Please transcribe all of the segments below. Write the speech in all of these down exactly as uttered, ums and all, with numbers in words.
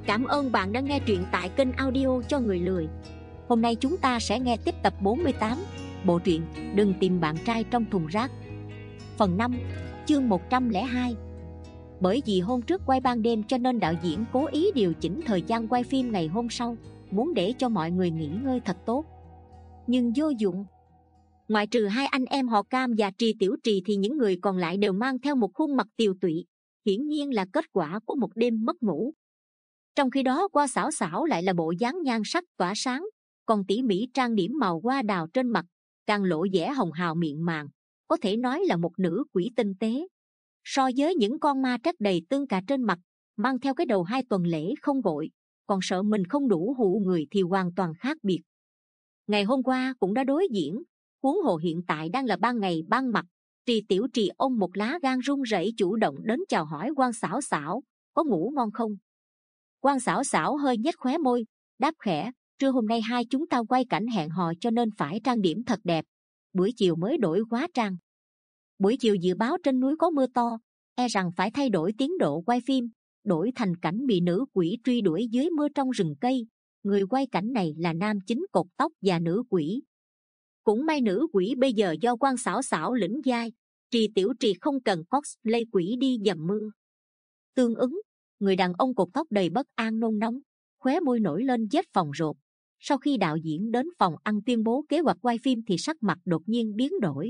Cảm ơn bạn đã nghe truyện tại kênh audio cho người lười. Hôm nay chúng ta sẽ nghe tiếp tập bốn mươi tám, bộ truyện Đừng tìm bạn trai trong thùng rác. Phần năm, chương một trăm lẻ hai. Bởi vì hôm trước quay ban đêm cho nên đạo diễn cố ý điều chỉnh thời gian quay phim ngày hôm sau, muốn để cho mọi người nghỉ ngơi thật tốt. Nhưng vô dụng. Ngoại trừ hai anh em họ Cam và Trì Tiểu Trì thì những người còn lại đều mang theo một khuôn mặt tiều tụy, hiển nhiên là kết quả của một đêm mất ngủ. Trong khi đó Qua Xảo Xảo lại là bộ dáng nhan sắc tỏa sáng, còn tỉ mỉ trang điểm màu hoa đào trên mặt, càng lộ vẻ hồng hào miệng màng, có thể nói là một nữ quỷ tinh tế. So với những con ma trách đầy tương cà trên mặt, mang theo cái đầu hai tuần lễ không gội, còn sợ mình không đủ hụ người thì hoàn toàn khác biệt. Ngày hôm qua cũng đã đối diễn, huống hồ hiện tại đang là ban ngày ban mặt. Trì Tiểu Trì ôm một lá gan run rẩy chủ động đến chào hỏi Quan Xảo Xảo, có ngủ ngon không? Quan Xảo Xảo hơi nhếch khóe môi, đáp khẽ, trưa hôm nay hai chúng ta quay cảnh hẹn hò cho nên phải trang điểm thật đẹp, buổi chiều mới đổi hóa trang. Buổi chiều dự báo trên núi có mưa to, e rằng phải thay đổi tiến độ quay phim, đổi thành cảnh bị nữ quỷ truy đuổi dưới mưa trong rừng cây. Người quay cảnh này là nam chính cột tóc và nữ quỷ. Cũng may nữ quỷ bây giờ do Quan Xảo Xảo lĩnh vai, Trì Tiểu Trì không cần cosplay quỷ đi dầm mưa. Tương ứng, người đàn ông cột tóc đầy bất an nôn nóng, khóe môi nổi lên vết phồng rộp. Sau khi đạo diễn đến phòng ăn tuyên bố kế hoạch quay phim thì sắc mặt đột nhiên biến đổi.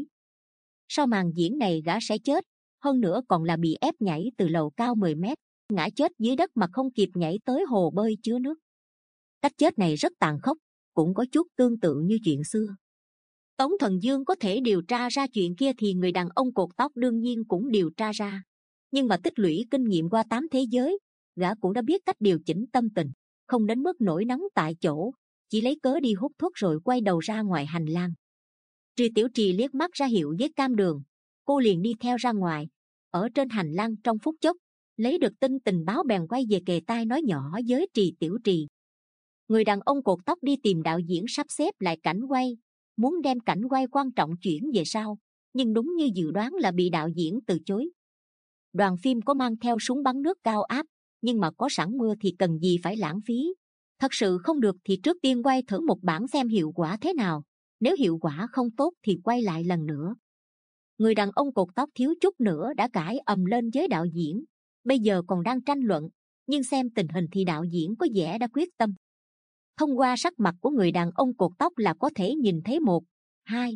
Sau màn diễn này gã sẽ chết, hơn nữa còn là bị ép nhảy từ lầu cao mười mét, ngã chết dưới đất mà không kịp nhảy tới hồ bơi chứa nước. Cách chết này rất tàn khốc, cũng có chút tương tự như chuyện xưa. Tống Thần Dương có thể điều tra ra chuyện kia thì người đàn ông cột tóc đương nhiên cũng điều tra ra. Nhưng mà tích lũy kinh nghiệm qua tám thế giới, gã cũng đã biết cách điều chỉnh tâm tình, không đến mức nổi nóng tại chỗ, chỉ lấy cớ đi hút thuốc rồi quay đầu ra ngoài hành lang. Trì Tiểu Trì liếc mắt ra hiệu với Cam Đường, cô liền đi theo ra ngoài. Ở trên hành lang trong phút chốc, lấy được tin tình báo bèn quay về kề tai nói nhỏ với Trì Tiểu Trì. Người đàn ông cột tóc đi tìm đạo diễn sắp xếp lại cảnh quay, muốn đem cảnh quay quan trọng chuyển về sau, nhưng đúng như dự đoán là bị đạo diễn từ chối. Đoàn phim có mang theo súng bắn nước cao áp, nhưng mà có sẵn mưa thì cần gì phải lãng phí. Thật sự không được thì trước tiên quay thử một bản xem hiệu quả thế nào, nếu hiệu quả không tốt thì quay lại lần nữa. Người đàn ông cột tóc thiếu chút nữa đã cãi ầm lên với đạo diễn, bây giờ còn đang tranh luận, nhưng xem tình hình thì đạo diễn có vẻ đã quyết tâm. Thông qua sắc mặt của người đàn ông cột tóc là có thể nhìn thấy một, hai.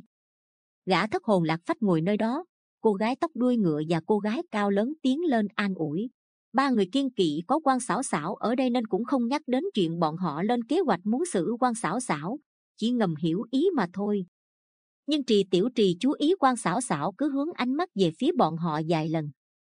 Gã thất hồn lạc phách ngồi nơi đó, cô gái tóc đuôi ngựa và cô gái cao lớn tiến lên an ủi. Ba người kiên kỵ có Quan Xảo Xảo ở đây nên cũng không nhắc đến chuyện bọn họ lên kế hoạch muốn xử Quan Xảo Xảo, chỉ ngầm hiểu ý mà thôi. Nhưng Trì Tiểu Trì chú ý Quan Xảo Xảo cứ hướng ánh mắt về phía bọn họ vài lần.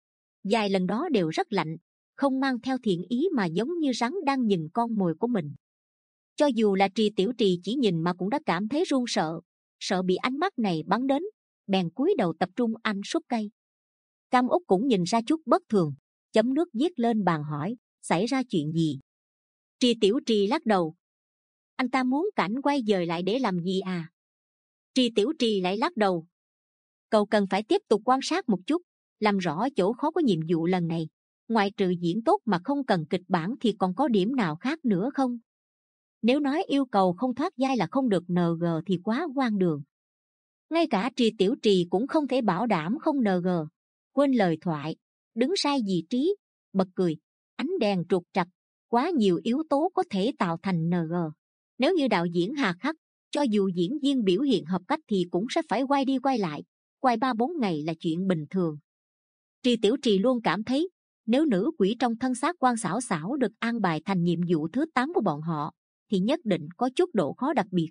Vài lần đó đều rất lạnh, không mang theo thiện ý mà giống như rắn đang nhìn con mồi của mình. Cho dù là Trì Tiểu Trì chỉ nhìn mà cũng đã cảm thấy run sợ, sợ bị ánh mắt này bắn đến, bèn cúi đầu tập trung ăn súp cây. Cam Úc cũng nhìn ra chút bất thường, chấm nước viết lên bàn hỏi, xảy ra chuyện gì? Trì Tiểu Trì lắc đầu. Anh ta muốn cảnh quay dời lại để làm gì à? Trì Tiểu Trì lại lắc đầu. Cậu cần phải tiếp tục quan sát một chút, làm rõ chỗ khó của nhiệm vụ lần này. Ngoại trừ diễn tốt mà không cần kịch bản thì còn có điểm nào khác nữa không? Nếu nói yêu cầu không thoát vai là không được en giê thì quá hoang đường. Ngay cả Trì Tiểu Trì cũng không thể bảo đảm không en giê. Quên lời thoại, đứng sai vị trí, bật cười, ánh đèn trục trặc, quá nhiều yếu tố có thể tạo thành en giê. Nếu như đạo diễn hà khắc, cho dù diễn viên biểu hiện hợp cách thì cũng sẽ phải quay đi quay lại, quay ba bốn ngày là chuyện bình thường. Trì Tiểu Trì luôn cảm thấy, nếu nữ quỷ trong thân xác Quan Xảo Xảo được an bài thành nhiệm vụ thứ tám của bọn họ, thì nhất định có chút độ khó đặc biệt.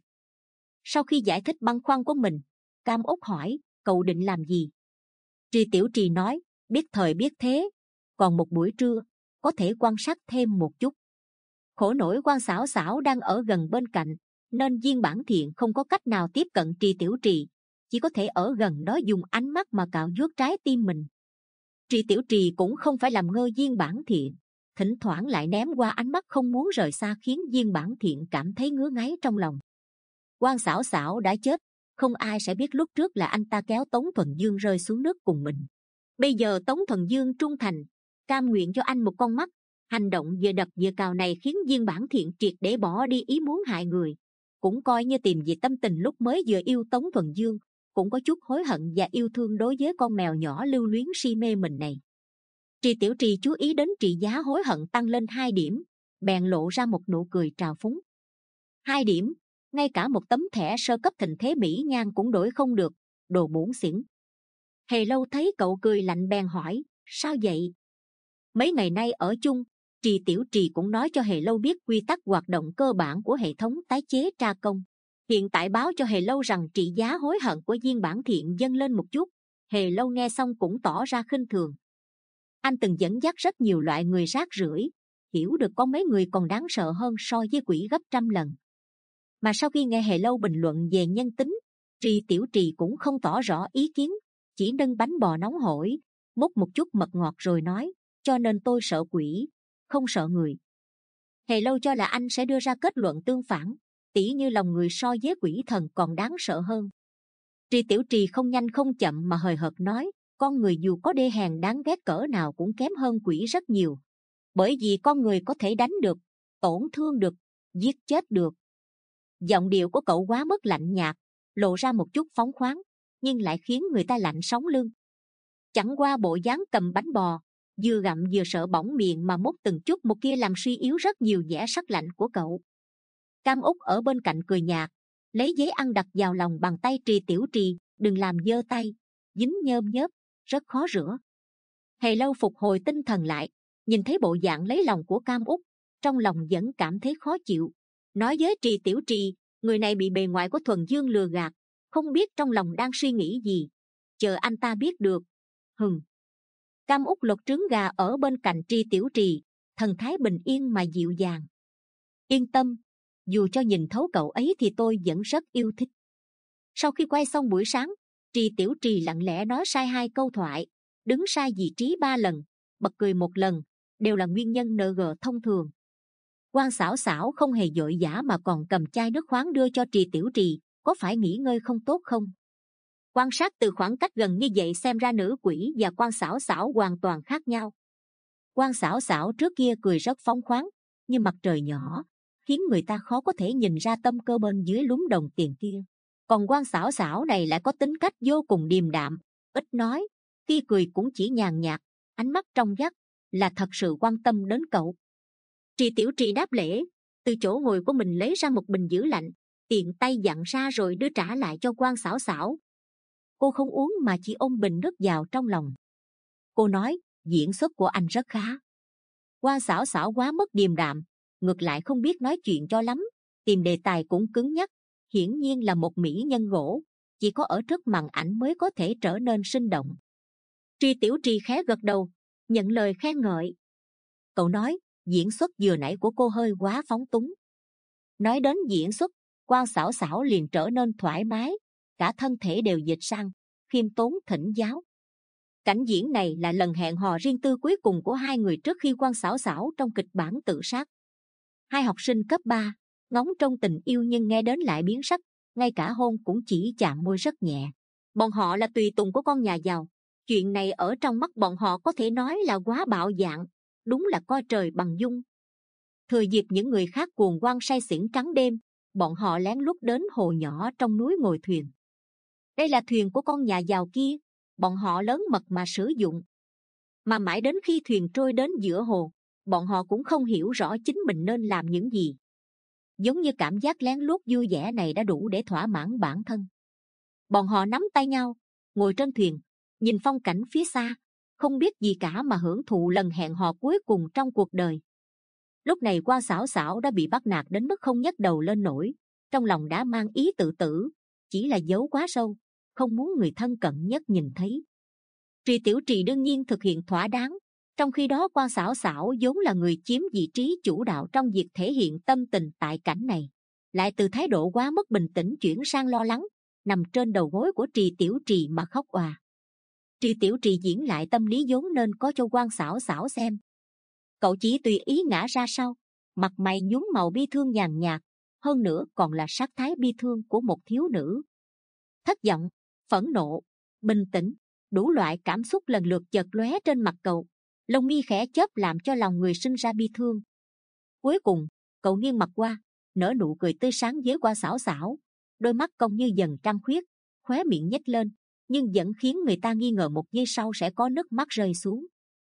Sau khi giải thích băn khoăn của mình, Cam Úc hỏi, cậu định làm gì? Trì Tiểu Trì nói, biết thời biết thế, còn một buổi trưa, có thể quan sát thêm một chút. Khổ nổi Quan Xảo Xảo đang ở gần bên cạnh, nên Viên Bản Thiện không có cách nào tiếp cận Trì Tiểu Trì, chỉ có thể ở gần đó dùng ánh mắt mà cạo vuốt trái tim mình. Trì Tiểu Trì cũng không phải làm ngơ Viên Bản Thiện, thỉnh thoảng lại ném qua ánh mắt không muốn rời xa khiến Viên Bản Thiện cảm thấy ngứa ngáy trong lòng. Quan Xảo Xảo đã chết, không ai sẽ biết lúc trước là anh ta kéo Tống Thuần Dương rơi xuống nước cùng mình. Bây giờ Tống Thuần Dương trung thành, cam nguyện cho anh một con mắt, Hành động vừa đập vừa cào này khiến Viên Bản Thiện triệt để bỏ đi ý muốn hại người, cũng coi như tìm về tâm tình lúc mới vừa yêu Tống Thuần Dương, cũng có chút hối hận và yêu thương đối với con mèo nhỏ lưu luyến si mê mình này. Tri Tiểu Trì chú ý đến trị giá hối hận tăng lên hai điểm, bèn lộ ra một nụ cười trào phúng. Hai điểm? Ngay cả một tấm thẻ sơ cấp thịnh thế mỹ nhan cũng đổi không được, đồ bủn xỉn. Hề Lâu thấy cậu cười lạnh bèn hỏi, sao vậy? Mấy ngày nay ở chung, Trì Tiểu Trì cũng nói cho Hề Lâu biết quy tắc hoạt động cơ bản của hệ thống tái chế tra công. Hiện tại báo cho Hề Lâu rằng trị giá hối hận của Viên Bản Thiện dâng lên một chút. Hề Lâu nghe xong cũng tỏ ra khinh thường. Anh từng dẫn dắt rất nhiều loại người rác rưởi, hiểu được có mấy người còn đáng sợ hơn so với quỷ gấp trăm lần. Mà sau khi nghe Hề Lâu bình luận về nhân tính, Trì Tiểu Trì cũng không tỏ rõ ý kiến, chỉ nâng bánh bò nóng hổi, múc một chút mật ngọt rồi nói, cho nên tôi sợ quỷ, không sợ người. Hề Lâu cho là anh sẽ đưa ra kết luận tương phản, tỉ như lòng người so với quỷ thần còn đáng sợ hơn. Trì Tiểu Trì không nhanh không chậm mà hời hợt nói, con người dù có đê hèn đáng ghét cỡ nào cũng kém hơn quỷ rất nhiều, bởi vì con người có thể đánh được, tổn thương được, giết chết được. Giọng điệu của cậu quá mức lạnh nhạt, lộ ra một chút phóng khoáng, nhưng lại khiến người ta lạnh sống lưng. Chẳng qua bộ dáng cầm bánh bò, vừa gặm vừa sợ bỏng miệng mà múc từng chút một kia làm suy yếu rất nhiều vẻ sắc lạnh của cậu. Cam Úc ở bên cạnh cười nhạt, lấy giấy ăn đặt vào lòng bàn tay Trì Tiểu Trì, đừng làm dơ tay, dính nhơm nhớp, rất khó rửa. Hề Lâu phục hồi tinh thần lại, nhìn thấy bộ dạng lấy lòng của Cam Úc, trong lòng vẫn cảm thấy khó chịu, nói với Trì Tiểu Trì, người này bị bề ngoài của Thuần Dương lừa gạt, không biết trong lòng đang suy nghĩ gì, chờ anh ta biết được. Hừm. Cam Úc lột trứng gà ở bên cạnh Trì Tiểu Trì, thần thái bình yên mà dịu dàng. Yên tâm, dù cho nhìn thấu cậu ấy thì tôi vẫn rất yêu thích. Sau khi quay xong buổi sáng, Trì Tiểu Trì lặng lẽ nói sai hai câu thoại, đứng sai vị trí ba lần, bật cười một lần, đều là nguyên nhân en giê thông thường. Quan Xảo Xảo không hề vội vã mà còn cầm chai nước khoáng đưa cho Trì Tiểu Trì, có phải nghỉ ngơi không tốt không? Quan sát từ khoảng cách gần như vậy xem ra nữ quỷ và Quan Xảo Xảo hoàn toàn khác nhau. Quan Xảo Xảo trước kia cười rất phóng khoáng, như mặt trời nhỏ, khiến người ta khó có thể nhìn ra tâm cơ bên dưới lúm đồng tiền kia. Còn Quan Xảo Xảo này lại có tính cách vô cùng điềm đạm, ít nói, khi cười cũng chỉ nhàn nhạt, ánh mắt trong vắt, là thật sự quan tâm đến cậu. Trì Tiểu Trì đáp lễ, từ chỗ ngồi của mình lấy ra một bình giữ lạnh, tiện tay dặn ra rồi đưa trả lại cho Quan Xảo Xảo. Cô không uống mà chỉ ôm bình nước vào trong lòng. Cô nói, diễn xuất của anh rất khá. Quan Xảo Xảo quá mức điềm đạm, ngược lại không biết nói chuyện cho lắm, tìm đề tài cũng cứng nhắc, hiển nhiên là một mỹ nhân gỗ, chỉ có ở trước màn ảnh mới có thể trở nên sinh động. Trì Tiểu Trì khẽ gật đầu, nhận lời khen ngợi. Cậu nói, diễn xuất vừa nãy của cô hơi quá phóng túng. Nói đến diễn xuất, Quan Xảo Xảo liền trở nên thoải mái, cả thân thể đều dịch sang, khiêm tốn thỉnh giáo. Cảnh diễn này là lần hẹn hò riêng tư cuối cùng của hai người trước khi Quan Xảo Xảo trong kịch bản tự sát. Hai học sinh cấp ba, ngóng trong tình yêu nhưng nghe đến lại biến sắc, ngay cả hôn cũng chỉ chạm môi rất nhẹ. Bọn họ là tùy tùng của con nhà giàu, chuyện này ở trong mắt bọn họ có thể nói là quá bạo dạn, đúng là coi trời bằng dung. Thừa dịp những người khác cuồng quang say xỉn trắng đêm, bọn họ lén lút đến hồ nhỏ trong núi ngồi thuyền. Đây là thuyền của con nhà giàu kia, bọn họ lớn mật mà sử dụng. Mà mãi đến khi thuyền trôi đến giữa hồ, bọn họ cũng không hiểu rõ chính mình nên làm những gì. Giống như cảm giác lén lút vui vẻ này đã đủ để thỏa mãn bản thân. Bọn họ nắm tay nhau, ngồi trên thuyền, nhìn phong cảnh phía xa, không biết gì cả mà hưởng thụ lần hẹn hò cuối cùng trong cuộc đời. Lúc này Quan Xảo Xảo đã bị bắt nạt đến mức không nhấc đầu lên nổi, trong lòng đã mang ý tự tử, chỉ là giấu quá sâu, không muốn người thân cận nhất nhìn thấy. Trì Tiểu Trì đương nhiên thực hiện thỏa đáng, trong khi đó Quan Xảo Xảo vốn là người chiếm vị trí chủ đạo trong việc thể hiện tâm tình tại cảnh này, lại từ thái độ quá mức bình tĩnh chuyển sang lo lắng, nằm trên đầu gối của Trì Tiểu Trì mà khóc òa. Trì Tiểu Trì diễn lại tâm lý vốn nên có cho Quan Xảo Xảo xem. Cậu chỉ tùy ý ngã ra sau, mặt mày nhuốm màu bi thương nhàn nhạt, hơn nữa còn là sắc thái bi thương của một thiếu nữ. Thất vọng, phẫn nộ, bình tĩnh, đủ loại cảm xúc lần lượt chợt lóe trên mặt cậu, lông mi khẽ chớp làm cho lòng người sinh ra bi thương. Cuối cùng, cậu nghiêng mặt qua, nở nụ cười tươi sáng với Quan Xảo Xảo, đôi mắt cong như dần trăng khuyết, khóe miệng nhếch lên, nhưng vẫn khiến người ta nghi ngờ một giây sau sẽ có nước mắt rơi xuống.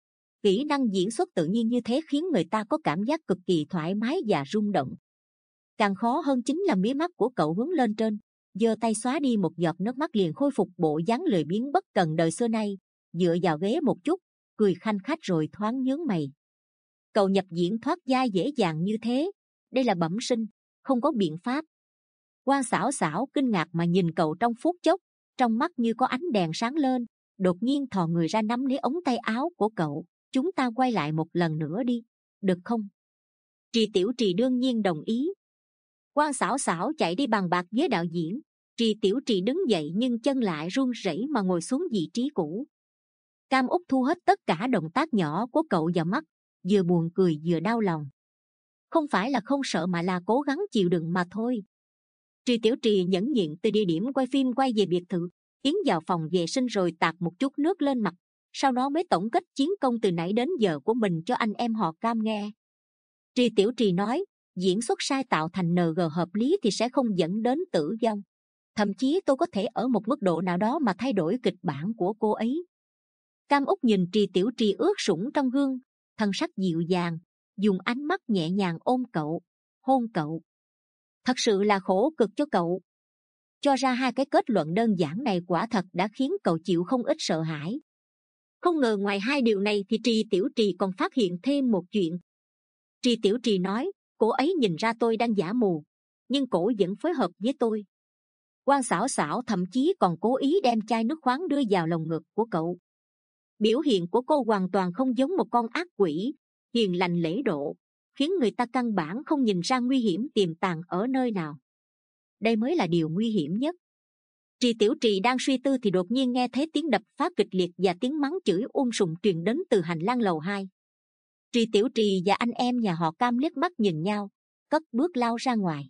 Kỹ năng diễn xuất tự nhiên như thế khiến người ta có cảm giác cực kỳ thoải mái và rung động. Càng khó hơn chính là mí mắt của cậu hướng lên trên, giơ tay xóa đi một giọt nước mắt liền khôi phục bộ dáng lười biếng bất cần đời xưa nay, dựa vào ghế một chút, cười khanh khách rồi thoáng nhướng mày. Cậu nhập diễn thoát vai dễ dàng như thế, đây là bẩm sinh, không có biện pháp. Quan Xảo Xảo kinh ngạc mà nhìn cậu trong phút chốc, trong mắt như có ánh đèn sáng lên, đột nhiên thò người ra nắm lấy ống tay áo của cậu. Chúng ta quay lại một lần nữa đi, được không? Trì Tiểu Trì đương nhiên đồng ý. Quan Xảo Xảo chạy đi bàn bạc với đạo diễn. Trì Tiểu Trì đứng dậy nhưng chân lại run rẩy mà ngồi xuống vị trí cũ. Cam Úc thu hết tất cả động tác nhỏ của cậu vào mắt, vừa buồn cười vừa đau lòng. Không phải là không sợ mà là cố gắng chịu đựng mà thôi. Trì Tiểu Trì nhẫn nhịn từ địa điểm quay phim quay về biệt thự, tiến vào phòng vệ sinh rồi tạt một chút nước lên mặt, sau đó mới tổng kết chiến công từ nãy đến giờ của mình cho anh em họ Cam nghe. Trì Tiểu Trì nói, diễn xuất sai tạo thành en giê hợp lý thì sẽ không dẫn đến tử vong. Thậm chí tôi có thể ở một mức độ nào đó mà thay đổi kịch bản của cô ấy. Cam Úc nhìn Trì Tiểu Trì ướt sũng trong gương, thân sắc dịu dàng, dùng ánh mắt nhẹ nhàng ôm cậu, hôn cậu. Thật sự là khổ cực cho cậu. Cho ra hai cái kết luận đơn giản này quả thật đã khiến cậu chịu không ít sợ hãi. Không ngờ ngoài hai điều này thì Trì Tiểu Trì còn phát hiện thêm một chuyện. Trì Tiểu Trì nói, cô ấy nhìn ra tôi đang giả mù, nhưng cổ vẫn phối hợp với tôi. Quan Xảo Xảo thậm chí còn cố ý đem chai nước khoáng đưa vào lồng ngực của cậu. Biểu hiện của cô hoàn toàn không giống một con ác quỷ, hiền lành lễ độ, khiến người ta căn bản không nhìn ra nguy hiểm tiềm tàng ở nơi nào. Đây mới là điều nguy hiểm nhất. Trì Tiểu Trì đang suy tư thì đột nhiên nghe thấy tiếng đập phá kịch liệt và tiếng mắng chửi um sùm truyền đến từ hành lang lầu hai. Trì Tiểu Trì và anh em nhà họ Cam liếc mắt nhìn nhau, cất bước lao ra ngoài.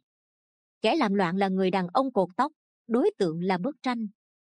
Kẻ làm loạn là người đàn ông cột tóc, đối tượng là bức tranh.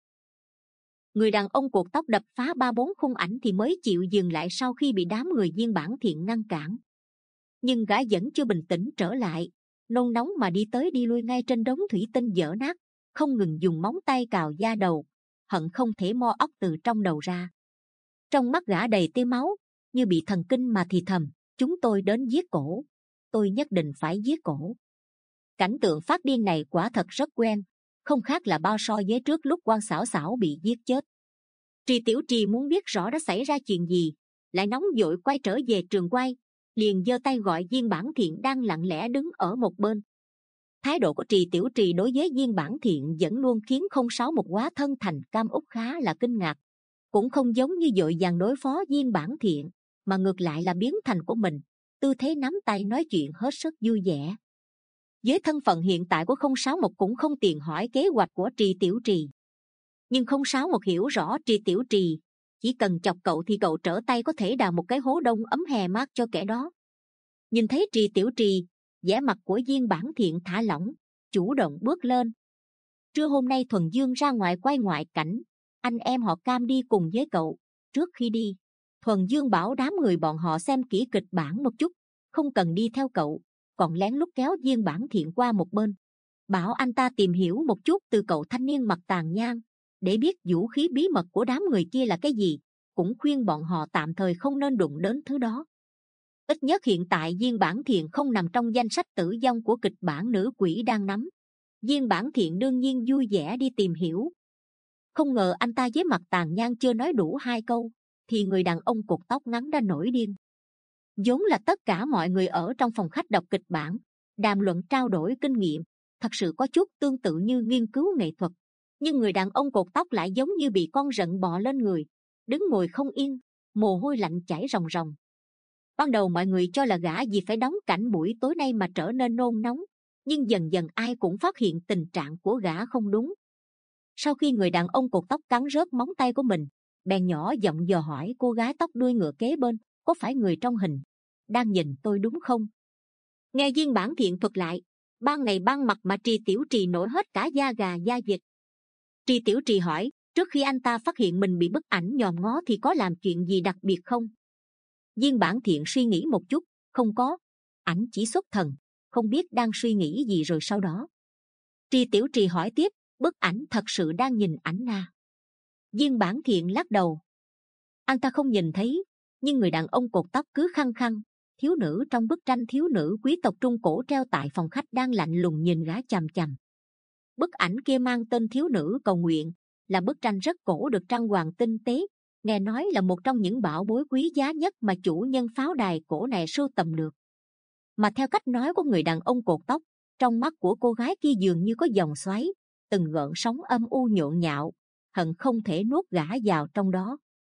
Người đàn ông cột tóc đập phá ba bốn khung ảnh thì mới chịu dừng lại sau khi bị đám người viên bản thiện ngăn cản. Nhưng gã vẫn chưa bình tĩnh trở lại, nôn nóng mà đi tới đi lui ngay trên đống thủy tinh dở nát, không ngừng dùng móng tay cào da đầu, hận không thể mo óc từ trong đầu ra. Trong mắt gã đầy tia máu, như bị thần kinh mà thì thầm, chúng tôi đến giết cổ, tôi nhất định phải giết cổ. Cảnh tượng phát điên này quả thật rất quen, không khác là bao so với trước lúc Quan Xảo Xảo bị giết chết. Trì Tiểu Trì muốn biết rõ đã xảy ra chuyện gì, lại nóng vội quay trở về trường quay, liền giơ tay gọi Viên Bản Thiện đang lặng lẽ đứng ở một bên. Thái độ của Trì Tiểu Trì đối với Viên Bản Thiện vẫn luôn khiến không sáu một hóa thân thành Cam Úc khá là kinh ngạc, cũng không giống như vội vàng đối phó Viên Bản Thiện, mà ngược lại là biến thành của mình, tư thế nắm tay nói chuyện hết sức vui vẻ. Với thân phận hiện tại của không sáu một cũng không tiện hỏi kế hoạch của Trì Tiểu Trì, nhưng không sáu một hiểu rõ Trì Tiểu Trì, chỉ cần chọc cậu thì cậu trở tay có thể đào một cái hố đông ấm hè mát cho kẻ đó. Nhìn thấy Trì Tiểu Trì, vẻ mặt của Viên Bản Thiện thả lỏng, chủ động bước lên. Trưa hôm nay Thuần Dương ra ngoài quay ngoại cảnh, anh em họ Cam đi cùng với cậu. Trước khi đi, Thuần Dương bảo đám người bọn họ xem kỹ kịch bản một chút, không cần đi theo cậu, còn lén lút kéo Viên Bản Thiện qua một bên, bảo anh ta tìm hiểu một chút từ cậu thanh niên mặt tàn nhang, để biết vũ khí bí mật của đám người kia là cái gì, cũng khuyên bọn họ tạm thời không nên đụng đến thứ đó. Ít nhất hiện tại Viên Bản Thiện không nằm trong danh sách tử vong của kịch bản nữ quỷ đang nắm. Viên Bản Thiện đương nhiên vui vẻ đi tìm hiểu. Không ngờ anh ta với mặt tàn nhang chưa nói đủ hai câu, thì người đàn ông cột tóc ngắn đã nổi điên. Vốn là tất cả mọi người ở trong phòng khách đọc kịch bản, đàm luận trao đổi kinh nghiệm, thật sự có chút tương tự như nghiên cứu nghệ thuật. Nhưng người đàn ông cột tóc lại giống như bị con rận bò lên người, đứng ngồi không yên, mồ hôi lạnh chảy ròng ròng. Ban đầu mọi người cho là gã vì phải đóng cảnh buổi tối nay mà trở nên nôn nóng, nhưng dần dần ai cũng phát hiện tình trạng của gã không đúng. Sau khi người đàn ông cột tóc cắn rớt móng tay của mình, bèn nhỏ giọng dò hỏi cô gái tóc đuôi ngựa kế bên, có phải người trong hình đang nhìn tôi đúng không? Nghe Viên Bản Thiện thuật lại, ban ngày ban mặt mà Trì Tiểu Trì nổi hết cả da gà da vịt. Trì Tiểu Trì hỏi, trước khi anh ta phát hiện mình bị bức ảnh nhòm ngó thì có làm chuyện gì đặc biệt không? Viên Bản Thiện suy nghĩ một chút, không có, ảnh chỉ xuất thần, không biết đang suy nghĩ gì. Rồi sau đó Tri Tiểu Trì hỏi tiếp, bức ảnh thật sự đang nhìn ảnh à? Viên Bản Thiện lắc đầu, anh ta không nhìn thấy, nhưng người đàn ông cột tóc cứ khăng khăng. Thiếu nữ trong bức tranh thiếu nữ quý tộc Trung Cổ treo tại phòng khách đang lạnh lùng nhìn gã chằm chằm. Bức ảnh kia mang tên Thiếu nữ cầu nguyện, là bức tranh rất cổ được trang hoàng tinh tế, nghe nói là một trong những bảo bối quý giá nhất mà chủ nhân pháo đài cổ này sưu tầm được. Mà theo cách nói của người đàn ông cột tóc, trong mắt của cô gái kia dường như có dòng xoáy, từng gợn sóng âm u nhộn nhạo, hận không thể nuốt gã vào trong đó.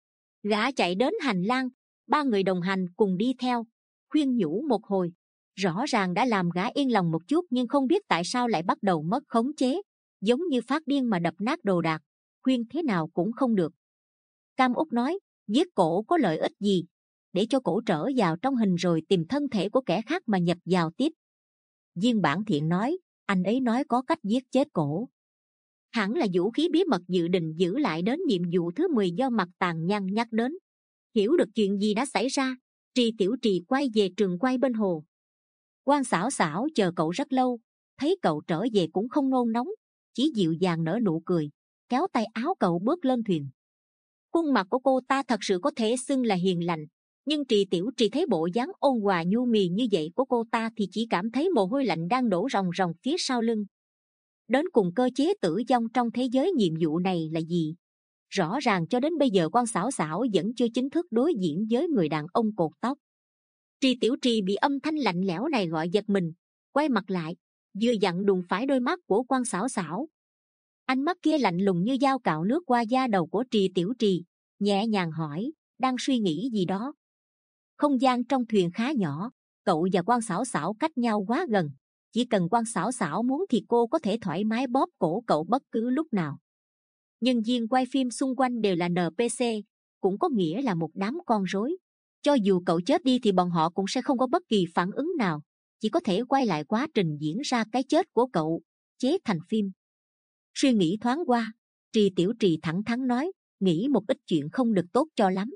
Gã chạy đến hành lang, ba người đồng hành cùng đi theo, khuyên nhủ một hồi, rõ ràng đã làm gã yên lòng một chút, nhưng không biết tại sao lại bắt đầu mất khống chế, giống như phát điên mà đập nát đồ đạc, khuyên thế nào cũng không được. Cam Úc nói, giết cổ có lợi ích gì, để cho cổ trở vào trong hình rồi tìm thân thể của kẻ khác mà nhập vào tiếp. Viên Bản Thiện nói, anh ấy nói có cách giết chết cổ. Hẳn là vũ khí bí mật dự định giữ lại đến nhiệm vụ thứ mười do Mặt Tàn Nhang nhắc đến. Hiểu được chuyện gì đã xảy ra, Tri Tiểu Trì quay về trường quay bên hồ. Quan Xảo Xảo chờ cậu rất lâu, thấy cậu trở về cũng không nôn nóng, chỉ dịu dàng nở nụ cười, kéo tay áo cậu bước lên thuyền. Khuôn mặt của cô ta thật sự có thể xưng là hiền lành, nhưng Tri Tiểu Trì thấy bộ dáng ôn hòa nhu mì như vậy của cô ta thì chỉ cảm thấy mồ hôi lạnh đang đổ ròng ròng phía sau lưng. Đến cùng cơ chế tử vong trong thế giới nhiệm vụ này là gì? Rõ ràng cho đến bây giờ Quan Xảo Xảo vẫn chưa chính thức đối diện với người đàn ông cột tóc. Tri Tiểu Trì bị âm thanh lạnh lẽo này gọi giật mình, quay mặt lại, vừa dặn đụng phải đôi mắt của Quan Xảo Xảo. Ánh mắt kia lạnh lùng như dao cạo nước qua da đầu của Tri Tiểu Trì, nhẹ nhàng hỏi, đang suy nghĩ gì đó? Không gian trong thuyền khá nhỏ, cậu và Quan Xảo Xảo cách nhau quá gần, chỉ cần Quan Xảo Xảo muốn thì cô có thể thoải mái bóp cổ cậu bất cứ lúc nào. Nhân viên quay phim xung quanh đều là en pê xê, cũng có nghĩa là một đám con rối. Cho dù cậu chết đi thì bọn họ cũng sẽ không có bất kỳ phản ứng nào, chỉ có thể quay lại quá trình diễn ra cái chết của cậu, chế thành phim. Suy nghĩ thoáng qua, Tri Tiểu Trì thẳng thắn nói, nghĩ một ít chuyện không được tốt cho lắm.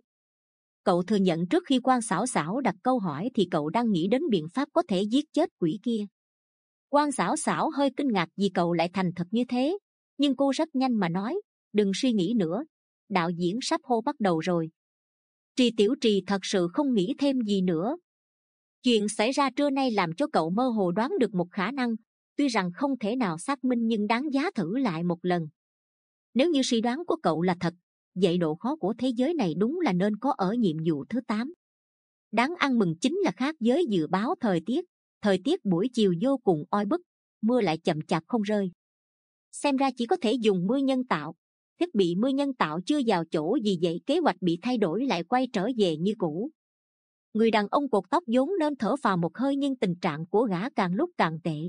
Cậu thừa nhận trước khi Quan Xảo Xảo đặt câu hỏi thì cậu đang nghĩ đến biện pháp có thể giết chết quỷ kia. Quan Xảo Xảo hơi kinh ngạc vì cậu lại thành thật như thế, nhưng cô rất nhanh mà nói, đừng suy nghĩ nữa, đạo diễn sắp hô bắt đầu rồi. Tri Tiểu Trì thật sự không nghĩ thêm gì nữa. Chuyện xảy ra trưa nay làm cho cậu mơ hồ đoán được một khả năng, tuy rằng không thể nào xác minh nhưng đáng giá thử lại một lần. Nếu như suy đoán của cậu là thật, vậy độ khó của thế giới này đúng là nên có ở nhiệm vụ thứ tám. Đáng ăn mừng chính là khác với dự báo thời tiết, thời tiết buổi chiều vô cùng oi bức, mưa lại chậm chạp không rơi. Xem ra chỉ có thể dùng mưa nhân tạo. Thiết bị mưa nhân tạo chưa vào chỗ gì vậy, kế hoạch bị thay đổi lại quay trở về như cũ. Người đàn ông cột tóc vốn nên thở phào một hơi, nhưng tình trạng của gã càng lúc càng tệ.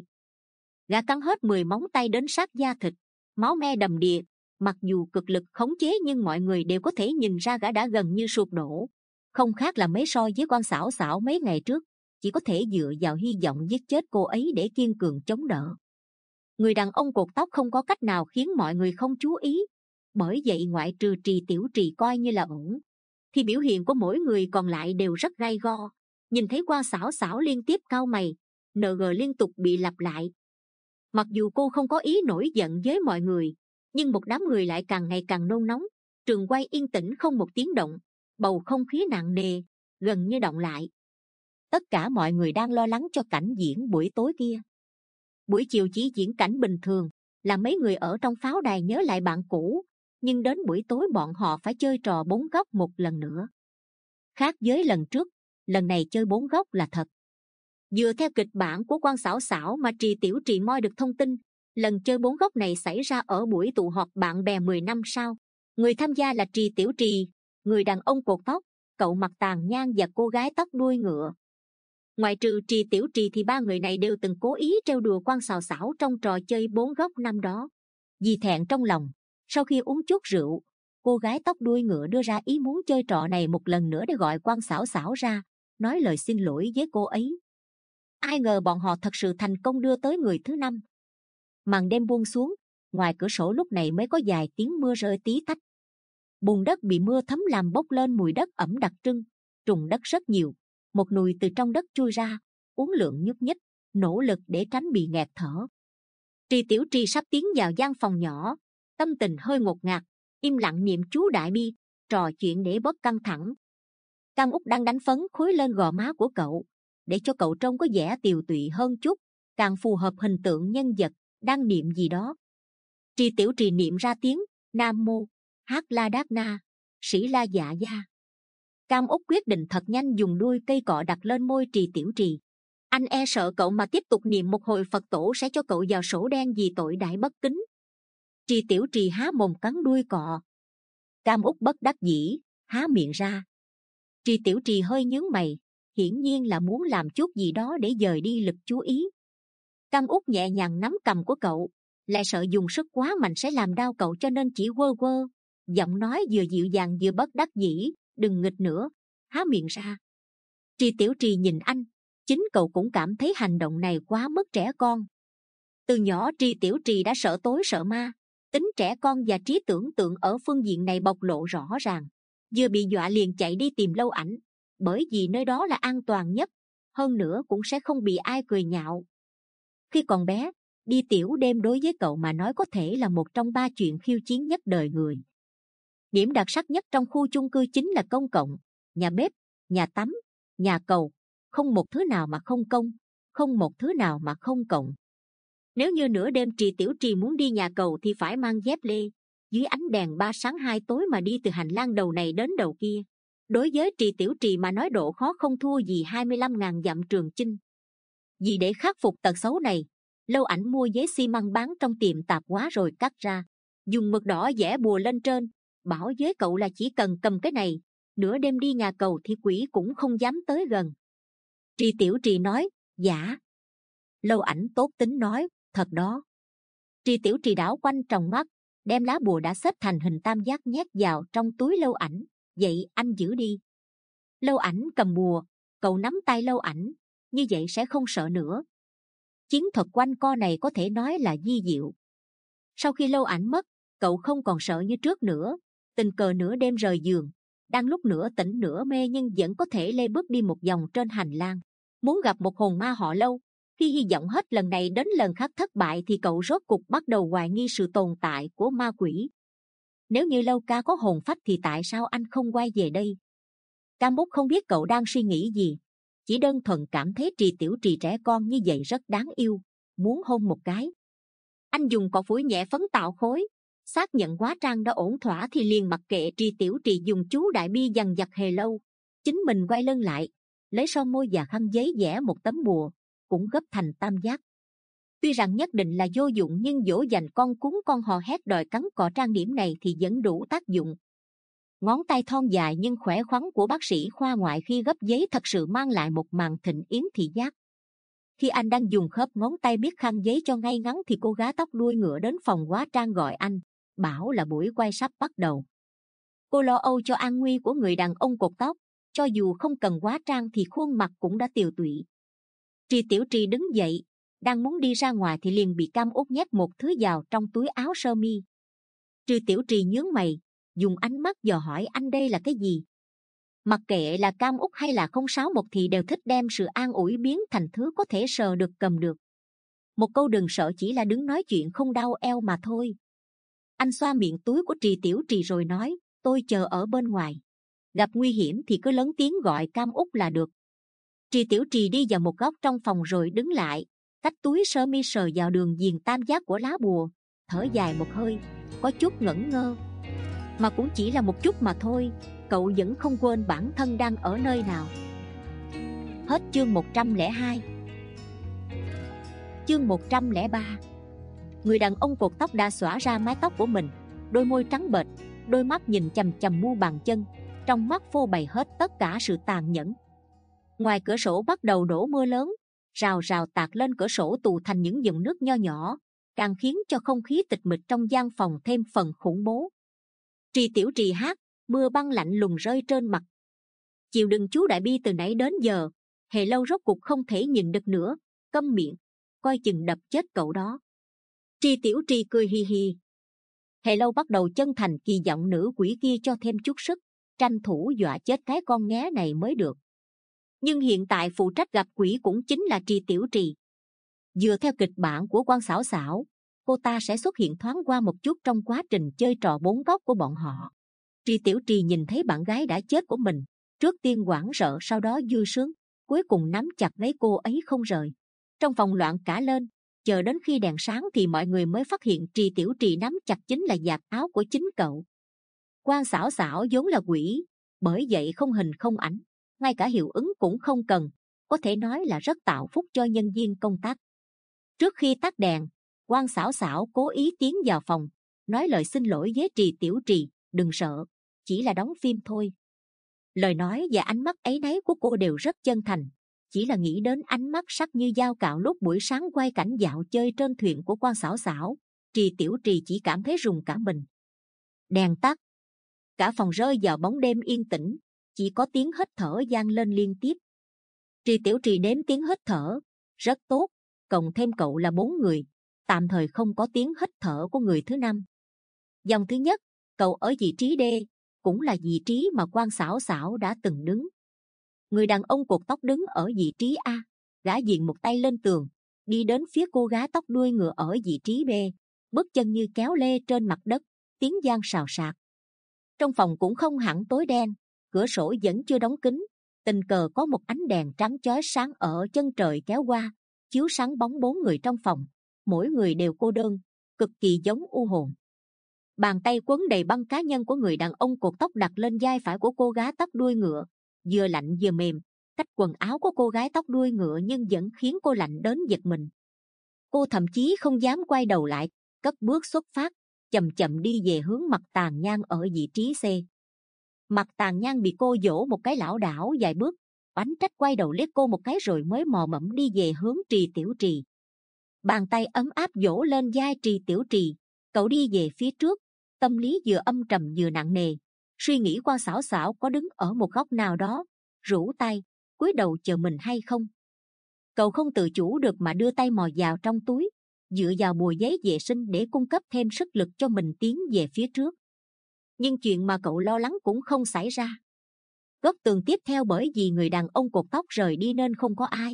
Gã cắn hết mười móng tay đến sát da thịt, máu me đầm đìa. Mặc dù cực lực khống chế nhưng mọi người đều có thể nhìn ra gã đã gần như sụp đổ, không khác là mấy so với Quan Xảo Xảo mấy ngày trước, chỉ có thể dựa vào hy vọng giết chết cô ấy để kiên cường chống đỡ. Người đàn ông cột tóc không có cách nào khiến mọi người không chú ý, bởi vậy ngoại trừ Tri Tiểu Trì coi như là ổn, thì biểu hiện của mỗi người còn lại đều rất gay go. Nhìn thấy Quan Xảo Xảo liên tiếp cau mày, en giê liên tục bị lặp lại. Mặc dù cô không có ý nổi giận với mọi người, nhưng một đám người lại càng ngày càng nôn nóng. Trường quay yên tĩnh không một tiếng động, bầu không khí nặng nề, gần như đọng lại. Tất cả mọi người đang lo lắng cho cảnh diễn buổi tối kia. Buổi chiều chỉ diễn cảnh bình thường, là mấy người ở trong pháo đài nhớ lại bạn cũ, nhưng đến buổi tối bọn họ phải chơi trò bốn góc một lần nữa. Khác với lần trước, lần này chơi bốn góc là thật. Dựa theo kịch bản của Quan Xảo Xảo mà Tri Tiểu Trì moi được thông tin, lần chơi bốn góc này xảy ra ở buổi tụ họp bạn bè mười năm sau. Người tham gia là Tri Tiểu Trì, người đàn ông cột tóc, cậu Mặt Tàn Nhang và cô gái tóc đuôi ngựa. Ngoại trừ Tri Tiểu Trì thì ba người này đều từng cố ý trêu đùa Quan Xảo Xảo trong trò chơi bốn góc năm đó. Vì thẹn trong lòng, sau khi uống chút rượu, cô gái tóc đuôi ngựa đưa ra ý muốn chơi trò này một lần nữa để gọi Quan Xảo Xảo ra, nói lời xin lỗi với cô ấy. Ai ngờ bọn họ thật sự thành công đưa tới người thứ năm. Màn đêm buông xuống, ngoài cửa sổ lúc này mới có vài tiếng mưa rơi tí tách. Bùn đất bị mưa thấm làm bốc lên mùi đất ẩm đặc trưng, trùng đất rất nhiều. Một nùi từ trong đất chui ra, uốn lượn nhúc nhích, nỗ lực để tránh bị nghẹt thở. Trì Tiểu Trì sắp tiến vào gian phòng nhỏ, tâm tình hơi ngột ngạt, im lặng niệm chú đại bi, trò chuyện để bớt căng thẳng. Cam Úc đang đánh phấn khối lên gò má của cậu, để cho cậu trông có vẻ tiều tụy hơn chút, càng phù hợp hình tượng nhân vật đang niệm gì đó. Trì Tiểu Trì niệm ra tiếng Nam Mô Hát La Đát Na Sĩ La Dạ Gia. Cam Úc quyết định thật nhanh dùng đuôi cây cọ đặt lên môi Trì Tiểu Trì. Anh e sợ cậu mà tiếp tục niệm một hồi Phật tổ sẽ cho cậu vào sổ đen vì tội đại bất kính. Trì Tiểu Trì há mồm cắn đuôi cọ. Cam Úc bất đắc dĩ há miệng ra. Trì Tiểu Trì hơi nhướng mày, hiển nhiên là muốn làm chút gì đó để dời đi lực chú ý. Cam Úc nhẹ nhàng nắm cằm của cậu, lại sợ dùng sức quá mạnh sẽ làm đau cậu cho nên chỉ quơ quơ, giọng nói vừa dịu dàng vừa bất đắc dĩ, đừng nghịch nữa, há miệng ra. Trì Tiểu Trì nhìn anh, chính cậu cũng cảm thấy hành động này quá mức trẻ con. Từ nhỏ Trì Tiểu Trì đã sợ tối sợ ma, tính trẻ con và trí tưởng tượng ở phương diện này bộc lộ rõ ràng. Vừa bị dọa liền chạy đi tìm Lâu Ảnh, bởi vì nơi đó là an toàn nhất, hơn nữa cũng sẽ không bị ai cười nhạo. Khi còn bé, đi tiểu đêm đối với cậu mà nói có thể là một trong ba chuyện khiêu chiến nhất đời người. Điểm đặc sắc nhất trong khu chung cư chính là công cộng, nhà bếp, nhà tắm, nhà cầu, không một thứ nào mà không công, không một thứ nào mà không cộng. Nếu như nửa đêm Trì Tiểu Trì muốn đi nhà cầu thì phải mang dép lê, dưới ánh đèn ba sáng hai tối mà đi từ hành lang đầu này đến đầu kia. Đối với Trì Tiểu Trì mà nói độ khó không thua gì hai mươi lăm ngàn dặm trường chinh. Vì để khắc phục tật xấu này, Lâu Ảnh mua giấy xi măng bán trong tiệm tạp hóa rồi cắt ra, dùng mực đỏ vẽ bùa lên trên, bảo với cậu là chỉ cần cầm cái này, nửa đêm đi nhà cầu thì quỷ cũng không dám tới gần. Trì Tiểu Trì nói, dạ. Lâu Ảnh tốt tính nói, thật đó. Trì Tiểu Trì đảo quanh tròng mắt, đem lá bùa đã xếp thành hình tam giác nhét vào trong túi Lâu Ảnh, vậy anh giữ đi. Lâu Ảnh cầm bùa, cậu nắm tay Lâu Ảnh, như vậy sẽ không sợ nữa. Chiến thuật quanh co này có thể nói là di diệu. Sau khi Lâu Ảnh mất, cậu không còn sợ như trước nữa, tình cờ nửa đêm rời giường, đang lúc nửa tỉnh nửa mê nhưng vẫn có thể lê bước đi một vòng trên hành lang, muốn gặp một hồn ma họ Lâu. Khi hy vọng hết lần này đến lần khác thất bại thì cậu rốt cục bắt đầu hoài nghi sự tồn tại của ma quỷ. Nếu như Lâu ca có hồn phách thì tại sao anh không quay về đây? Cam Úc không biết cậu đang suy nghĩ gì, chỉ đơn thuần cảm thấy Trì Tiểu Trì trẻ con như vậy rất đáng yêu, muốn hôn một cái. Anh dùng cọ phủi nhẹ phấn tạo khối, xác nhận hóa trang đã ổn thỏa thì liền mặc kệ Trì Tiểu Trì dùng chú đại bi dằn vặt hề lâu, chính mình quay lưng lại, lấy son môi và khăn giấy vẽ một tấm bùa, cũng gấp thành tam giác. Tuy rằng nhất định là vô dụng nhưng dỗ dành con cún con hò hét đòi cắn cọ trang điểm này thì vẫn đủ tác dụng. Ngón tay thon dài nhưng khỏe khoắn của bác sĩ khoa ngoại khi gấp giấy thật sự mang lại một màn thịnh yến thị giác. Khi anh đang dùng khớp ngón tay biết khăn giấy cho ngay ngắn thì cô gái tóc đuôi ngựa đến phòng hóa trang gọi anh, bảo là buổi quay sắp bắt đầu. Cô lo âu cho an nguy của người đàn ông cột tóc, cho dù không cần hóa trang thì khuôn mặt cũng đã tiều tụy. Trì Tiểu Trì đứng dậy, đang muốn đi ra ngoài thì liền bị Cam Úc nhét một thứ vào trong túi áo sơ mi. Trì Tiểu Trì nhướng mày, dùng ánh mắt dò hỏi anh đây là cái gì. Mặc kệ là Cam Úc hay là không sáu một thì đều thích đem sự an ủi biến thành thứ có thể sờ được cầm được. Một câu đừng sợ chỉ là đứng nói chuyện không đau eo mà thôi. Anh xoa miệng túi của Trì Tiểu Trì rồi nói, tôi chờ ở bên ngoài, gặp nguy hiểm thì cứ lớn tiếng gọi Cam Úc là được. Trì Tiểu Trì đi vào một góc trong phòng rồi đứng lại, cách túi sơ mi sờ vào đường viền tam giác của lá bùa, thở dài một hơi, có chút ngẩn ngơ. Mà cũng chỉ là một chút mà thôi, cậu vẫn không quên bản thân đang ở nơi nào. Hết chương một trăm lẻ hai. Chương một trăm lẻ ba. Người đàn ông cột tóc đã xõa ra mái tóc của mình, đôi môi trắng bệch, đôi mắt nhìn chằm chằm mu bàn chân, trong mắt phô bày hết tất cả sự tàn nhẫn. Ngoài cửa sổ bắt đầu đổ mưa lớn, rào rào tạt lên cửa sổ tụ thành những dòng nước nho nhỏ, càng khiến cho không khí tịch mịch trong gian phòng thêm phần khủng bố. Trì Tiểu Trì hát, mưa băng lạnh lùng rơi trên mặt. Chịu đựng chú đại bi từ nãy đến giờ, Hề Lâu rốt cục không thể nhìn được nữa, câm miệng, coi chừng đập chết cậu đó. Trì Tiểu Trì cười hì hì. Hề Lâu bắt đầu chân thành kỳ giọng nữ quỷ kia cho thêm chút sức, tranh thủ dọa chết cái con nghé này mới được. Nhưng hiện tại phụ trách gặp quỷ cũng chính là Trì Tiểu Trì. Dựa theo kịch bản của Quan Xảo Xảo, cô ta sẽ xuất hiện thoáng qua một chút trong quá trình chơi trò bốn góc của bọn họ. Trì Tiểu Trì nhìn thấy bạn gái đã chết của mình, trước tiên hoảng sợ, sau đó vui sướng, cuối cùng nắm chặt lấy cô ấy không rời. Trong phòng loạn cả lên, chờ đến khi đèn sáng thì mọi người mới phát hiện Trì Tiểu Trì nắm chặt chính là vạt áo của chính cậu. Quan Xảo Xảo vốn là quỷ, bởi vậy không hình không ảnh, ngay cả hiệu ứng cũng không cần, có thể nói là rất tạo phúc cho nhân viên công tác. Trước khi tắt đèn, Quan Xảo Xảo cố ý tiến vào phòng, nói lời xin lỗi với Trì Tiểu Trì, đừng sợ, chỉ là đóng phim thôi. Lời nói và ánh mắt áy náy của cô đều rất chân thành, chỉ là nghĩ đến ánh mắt sắc như dao cạo lúc buổi sáng quay cảnh dạo chơi trên thuyền của Quan Xảo Xảo, Trì Tiểu Trì chỉ cảm thấy rùng cả mình. Đèn tắt, cả phòng rơi vào bóng đêm yên tĩnh, chỉ có tiếng hít thở vang lên liên tiếp. Trì Tiểu Trì đếm tiếng hít thở, rất tốt, cộng thêm cậu là bốn người, tạm thời không có tiếng hít thở của người thứ năm. Dòng thứ nhất, cậu ở vị trí D, cũng là vị trí mà Quan Xảo Xảo đã từng đứng. Người đàn ông cột tóc đứng ở vị trí A, gã diện một tay lên tường, đi đến phía cô gái tóc đuôi ngựa ở vị trí B, bước chân như kéo lê trên mặt đất, tiếng vang xào xạc. Trong phòng cũng không hẳn tối đen, cửa sổ vẫn chưa đóng kín, tình cờ có một ánh đèn trắng chói sáng ở chân trời kéo qua, chiếu sáng bóng bốn người trong phòng, mỗi người đều cô đơn, cực kỳ giống u hồn. Bàn tay quấn đầy băng cá nhân của người đàn ông cột tóc đặt lên vai phải của cô gái tóc đuôi ngựa, vừa lạnh vừa mềm, cách quần áo của cô gái tóc đuôi ngựa nhưng vẫn khiến cô lạnh đến giật mình. Cô thậm chí không dám quay đầu lại, cất bước xuất phát, chậm chậm đi về hướng Mặt Tàn Nhang ở vị trí C. Mặt Tàn Nhang bị cô dỗ một cái lảo đảo vài bước, oánh trách quay đầu liếc cô một cái rồi mới mò mẫm đi về hướng Trì Tiểu Trì. Bàn tay ấm áp vỗ lên vai Trì Tiểu Trì, cậu đi về phía trước, tâm lý vừa âm trầm vừa nặng nề, suy nghĩ Quan Xảo Xảo có đứng ở một góc nào đó, rũ tay, cúi đầu chờ mình hay không. Cậu không tự chủ được mà đưa tay mò vào trong túi, dựa vào bùa giấy vệ sinh để cung cấp thêm sức lực cho mình tiến về phía trước. Nhưng chuyện mà cậu lo lắng cũng không xảy ra. Góc tường tiếp theo bởi vì người đàn ông cột tóc rời đi nên không có ai.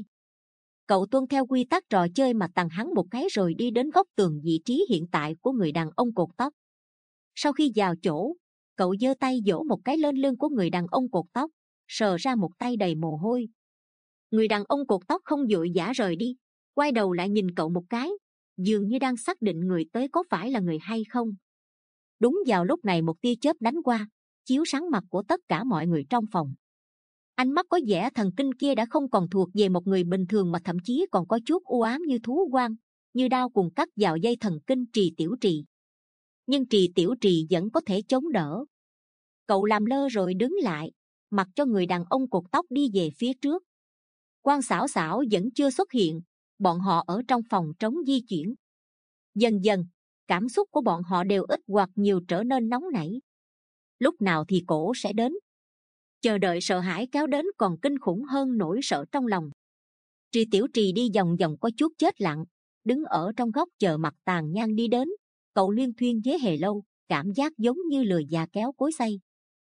Cậu tuân theo quy tắc trò chơi mà tằng hắn một cái rồi đi đến góc tường vị trí hiện tại của người đàn ông cột tóc. Sau khi vào chỗ, cậu giơ tay vỗ một cái lên lưng của người đàn ông cột tóc, sờ ra một tay đầy mồ hôi. Người đàn ông cột tóc không vội vã rời đi, quay đầu lại nhìn cậu một cái, dường như đang xác định người tới có phải là người hay không. Đúng vào lúc này một tia chớp đánh qua, chiếu sáng mặt của tất cả mọi người trong phòng. Ánh mắt có vẻ thần kinh kia đã không còn thuộc về một người bình thường mà thậm chí còn có chút u ám như thú quan, như đao cùng cắt vào dây thần kinh Trì Tiểu Trì. Nhưng Trì Tiểu Trì vẫn có thể chống đỡ. Cậu làm lơ rồi đứng lại, mặc cho người đàn ông cột tóc đi về phía trước. Quan Xảo Xảo vẫn chưa xuất hiện, bọn họ ở trong phòng trống di chuyển. Dần dần, cảm xúc của bọn họ đều ít hoặc nhiều trở nên nóng nảy. Lúc nào thì cổ sẽ đến? Chờ đợi sợ hãi kéo đến còn kinh khủng hơn nỗi sợ trong lòng. Trì Tiểu Trì đi vòng vòng có chút chết lặng, đứng ở trong góc chờ Mặt Tàn Nhang đi đến. Cậu liên thuyên với Hề Lâu, cảm giác giống như lừa già kéo cối xay.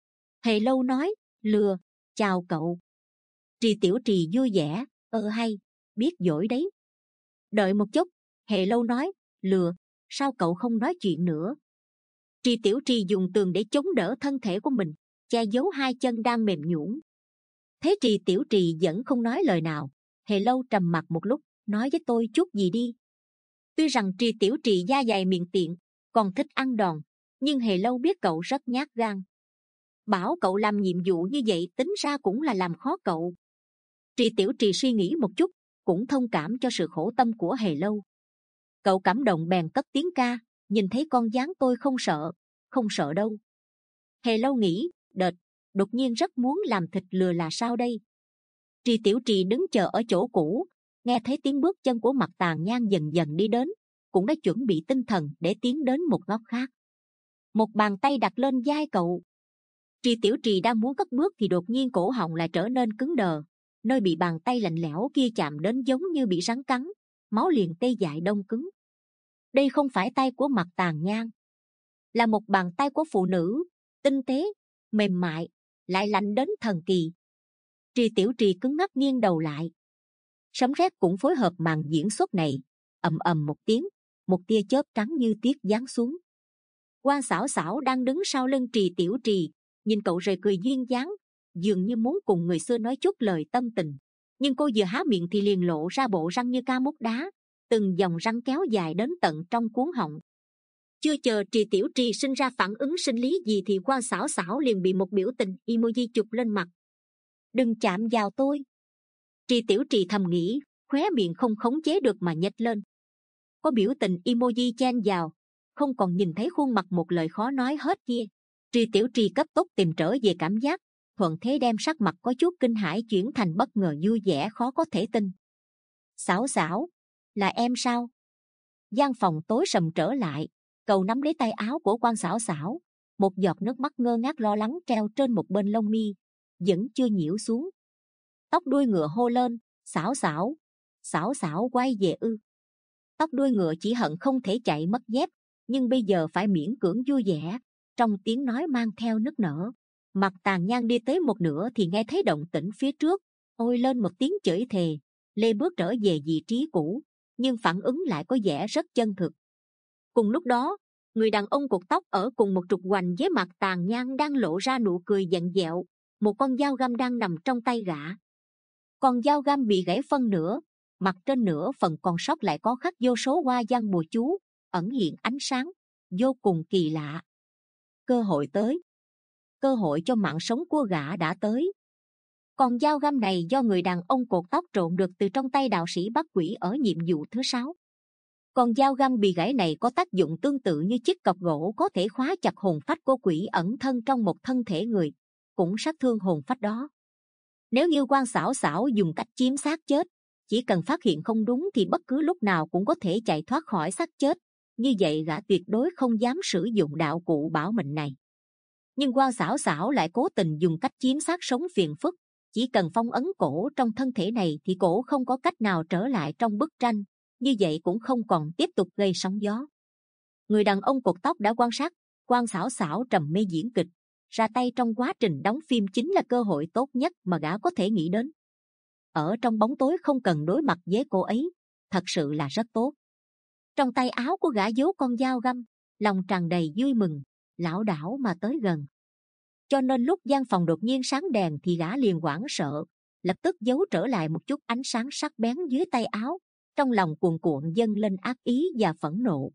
Hề Lâu nói, lừa, chào cậu. Trì Tiểu Trì vui vẻ, ơ hay, biết giỏi đấy. Đợi một chút, Hề Lâu nói, lừa, sao cậu không nói chuyện nữa? Trì Tiểu Trì dùng tường để chống đỡ thân thể của mình, che giấu hai chân đang mềm nhũn. Thế Trì Tiểu Trì vẫn không nói lời nào. Hề Lâu trầm mặc một lúc, nói với tôi chút gì đi. Tuy rằng Trì Tiểu Trì da dày miệng tiện, còn thích ăn đòn, nhưng Hề Lâu biết cậu rất nhát gan. Bảo cậu làm nhiệm vụ như vậy tính ra cũng là làm khó cậu. Trì Tiểu Trì suy nghĩ một chút, cũng thông cảm cho sự khổ tâm của Hề Lâu. Cậu cảm động bèn cất tiếng ca, nhìn thấy con gián tôi không sợ, không sợ đâu. Hề Lâu nghĩ, đệt, đột nhiên rất muốn làm thịt lừa là sao đây? Trì Tiểu Trì đứng chờ ở chỗ cũ, nghe thấy tiếng bước chân của Mặt Tàn Nhang dần dần đi đến, cũng đã chuẩn bị tinh thần để tiến đến một góc khác. Một bàn tay đặt lên vai cậu. Trì Tiểu Trì đang muốn cất bước thì đột nhiên cổ họng lại trở nên cứng đờ, nơi bị bàn tay lạnh lẽo kia chạm đến giống như bị rắn cắn, máu liền tê dại đông cứng. Đây không phải tay của Mặt Tàn Nhang, là một bàn tay của phụ nữ, tinh tế, mềm mại, lại lạnh đến thần kỳ. Trì Tiểu Trì cứng ngắc nghiêng đầu lại. Sấm sét cũng phối hợp màn diễn xuất này. Ầm ầm một tiếng, một tia chớp trắng như tuyết giáng xuống. Quan Xảo Xảo đang đứng sau lưng Trì Tiểu Trì, nhìn cậu rời cười duyên dáng, dường như muốn cùng người xưa nói chút lời tâm tình. Nhưng cô vừa há miệng thì liền lộ ra bộ răng như ca mút đá, từng dòng răng kéo dài đến tận trong cuống họng. Chưa chờ Trì Tiểu Trì sinh ra phản ứng sinh lý gì thì Quan Xảo Xảo liền bị một biểu tình emoji chụp lên mặt. Đừng chạm vào tôi. Trì Tiểu Trì thầm nghĩ, khóe miệng không khống chế được mà nhếch lên. Có biểu tình emoji chen vào, không còn nhìn thấy khuôn mặt một lời khó nói hết kia. Trì Tiểu Trì cấp tốc tìm trở về cảm giác, thuận thế đem sắc mặt có chút kinh hãi chuyển thành bất ngờ vui vẻ khó có thể tin. Xảo Xảo, là em sao? Gian phòng tối sầm trở lại, cậu nắm lấy tay áo của Quan Xảo Xảo, một giọt nước mắt ngơ ngác lo lắng treo trên một bên lông mi, vẫn chưa nhiễu xuống. Tóc đuôi ngựa hô lên, Xảo Xảo, Xảo Xảo quay về ư? Tóc đuôi ngựa chỉ hận không thể chạy mất dép, nhưng bây giờ phải miễn cưỡng vui vẻ, trong tiếng nói mang theo nức nở. Mặt Tàn Nhang đi tới một nửa thì nghe thấy động tĩnh phía trước, ôi lên một tiếng chửi thề, lê bước trở về vị trí cũ, nhưng phản ứng lại có vẻ rất chân thực. Cùng lúc đó, người đàn ông cột tóc ở cùng một trục hoành với Mặt Tàn Nhang đang lộ ra nụ cười giận dẹo, một con dao găm đang nằm trong tay gã. Con dao găm bị gãy phân nửa, mặt trên nửa phần còn sót lại có khắc vô số hoa văn bùa chú, ẩn hiện ánh sáng, vô cùng kỳ lạ. Cơ hội tới. Cơ hội cho mạng sống của gã đã tới. Còn dao găm này do người đàn ông cột tóc trộn được từ trong tay đạo sĩ bắt quỷ ở nhiệm vụ thứ sáu. Còn dao găm bị gãy này có tác dụng tương tự như chiếc cọc gỗ có thể khóa chặt hồn phách của quỷ ẩn thân trong một thân thể người, cũng sát thương hồn phách đó. Nếu như Quan Xảo Xảo dùng cách chiếm xác chết, chỉ cần phát hiện không đúng thì bất cứ lúc nào cũng có thể chạy thoát khỏi xác chết. Như vậy gã tuyệt đối không dám sử dụng đạo cụ bảo mệnh này. Nhưng Quan Xảo Xảo lại cố tình dùng cách chiếm xác sống phiền phức. Chỉ cần phong ấn cổ trong thân thể này thì cổ không có cách nào trở lại trong bức tranh. Như vậy cũng không còn tiếp tục gây sóng gió. Người đàn ông cột tóc đã quan sát Quan Xảo Xảo trầm mê diễn kịch, ra tay trong quá trình đóng phim chính là cơ hội tốt nhất mà gã có thể nghĩ đến. Ở trong bóng tối không cần đối mặt với cô ấy, thật sự là rất tốt. Trong tay áo của gã giấu con dao găm, lòng tràn đầy vui mừng, lảo đảo mà tới gần. Cho nên lúc gian phòng đột nhiên sáng đèn thì gã liền hoảng sợ, lập tức giấu trở lại một chút ánh sáng sắc bén dưới tay áo, trong lòng cuồn cuộn dâng lên ác ý và phẫn nộ.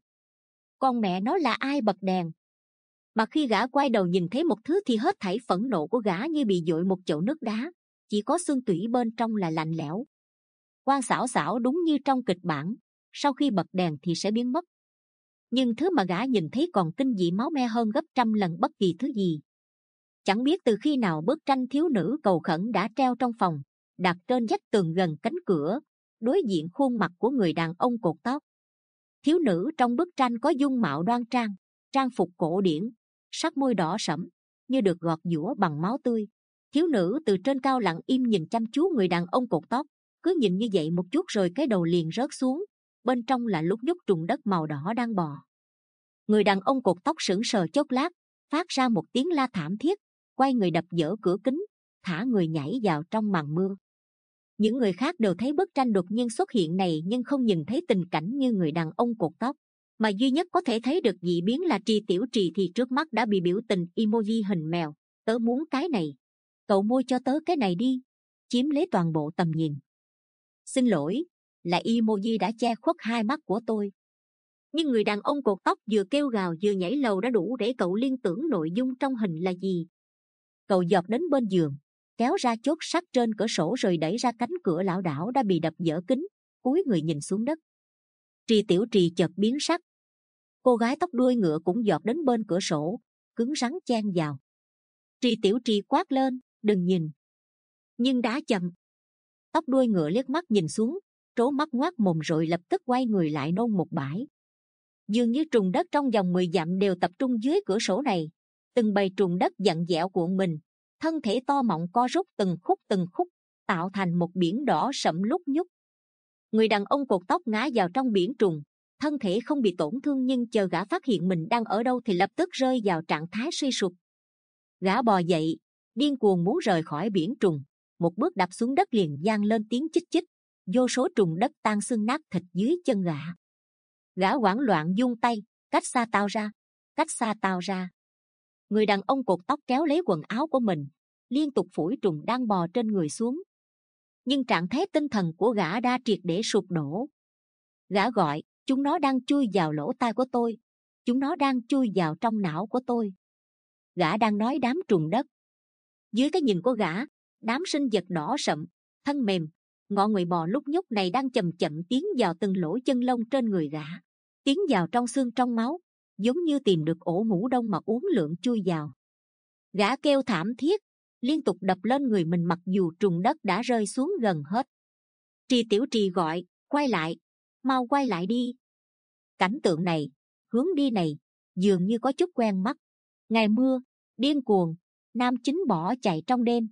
Con mẹ nó là ai bật đèn? Mà khi gã quay đầu nhìn thấy một thứ thì hết thảy phẫn nộ của gã như bị dội một chậu nước đá, chỉ có xương tủy bên trong là lạnh lẽo. Quan Xảo Xảo đúng như trong kịch bản, sau khi bật đèn thì sẽ biến mất. Nhưng thứ mà gã nhìn thấy còn kinh dị máu me hơn gấp trăm lần bất kỳ thứ gì. Chẳng biết từ khi nào bức tranh thiếu nữ cầu khẩn đã treo trong phòng, đặt trên vách tường gần cánh cửa, đối diện khuôn mặt của người đàn ông cột tóc. Thiếu nữ trong bức tranh có dung mạo đoan trang, trang phục cổ điển, sắc môi đỏ sẫm, như được gọt giũa bằng máu tươi. Thiếu nữ từ trên cao lặng im nhìn chăm chú người đàn ông cột tóc, cứ nhìn như vậy một chút rồi cái đầu liền rớt xuống. Bên trong là lúc nhúc trùng đất màu đỏ đang bò. Người đàn ông cột tóc sững sờ chốc lát, phát ra một tiếng la thảm thiết, quay người đập vỡ cửa kính, thả người nhảy vào trong màn mưa. Những người khác đều thấy bức tranh đột nhiên xuất hiện này nhưng không nhìn thấy tình cảnh như người đàn ông cột tóc, mà duy nhất có thể thấy được dị biến là Trì Tiểu Trì thì trước mắt đã bị biểu tình emoji hình mèo. Tớ muốn cái này, cậu mua cho tớ cái này đi, chiếm lấy toàn bộ tầm nhìn. Xin lỗi, là emoji đã che khuất hai mắt của tôi. Nhưng người đàn ông cột tóc vừa kêu gào vừa nhảy lầu đã đủ để cậu liên tưởng nội dung trong hình là gì. Cậu dọt đến bên giường, kéo ra chốt sắt trên cửa sổ rồi đẩy ra cánh cửa lảo đảo đã bị đập vỡ kính, cúi người nhìn xuống đất. Trì Tiểu Trì chợt biến sắc. Cô gái tóc đuôi ngựa cũng dọt đến bên cửa sổ, cứng rắn chen vào. Trì Tiểu Trì quát lên, đừng nhìn. Nhưng đã chậm. Tóc đuôi ngựa liếc mắt nhìn xuống, trố mắt ngoác mồm rồi lập tức quay người lại nôn một bãi. Dường như trùng đất trong vòng mười dặm đều tập trung dưới cửa sổ này. Từng bầy trùng đất dặn dẹo cuộn mình, thân thể to mọng co rút từng khúc từng khúc, tạo thành một biển đỏ sẫm lúc nhúc. Người đàn ông cột tóc ngã vào trong biển trùng, thân thể không bị tổn thương nhưng chờ gã phát hiện mình đang ở đâu thì lập tức rơi vào trạng thái suy sụp. Gã bò dậy, điên cuồng muốn rời khỏi biển trùng, một bước đạp xuống đất liền vang lên tiếng chích chích, vô số trùng đất tan xương nát thịt dưới chân gã. Gã hoảng loạn vung tay, cách xa tao ra, cách xa tao ra. Người đàn ông cột tóc kéo lấy quần áo của mình, liên tục phủi trùng đang bò trên người xuống. Nhưng trạng thái tinh thần của gã đã triệt để sụp đổ. Gã gọi, chúng nó đang chui vào lỗ tai của tôi, chúng nó đang chui vào trong não của tôi. Gã đang nói đám trùng đất. Dưới cái nhìn của gã, đám sinh vật đỏ sậm, thân mềm, ngọ nguậy bò lúc nhúc này đang chậm chậm tiến vào từng lỗ chân lông trên người gã, tiến vào trong xương trong máu, giống như tìm được ổ ngủ đông mà uốn lượn chui vào. Gã kêu thảm thiết, liên tục đập lên người mình mặc dù trùng đất đã rơi xuống gần hết. Trì Tiểu Trì gọi, quay lại, mau quay lại đi. Cảnh tượng này, hướng đi này, dường như có chút quen mắt. Ngày mưa, điên cuồng, nam chính bỏ chạy trong đêm.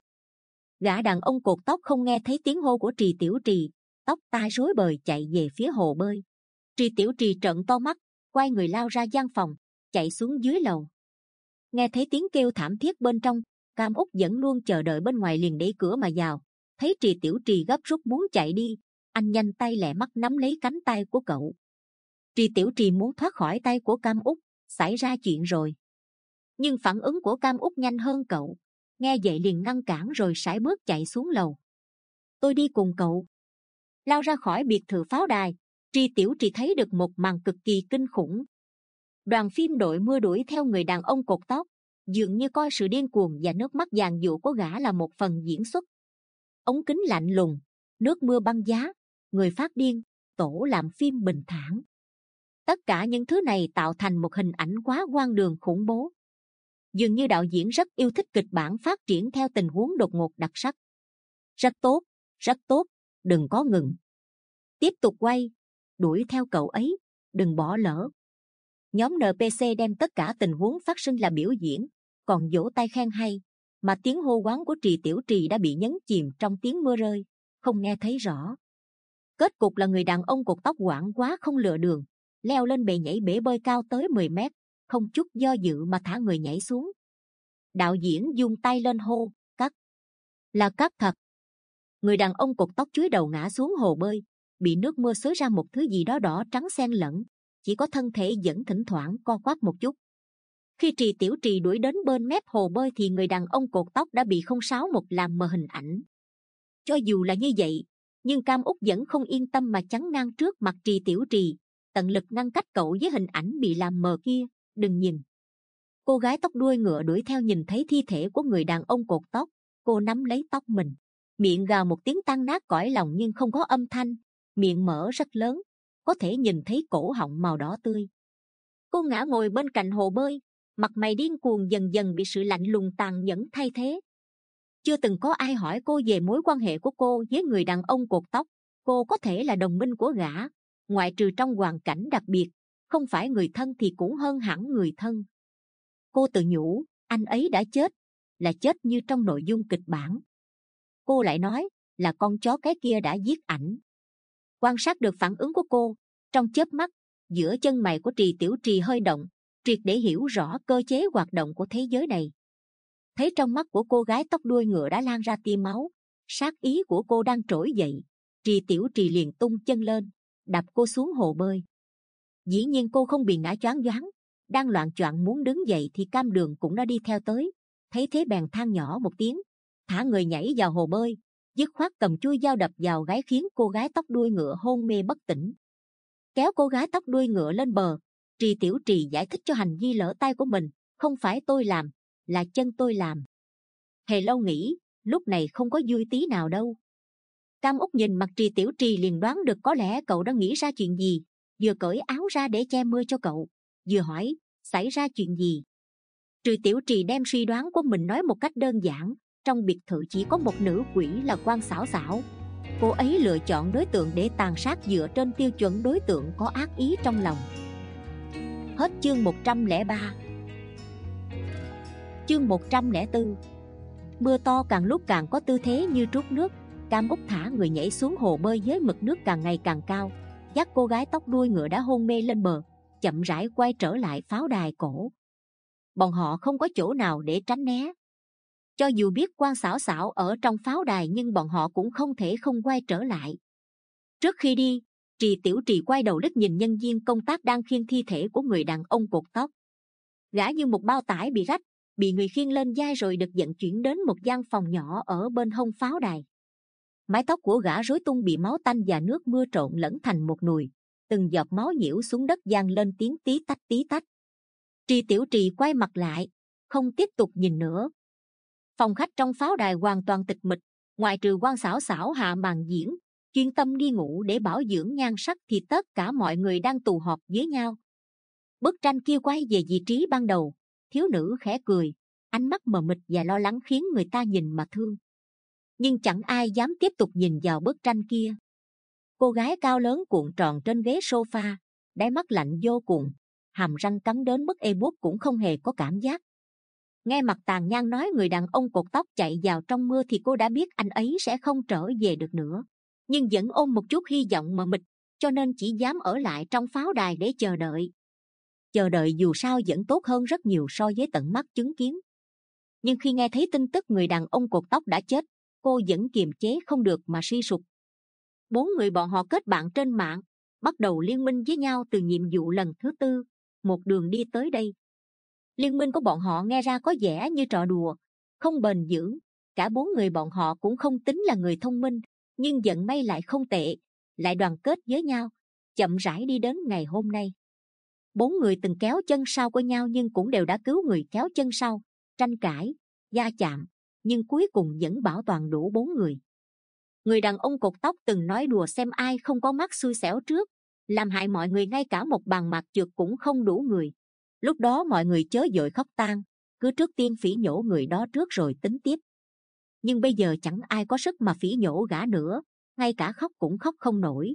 Gã đàn ông cột tóc không nghe thấy tiếng hô của Trì Tiểu Trì, tóc tai rối bời chạy về phía hồ bơi. Trì Tiểu Trì trợn to mắt, quay người lao ra gian phòng, chạy xuống dưới lầu. Nghe thấy tiếng kêu thảm thiết bên trong, Cam Úc vẫn luôn chờ đợi bên ngoài liền đẩy cửa mà vào. Thấy Trì Tiểu Trì gấp rút muốn chạy đi, anh nhanh tay lẹ mắt nắm lấy cánh tay của cậu. Trì Tiểu Trì muốn thoát khỏi tay của Cam Úc, xảy ra chuyện rồi. Nhưng phản ứng của Cam Úc nhanh hơn cậu, nghe vậy liền ngăn cản rồi sải bước chạy xuống lầu. Tôi đi cùng cậu. Lao ra khỏi biệt thự pháo đài, Trì Tiểu Trì thấy được một màn cực kỳ kinh khủng. Đoàn phim đội mưa đuổi theo người đàn ông cột tóc, dường như coi sự điên cuồng và nước mắt giàn giụa của gã là một phần diễn xuất. Ống kính lạnh lùng, nước mưa băng giá, người phát điên, tổ làm phim bình thản. Tất cả những thứ này tạo thành một hình ảnh quá hoang đường khủng bố. Dường như đạo diễn rất yêu thích kịch bản phát triển theo tình huống đột ngột đặc sắc. Rất tốt, rất tốt, đừng có ngừng. Tiếp tục quay, đuổi theo cậu ấy, đừng bỏ lỡ. Nhóm en pê xê đem tất cả tình huống phát sinh là biểu diễn, còn vỗ tay khen hay, mà tiếng hô quán của Trì Tiểu Trì đã bị nhấn chìm trong tiếng mưa rơi, không nghe thấy rõ. Kết cục là người đàn ông cột tóc hoảng quá không lựa đường, leo lên bệ nhảy bể bơi cao tới mười mét, không chút do dự mà thả người nhảy xuống. Đạo diễn dùng tay lên hô, cắt. Là cắt thật. Người đàn ông cột tóc chúi đầu ngã xuống hồ bơi, bị nước mưa xối ra một thứ gì đó đỏ trắng xen lẫn, chỉ có thân thể vẫn thỉnh thoảng co quắp một chút. Khi Trì Tiểu Trì đuổi đến bên mép hồ bơi thì người đàn ông cột tóc đã bị không sáu một làm mờ hình ảnh. Cho dù là như vậy, nhưng Cam Úc vẫn không yên tâm mà chắn ngang trước mặt Trì Tiểu Trì, tận lực ngăn cách cậu với hình ảnh bị làm mờ kia. Đừng nhìn. Cô gái tóc đuôi ngựa đuổi theo nhìn thấy thi thể của người đàn ông cột tóc, cô nắm lấy tóc mình, miệng gào một tiếng tan nát cõi lòng nhưng không có âm thanh, miệng mở rất lớn, có thể nhìn thấy cổ họng màu đỏ tươi. Cô ngã ngồi bên cạnh hồ bơi, mặt mày điên cuồng dần dần bị sự lạnh lùng tàn nhẫn thay thế. Chưa từng có ai hỏi cô về mối quan hệ của cô với người đàn ông cột tóc. Cô có thể là đồng minh của gã, ngoại trừ trong hoàn cảnh đặc biệt, không phải người thân thì cũng hơn hẳn người thân. Cô tự nhủ, anh ấy đã chết, là chết như trong nội dung kịch bản. Cô lại nói, là con chó cái kia đã giết ảnh. Quan sát được phản ứng của cô, trong chớp mắt, giữa chân mày của Trì Tiểu Trì hơi động, triệt để hiểu rõ cơ chế hoạt động của thế giới này. Thấy trong mắt của cô gái tóc đuôi ngựa đã lan ra tia máu, sát ý của cô đang trỗi dậy, Trì Tiểu Trì liền tung chân lên, đập cô xuống hồ bơi. Dĩ nhiên cô không bị ngã choáng váng, đang loạng choạng muốn đứng dậy thì Cam Đường cũng đã đi theo tới, thấy thế bèn than nhỏ một tiếng, thả người nhảy vào hồ bơi, dứt khoát cầm chuôi dao đập vào gáy khiến cô gái tóc đuôi ngựa hôn mê bất tỉnh. Kéo cô gái tóc đuôi ngựa lên bờ, Trì Tiểu Trì giải thích cho hành vi lỡ tay của mình, không phải tôi làm, là chân tôi làm. Hề Lâu nghĩ, lúc này không có vui tí nào đâu. Cam Úc nhìn mặt Trì Tiểu Trì liền đoán được có lẽ cậu đã nghĩ ra chuyện gì, vừa cởi áo ra để che mưa cho cậu, vừa hỏi, xảy ra chuyện gì. Trì Tiểu Trì đem suy đoán của mình nói một cách đơn giản, trong biệt thự chỉ có một nữ quỷ là Quan Xảo Xảo. Cô ấy lựa chọn đối tượng để tàn sát dựa trên tiêu chuẩn đối tượng có ác ý trong lòng. Hết chương một trăm lẻ ba. Chương một trăm lẻ bốn. Mưa to càng lúc càng có tư thế như trút nước. Cam Úc thả người nhảy xuống hồ bơi với mực nước càng ngày càng cao, dắt cô gái tóc đuôi ngựa đã hôn mê lên bờ, chậm rãi quay trở lại pháo đài cổ. Bọn họ không có chỗ nào để tránh né. Cho dù biết quan xảo xảo ở trong pháo đài nhưng bọn họ cũng không thể không quay trở lại. Trước khi đi, Trì Tiểu Trì quay đầu liếc nhìn nhân viên công tác đang khiêng thi thể của người đàn ông cột tóc. Gã như một bao tải bị rách, bị người khiêng lên vai rồi được vận chuyển đến một gian phòng nhỏ ở bên hông pháo đài. Mái tóc của gã rối tung bị máu tanh và nước mưa trộn lẫn thành một nùi, từng giọt máu nhiễu xuống đất vang lên tiếng tí tách tí tách. Trì Tiểu Trì quay mặt lại, không tiếp tục nhìn nữa. Phòng khách trong pháo đài hoàn toàn tịch mịch, ngoại trừ quan xảo xảo hạ màn diễn, chuyên tâm đi ngủ để bảo dưỡng nhan sắc thì tất cả mọi người đang tụ họp với nhau. Bức tranh kia quay về vị trí ban đầu, thiếu nữ khẽ cười, ánh mắt mờ mịt và lo lắng khiến người ta nhìn mà thương. Nhưng chẳng ai dám tiếp tục nhìn vào bức tranh kia. Cô gái cao lớn cuộn tròn trên ghế sofa, đáy mắt lạnh vô cùng, hàm răng cắn đến mức ê buốt cũng không hề có cảm giác. Nghe Mạc Tàn Nhang nói người đàn ông cột tóc chạy vào trong mưa thì cô đã biết anh ấy sẽ không trở về được nữa, nhưng vẫn ôm một chút hy vọng mờ mịt, cho nên chỉ dám ở lại trong pháo đài để chờ đợi. Chờ đợi dù sao vẫn tốt hơn rất nhiều so với tận mắt chứng kiến. Nhưng khi nghe thấy tin tức người đàn ông cột tóc đã chết, cô vẫn kiềm chế không được mà suy sụp. Bốn người bọn họ kết bạn trên mạng, bắt đầu liên minh với nhau từ nhiệm vụ lần thứ tư, một đường đi tới đây. Liên minh của bọn họ nghe ra có vẻ như trò đùa, không bền vững. Cả bốn người bọn họ cũng không tính là người thông minh, nhưng vận may lại không tệ, lại đoàn kết với nhau, chậm rãi đi đến ngày hôm nay. Bốn người từng kéo chân sau của nhau nhưng cũng đều đã cứu người kéo chân sau, tranh cãi, va chạm, nhưng cuối cùng vẫn bảo toàn đủ bốn người. Người đàn ông cột tóc từng nói đùa xem ai không có mắt xui xẻo trước, làm hại mọi người ngay cả một bàn mặt trượt cũng không đủ người. Lúc đó mọi người chớ vội khóc tang, cứ trước tiên phỉ nhổ người đó trước rồi tính tiếp. Nhưng bây giờ chẳng ai có sức mà phỉ nhổ gã nữa, ngay cả khóc cũng khóc không nổi.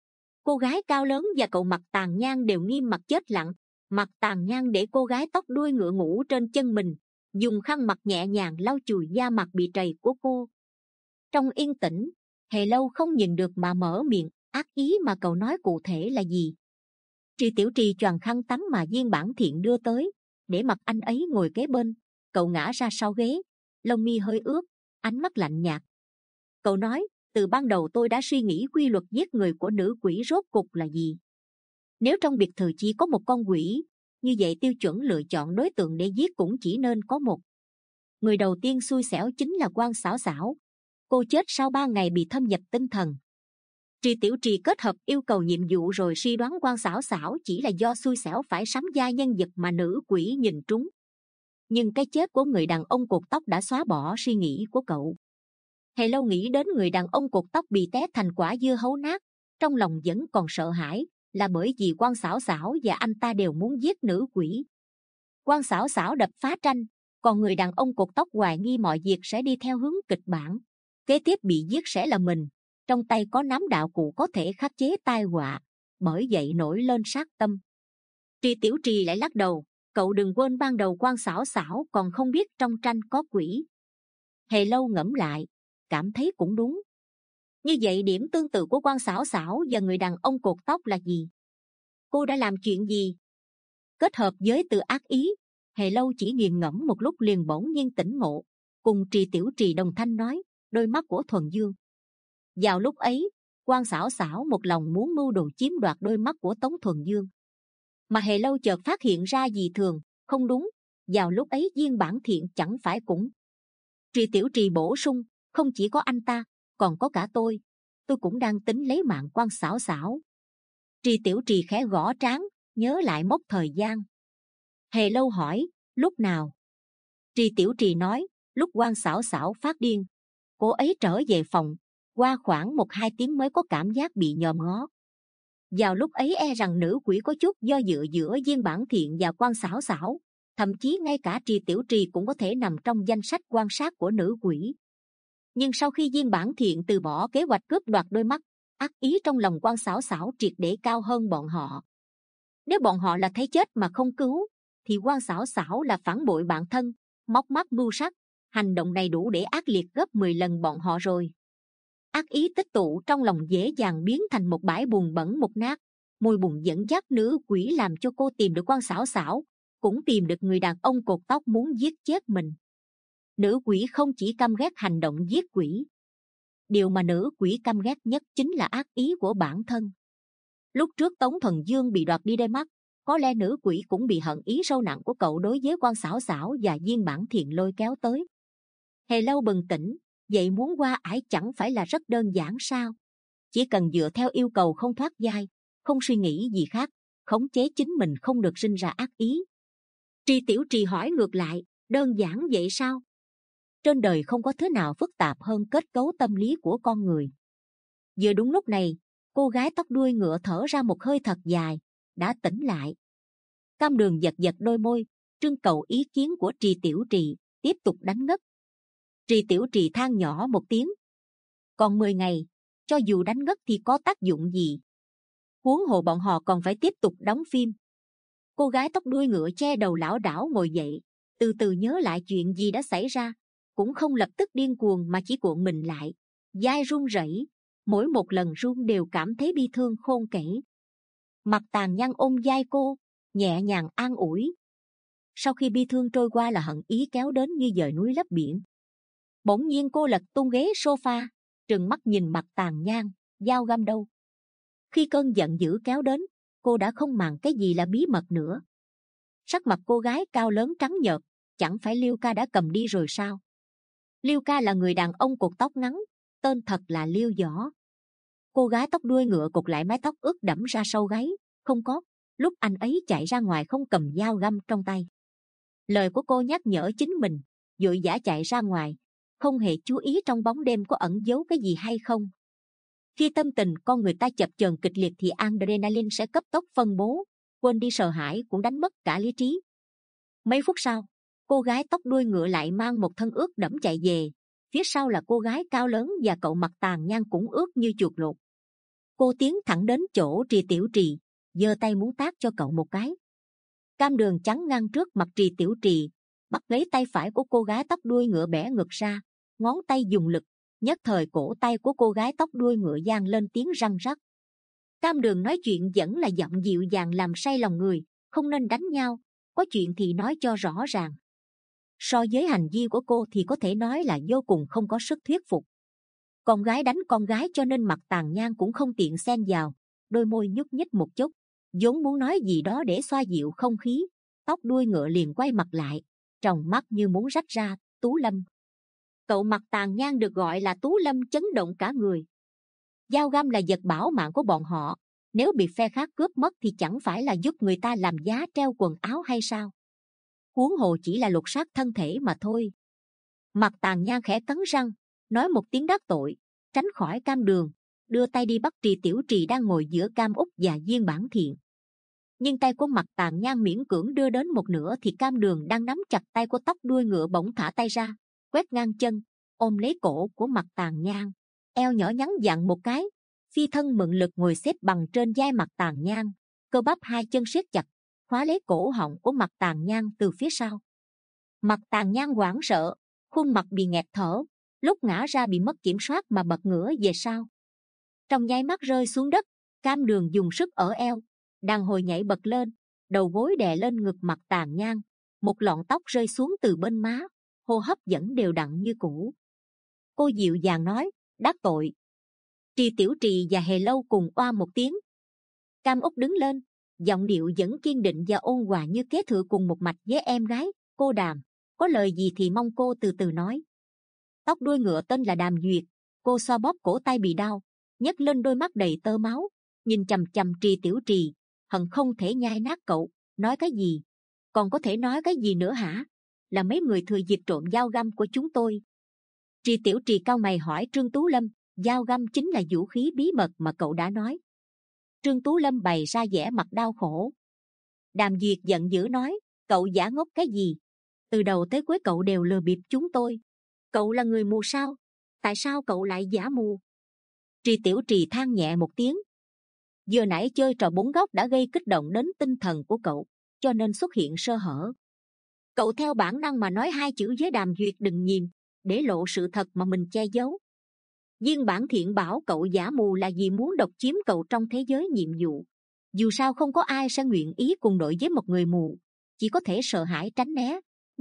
Cô gái cao lớn và cậu Mạc Tàn Nhang đều nghiêm mặt chết lặng. Mạc Tàn Nhang để cô gái tóc đuôi ngựa ngủ trên chân mình, dùng khăn mặt nhẹ nhàng lau chùi da mặt bị trầy của cô. Trong yên tĩnh, Hề Lâu không nhìn được mà mở miệng, ác ý mà cậu nói cụ thể là gì? Trì Tiểu Trì choàng khăn tắm mà Viên Bản Thiện đưa tới, để mặt anh ấy ngồi kế bên. Cậu ngã ra sau ghế, lông mi hơi ướt, ánh mắt lạnh nhạt. Cậu nói, từ ban đầu tôi đã suy nghĩ quy luật giết người của nữ quỷ rốt cục là gì. Nếu trong biệt thự chỉ có một con quỷ, như vậy tiêu chuẩn lựa chọn đối tượng để giết cũng chỉ nên có một. Người đầu tiên xui xẻo chính là quan xảo xảo. Cô chết sau ba ngày bị thâm nhập tinh thần. Trì Tiểu Trì kết hợp yêu cầu nhiệm vụ rồi suy đoán quan xảo xảo chỉ là do xui xẻo phải sắm vai nhân vật mà nữ quỷ nhìn trúng. Nhưng cái chết của người đàn ông cột tóc đã xóa bỏ suy nghĩ của cậu. Hề Lâu nghĩ đến người đàn ông cột tóc bị té thành quả dưa hấu nát, trong lòng vẫn còn sợ hãi, là bởi vì quan xảo xảo và anh ta đều muốn giết nữ quỷ. Quan xảo xảo đập phá tranh, còn người đàn ông cột tóc hoài nghi mọi việc sẽ đi theo hướng kịch bản. Kế tiếp bị giết sẽ là mình, trong tay có nắm đạo cụ có thể khắc chế tai họa, bởi vậy nổi lên sát tâm. Trì Tiểu Trì lại lắc đầu, cậu đừng quên ban đầu quan xảo xảo còn không biết trong tranh có quỷ. Hề Lâu ngẫm lại, cảm thấy cũng đúng. Như vậy điểm tương tự của quan xảo xảo và người đàn ông cột tóc là gì? Cô đã làm chuyện gì? Kết hợp với từ ác ý, Hề Lâu chỉ nghiền ngẫm một lúc liền bỗng nhiên tỉnh ngộ, cùng Trì Tiểu Trì đồng thanh nói, đôi mắt của Thuần Dương. Vào lúc ấy, quan xảo xảo một lòng muốn mưu đồ chiếm đoạt đôi mắt của Tống Thuần Dương. Mà Hề Lâu chợt phát hiện ra gì thường, không đúng, vào lúc ấy Viên Bản Thiện chẳng phải cũng. Trì Tiểu Trì bổ sung, không chỉ có anh ta, còn có cả tôi. Tôi cũng đang tính lấy mạng quan xảo xảo. Trì Tiểu Trì khẽ gõ trán, nhớ lại mốc thời gian. Hề Lâu hỏi, lúc nào? Trì Tiểu Trì nói, lúc quan xảo xảo phát điên. Cô ấy trở về phòng, qua khoảng một hai tiếng mới có cảm giác bị nhòm ngó. Vào lúc ấy e rằng nữ quỷ có chút do dự giữa Viên Bản Thiện và quan xảo xảo, thậm chí ngay cả Trì Tiểu Trì cũng có thể nằm trong danh sách quan sát của nữ quỷ. Nhưng sau khi Viên Bản Thiện từ bỏ kế hoạch cướp đoạt đôi mắt, ác ý trong lòng quan xảo xảo triệt để cao hơn bọn họ. Nếu bọn họ là thấy chết mà không cứu, thì quan xảo xảo là phản bội bản thân, móc mắt mưu sát. Hành động này đủ để ác liệt gấp mười lần bọn họ rồi. Ác ý tích tụ trong lòng dễ dàng biến thành một bãi bùn bẩn mục nát. Mùi bùn dẫn dắt nữ quỷ làm cho cô tìm được quan xảo xảo, cũng tìm được người đàn ông cột tóc muốn giết chết mình. Nữ quỷ không chỉ căm ghét hành động giết quỷ. Điều mà nữ quỷ căm ghét nhất chính là ác ý của bản thân. Lúc trước Tống Thuần Dương bị đoạt đi đôi mắt, có lẽ nữ quỷ cũng bị hận ý sâu nặng của cậu đối với Quan Xảo Xảo và Viên Bản Thiện lôi kéo tới. Hề Lâu bừng tỉnh, vậy muốn qua ải chẳng phải là rất đơn giản sao? Chỉ cần dựa theo yêu cầu không thoát vai, không suy nghĩ gì khác, khống chế chính mình không được sinh ra ác ý. Tri Tiểu Trì hỏi ngược lại, đơn giản vậy sao? Trên đời không có thứ nào phức tạp hơn kết cấu tâm lý của con người. Vừa đúng lúc này, cô gái tóc đuôi ngựa thở ra một hơi thật dài, đã tỉnh lại. Cam Đường giật giật đôi môi, trưng cầu ý kiến của Trì Tiểu Trì, tiếp tục đánh ngất. Trì Tiểu Trì than nhỏ một tiếng. Còn mười ngày, cho dù đánh ngất thì có tác dụng gì? Huống hồ bọn họ còn phải tiếp tục đóng phim. Cô gái tóc đuôi ngựa che đầu lảo đảo ngồi dậy, từ từ nhớ lại chuyện gì đã xảy ra, cũng không lập tức điên cuồng mà chỉ cuộn mình lại, vai run rẩy, mỗi một lần run đều cảm thấy bi thương khôn kể. Mặt Tàn Nhang ôm vai cô, nhẹ nhàng an ủi. Sau khi bi thương trôi qua là hận ý kéo đến như dời núi lấp biển. Bỗng nhiên cô lật tung ghế sofa, trừng mắt nhìn Mặt Tàn Nhang, dao găm đâu? Khi cơn giận dữ kéo đến, cô đã không màng cái gì là bí mật nữa. Sắc mặt cô gái cao lớn trắng nhợt, chẳng phải Liêu Ca đã cầm đi rồi sao? Liêu Ca là người đàn ông cột tóc ngắn, tên thật là Liêu Võ. Cô gái tóc đuôi ngựa cột lại mái tóc ướt đẫm ra sau gáy. Không có, lúc anh ấy chạy ra ngoài không cầm dao găm trong tay. Lời của cô nhắc nhở chính mình, vội vã chạy ra ngoài, không hề chú ý trong bóng đêm có ẩn giấu cái gì hay không. Khi tâm tình con người ta chập chờn kịch liệt thì adrenaline sẽ cấp tốc phân bố, quên đi sợ hãi cũng đánh mất cả lý trí. Mấy phút sau, cô gái tóc đuôi ngựa lại mang một thân ướt đẫm chạy về. Phía sau là cô gái cao lớn và cậu Mặt Tàn Nhang cũng ướt như chuột lột. Cô tiến thẳng đến chỗ Trì Tiểu Trì, giơ tay muốn tát cho cậu một cái. Cam Đường chắn ngang trước mặt Trì Tiểu Trì, bắt lấy tay phải của cô gái tóc đuôi ngựa bẻ ngực ra, ngón tay dùng lực, nhất thời cổ tay của cô gái tóc đuôi ngựa vang lên tiếng răng rắc. Cam Đường nói chuyện vẫn là giọng dịu dàng làm say lòng người, không nên đánh nhau, có chuyện thì nói cho rõ ràng. So với hành vi của cô thì có thể nói là vô cùng không có sức thuyết phục. Con gái đánh con gái cho nên Mặt Tàn Nhang cũng không tiện xen vào, đôi môi nhúc nhích một chút, vốn muốn nói gì đó để xoa dịu không khí, tóc đuôi ngựa liền quay mặt lại, tròng mắt như muốn rách ra. Tú Lâm. Cậu Mặt Tàn Nhang được gọi là Tú Lâm chấn động cả người. Dao găm là vật bảo mạng của bọn họ, nếu bị phe khác cướp mất thì chẳng phải là giúp người ta làm giá treo quần áo hay sao? Huống hồ chỉ là lột xác thân thể mà thôi. Mặt Tàn Nhang khẽ cắn răng, nói một tiếng đắc tội, tránh khỏi Cam Đường, đưa tay đi bắt Trì Tiểu Trì đang ngồi giữa Cam Úc và Viên Bản Thiện. Nhưng tay của Mặt Tàn Nhang miễn cưỡng đưa đến một nửa thì Cam Đường đang nắm chặt tay của tóc đuôi ngựa bỗng thả tay ra, quét ngang chân, ôm lấy cổ của Mặt Tàn Nhang, eo nhỏ nhắn dặn một cái, phi thân mượn lực ngồi xếp bằng trên vai Mặt Tàn Nhang, cơ bắp hai chân siết chặt, khóa lấy cổ họng của Mặt Tàn Nhang từ phía sau. Mặt Tàn Nhang hoảng sợ, khuôn mặt bị nghẹt thở, lúc ngã ra bị mất kiểm soát mà bật ngửa về sau. Trong nháy mắt rơi xuống đất, Cam Đường dùng sức ở eo, đàn hồi nhảy bật lên, đầu gối đè lên ngực Mặt Tàn Nhang, một lọn tóc rơi xuống từ bên má, hô hấp vẫn đều đặn như cũ. Cô dịu dàng nói, đắc tội. Trì Tiểu Trì và Hề Lâu cùng oa một tiếng. Cam Úc đứng lên, giọng điệu vẫn kiên định và ôn hòa như kế thừa cùng một mạch với em gái. Cô Đàm, có lời gì thì mong cô từ từ nói. Tóc đuôi ngựa tên là Đàm Duyệt. Cô xoa bóp cổ tay bị đau, nhấc lên đôi mắt đầy tơ máu, nhìn chằm chằm Trì Tiểu Trì, hận không thể nhai nát cậu. Nói cái gì? Còn có thể nói cái gì nữa hả? Là mấy người thừa dịp trộm dao găm của chúng tôi. Trì Tiểu Trì cau mày hỏi Trương Tú Lâm, dao găm chính là vũ khí bí mật mà cậu đã nói. Trương Tú Lâm bày ra vẻ mặt đau khổ. Đàm Duyệt giận dữ nói, cậu giả ngốc cái gì? Từ đầu tới cuối cậu đều lừa bịp chúng tôi. Cậu là người mù sao? Tại sao cậu lại giả mù? Trì Tiểu Trì than nhẹ một tiếng. Vừa nãy chơi trò bốn góc đã gây kích động đến tinh thần của cậu, cho nên xuất hiện sơ hở. Cậu theo bản năng mà nói hai chữ với Đàm Duyệt đừng nhìn, để lộ sự thật mà mình che giấu. Viên Bản Thiện bảo cậu giả mù là vì muốn độc chiếm cậu trong thế giới nhiệm vụ. Dù sao không có ai sẽ nguyện ý cùng đội với một người mù, chỉ có thể sợ hãi tránh né,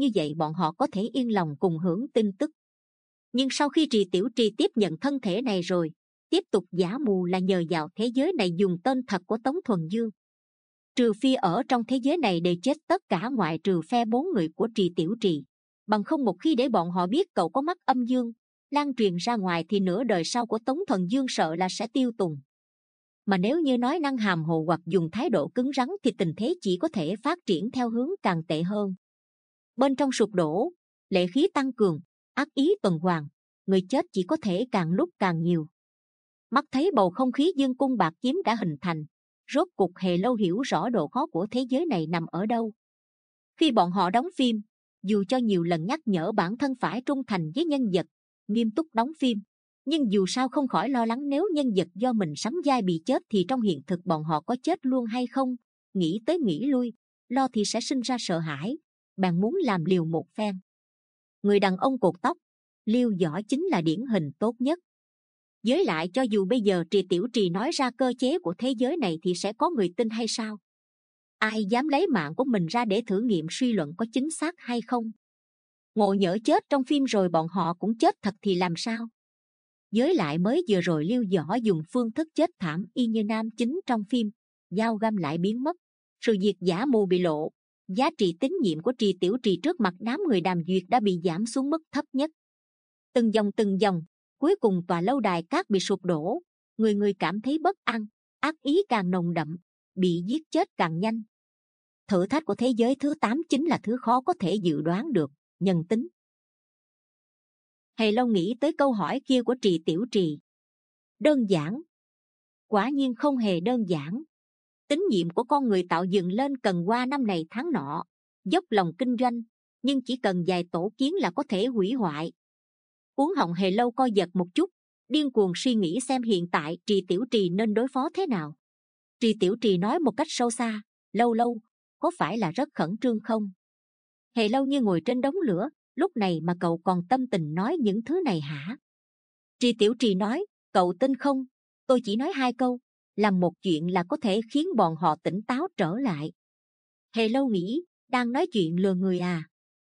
như vậy bọn họ có thể yên lòng cùng hưởng tin tức. Nhưng sau khi Trì Tiểu Trì tiếp nhận thân thể này rồi, tiếp tục giả mù là nhờ vào thế giới này dùng tên thật của Tống Thuần Dương. Trừ phi ở trong thế giới này để chết tất cả ngoại trừ phe bốn người của Trì Tiểu Trì, bằng không một khi để bọn họ biết cậu có mắt âm dương lan truyền ra ngoài thì nửa đời sau của Tống Thuần Dương sợ là sẽ tiêu tùng. Mà nếu như nói năng hàm hồ hoặc dùng thái độ cứng rắn thì tình thế chỉ có thể phát triển theo hướng càng tệ hơn. Bên trong sụp đổ, lệ khí tăng cường, ác ý tuần hoàn, người chết chỉ có thể càng lúc càng nhiều. Mắt thấy bầu không khí dương cung bạc kiếm đã hình thành, rốt cuộc Hề Lâu hiểu rõ độ khó của thế giới này nằm ở đâu. Khi bọn họ đóng phim, dù cho nhiều lần nhắc nhở bản thân phải trung thành với nhân vật, nghiêm túc đóng phim, nhưng dù sao không khỏi lo lắng nếu nhân vật do mình sắm vai bị chết thì trong hiện thực bọn họ có chết luôn hay không. Nghĩ tới nghĩ lui, lo thì sẽ sinh ra sợ hãi, bạn muốn làm liều một phen. Người đàn ông cột tóc, Liêu Võ chính là điển hình tốt nhất. Với lại cho dù bây giờ Trì Tiểu Trì nói ra cơ chế của thế giới này thì sẽ có người tin hay sao? Ai dám lấy mạng của mình ra để thử nghiệm suy luận có chính xác hay không? Ngộ nhỡ chết trong phim rồi bọn họ cũng chết thật thì làm sao? Với lại mới vừa rồi Liêu Võ dùng phương thức chết thảm y như nam chính trong phim, dao găm lại biến mất, sự việc giả mù bị lộ, giá trị tín nhiệm của Trì Tiểu Trì trước mặt đám người Đàm Duyệt đã bị giảm xuống mức thấp nhất. Từng dòng từng dòng, cuối cùng tòa lâu đài cát bị sụp đổ, người người cảm thấy bất an, ác ý càng nồng đậm, bị giết chết càng nhanh. Thử thách của thế giới thứ tám chính là thứ khó có thể dự đoán được, nhân tính. Hề Lâu nghĩ tới câu hỏi kia của Trì Tiểu Trì. Đơn giản? Quả nhiên không hề đơn giản. Tín nhiệm của con người tạo dựng lên cần qua năm này tháng nọ, dốc lòng kinh doanh, nhưng chỉ cần vài tổ kiến là có thể hủy hoại. Uống họng Hề Lâu co giật một chút, điên cuồng suy nghĩ xem hiện tại Trì Tiểu Trì nên đối phó thế nào. Trì Tiểu Trì nói một cách sâu xa, Lâu Lâu, có phải là rất khẩn trương không? Hề Lâu như ngồi trên đống lửa, lúc này mà cậu còn tâm tình nói những thứ này hả? Trì Tiểu Trì nói, cậu tin không? Tôi chỉ nói hai câu, làm một chuyện là có thể khiến bọn họ tỉnh táo trở lại. Hề Lâu nghĩ, đang nói chuyện lừa người à?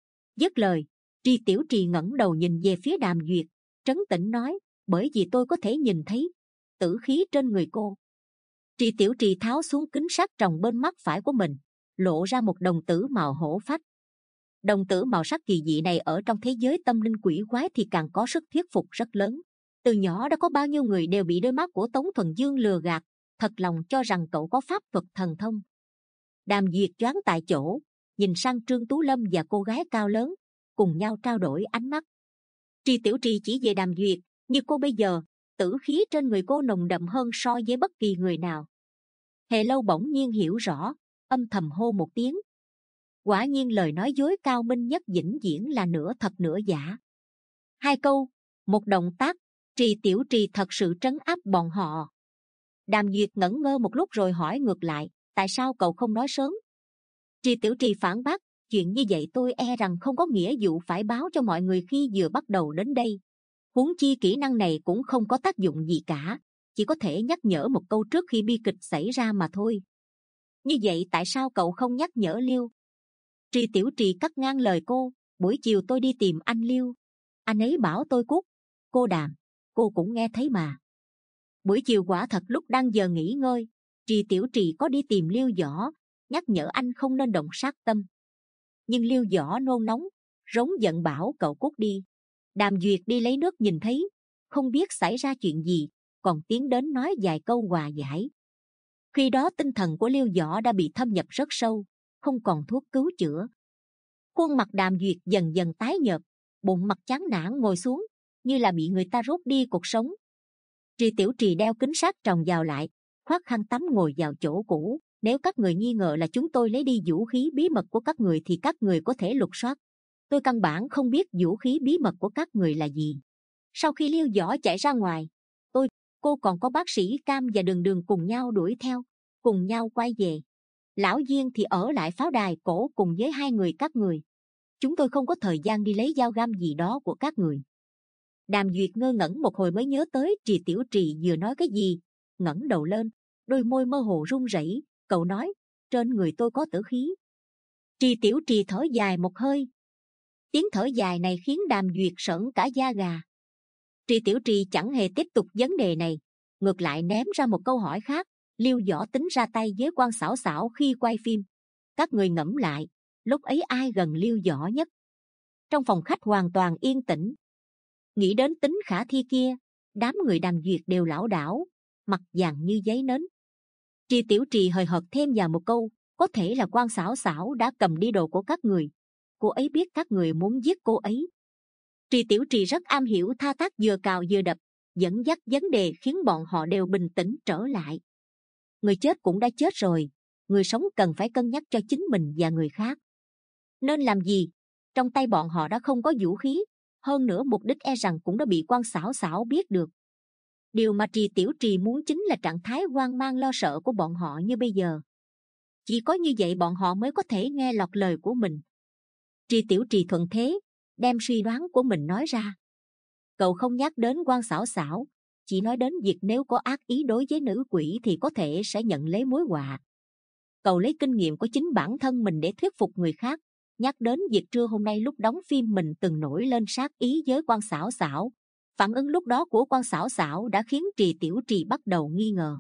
Dứt lời, Trì Tiểu Trì ngẩng đầu nhìn về phía Đàm Duyệt, trấn tĩnh nói, bởi vì tôi có thể nhìn thấy tử khí trên người cô. Trì Tiểu Trì tháo xuống kính sắt tròng bên mắt phải của mình, lộ ra một đồng tử màu hổ phách. Đồng tử màu sắc kỳ dị này ở trong thế giới tâm linh quỷ quái thì càng có sức thuyết phục rất lớn. Từ nhỏ đã có bao nhiêu người đều bị đôi mắt của Tống Thuần Dương lừa gạt, thật lòng cho rằng cậu có pháp thuật thần thông. Đàm Duyệt choáng tại chỗ, nhìn sang Trương Tú Lâm và cô gái cao lớn, cùng nhau trao đổi ánh mắt. Trì Tiểu Trì chỉ về Đàm Duyệt, như cô bây giờ, tử khí trên người cô nồng đậm hơn so với bất kỳ người nào. Hề Lâu bỗng nhiên hiểu rõ, âm thầm hô một tiếng. Quả nhiên lời nói dối cao minh nhất vĩnh viễn là nửa thật nửa giả. Hai câu, một động tác, Trì Tiểu Trì thật sự trấn áp bọn họ. Đàm Duyệt ngẩn ngơ một lúc rồi hỏi ngược lại, tại sao cậu không nói sớm? Trì Tiểu Trì phản bác, chuyện như vậy tôi e rằng không có nghĩa vụ phải báo cho mọi người khi vừa bắt đầu đến đây. Huống chi kỹ năng này cũng không có tác dụng gì cả, chỉ có thể nhắc nhở một câu trước khi bi kịch xảy ra mà thôi. Như vậy tại sao cậu không nhắc nhở Liêu? Trì Tiểu Trì cắt ngang lời cô, buổi chiều tôi đi tìm anh Liêu, anh ấy bảo tôi cút. Cô Đàm, cô cũng nghe thấy mà. Buổi chiều quả thật lúc đang giờ nghỉ ngơi, Trì Tiểu Trì có đi tìm Liêu Võ, nhắc nhở anh không nên động sát tâm. Nhưng Liêu Võ nôn nóng, rống giận bảo cậu cút đi. Đàm Duyệt đi lấy nước nhìn thấy, không biết xảy ra chuyện gì, còn tiến đến nói vài câu hòa giải. Khi đó tinh thần của Liêu Võ đã bị thâm nhập rất sâu, không còn thuốc cứu chữa. Khuôn mặt Đàm Duyệt dần dần tái nhợt, bụng mặt chán nản ngồi xuống, như là bị người ta rút đi cuộc sống. Trì Tiểu Trì đeo kính sắt tròng vào lại, khoác khăn tắm ngồi vào chỗ cũ. Nếu các người nghi ngờ là chúng tôi lấy đi vũ khí bí mật của các người thì các người có thể lục soát. Tôi căn bản không biết vũ khí bí mật của các người là gì. Sau khi Liêu Võ chạy ra ngoài, tôi, cô còn có bác sĩ Cam và Đường Đường cùng nhau đuổi theo, cùng nhau quay về. Lão Diên thì ở lại pháo đài cổ cùng với hai người các người. Chúng tôi không có thời gian đi lấy dao găm gì đó của các người. Đàm Duyệt ngơ ngẩn một hồi mới nhớ tới Trì Tiểu Trì vừa nói cái gì, ngẩng đầu lên, đôi môi mơ hồ run rẩy. Cậu nói, trên người tôi có tử khí. Trì Tiểu Trì thở dài một hơi, Tiếng thở dài này khiến Đàm Duyệt sởn cả da gà. Tri Tiểu Trì chẳng hề tiếp tục vấn đề này, ngược lại ném ra một câu hỏi khác. Liêu Võ tính ra tay với Quan Xảo Xảo khi quay phim. Các người ngẫm lại, lúc ấy ai gần Liêu Võ nhất? Trong phòng khách hoàn toàn yên tĩnh. Nghĩ đến tính khả thi kia, đám người Đàm Duyệt đều lảo đảo, mặt vàng như giấy nến. Tri Tiểu Trì hời hợt thêm vào một câu, có thể là Quan Xảo Xảo đã cầm đi đồ của các người. Cô ấy biết các người muốn giết cô ấy. Tri Tiểu Trì rất am hiểu thao tác vừa cào vừa đập, dẫn dắt vấn đề khiến bọn họ đều bình tĩnh trở lại. Người chết cũng đã chết rồi, người sống cần phải cân nhắc cho chính mình và người khác. Nên làm gì? Trong tay bọn họ đã không có vũ khí, hơn nữa mục đích e rằng cũng đã bị Quan Xảo Xảo biết được. Điều mà Trì Tiểu Trì muốn chính là trạng thái hoang mang lo sợ của bọn họ như bây giờ. Chỉ có như vậy bọn họ mới có thể nghe lọt lời của mình. Trì Tiểu Trì thuận thế, đem suy đoán của mình nói ra. Cậu không nhắc đến Quan Xảo Xảo, chỉ nói đến việc nếu có ác ý đối với nữ quỷ thì có thể sẽ nhận lấy mối họa. Cậu lấy kinh nghiệm của chính bản thân mình để thuyết phục người khác, nhắc đến việc trưa hôm nay lúc đóng phim mình từng nổi lên sát ý với Quan Xảo Xảo. Phản ứng lúc đó của Quan Xảo Xảo đã khiến Trì Tiểu Trì bắt đầu nghi ngờ.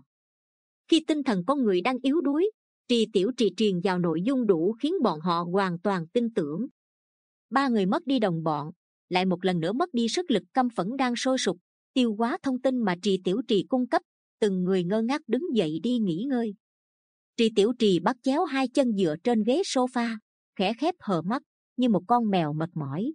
Khi tinh thần con người đang yếu đuối, Trì Tiểu Trì truyền vào nội dung đủ khiến bọn họ hoàn toàn tin tưởng. Ba người mất đi đồng bọn, lại một lần nữa mất đi sức lực căm phẫn đang sôi sục, tiêu hóa thông tin mà Trì Tiểu Trì cung cấp, từng người ngơ ngác đứng dậy đi nghỉ ngơi. Trì Tiểu Trì bắt chéo hai chân dựa trên ghế sofa, khẽ khép hờ mắt như một con mèo mệt mỏi.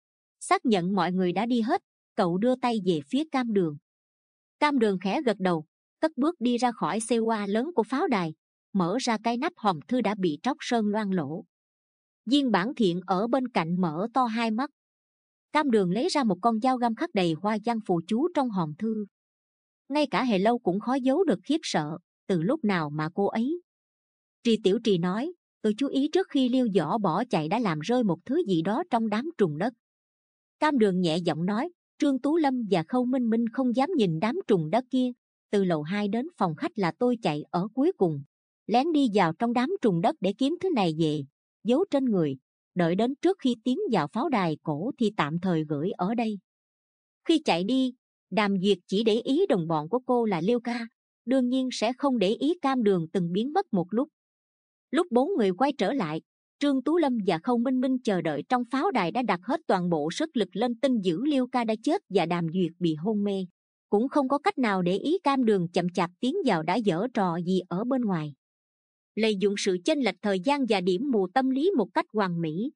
Xác nhận mọi người đã đi hết, cậu đưa tay về phía Cam Đường. Cam Đường khẽ gật đầu, cất bước đi ra khỏi xe hoa lớn của pháo đài, mở ra cái nắp hòm thư đã bị tróc sơn loang lổ. Viên Bản Thiện ở bên cạnh mở to hai mắt. Cam Đường lấy ra một con dao găm khắc đầy hoa văn phù chú trong hòm thư. Ngay cả Hề Lâu cũng khó giấu được khiếp sợ. Từ lúc nào mà cô ấy? Trì Tiểu Trì nói, tôi chú ý trước khi Liêu Võ bỏ chạy đã làm rơi một thứ gì đó trong đám trùng đất. Cam Đường nhẹ giọng nói, Trương Tú Lâm và Khâu Minh Minh không dám nhìn đám trùng đất kia. Từ lầu hai đến phòng khách là tôi chạy ở cuối cùng, lén đi vào trong đám trùng đất để kiếm thứ này về, giấu trên người, đợi đến trước khi tiến vào pháo đài cổ thì tạm thời gửi ở đây. Khi chạy đi, Đàm Duyệt chỉ để ý đồng bọn của cô là Liêu Ca, đương nhiên sẽ không để ý Cam Đường từng biến mất một lúc. Lúc bốn người quay trở lại, Trương Tú Lâm và Khâu Minh Minh chờ đợi trong pháo đài đã đặt hết toàn bộ sức lực lên tin dữ Liêu Ca đã chết và Đàm Duyệt bị hôn mê, cũng không có cách nào để ý Cam Đường chậm chạp tiến vào đã giở trò gì ở bên ngoài. Lợi dụng sự chênh lệch thời gian và điểm mù tâm lý một cách hoàn mỹ.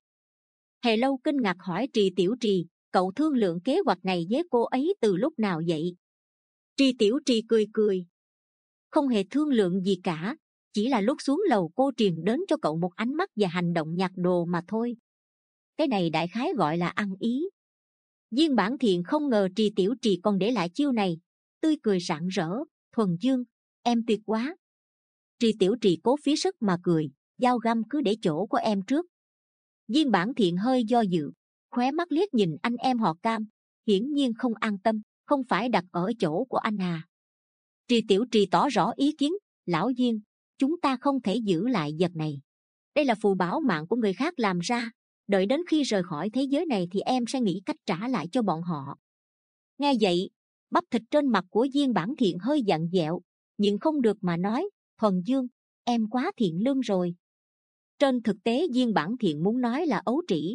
Hề Lâu kinh ngạc hỏi Trì Tiểu Trì, cậu thương lượng kế hoạch này với cô ấy từ lúc nào vậy? Trì Tiểu Trì cười cười, không hề thương lượng gì cả, chỉ là lúc xuống lầu cô truyền đến cho cậu một ánh mắt và hành động nhặt đồ mà thôi. Cái này đại khái gọi là ăn ý. Viên Bản Thiện không ngờ Trì Tiểu Trì còn để lại chiêu này, tươi cười rạng rỡ, Thuần Dương, em tuyệt quá. Trì Tiểu Trì cố phí sức mà cười, dao găm cứ để chỗ của em trước. Viên Bản Thiện hơi do dự, khóe mắt liếc nhìn anh em họ Cam, hiển nhiên không an tâm, không phải đặt ở chỗ của anh à. Trì Tiểu Trì tỏ rõ ý kiến, lão Viên, chúng ta không thể giữ lại vật này. Đây là phù bảo mạng của người khác làm ra, đợi đến khi rời khỏi thế giới này thì em sẽ nghĩ cách trả lại cho bọn họ. Nghe vậy, bắp thịt trên mặt của Viên Bản Thiện hơi dặn dẹo, nhưng không được mà nói, Thuần Dương, em quá thiện lương rồi. Trên thực tế Viên Bản Thiện muốn nói là ấu trĩ.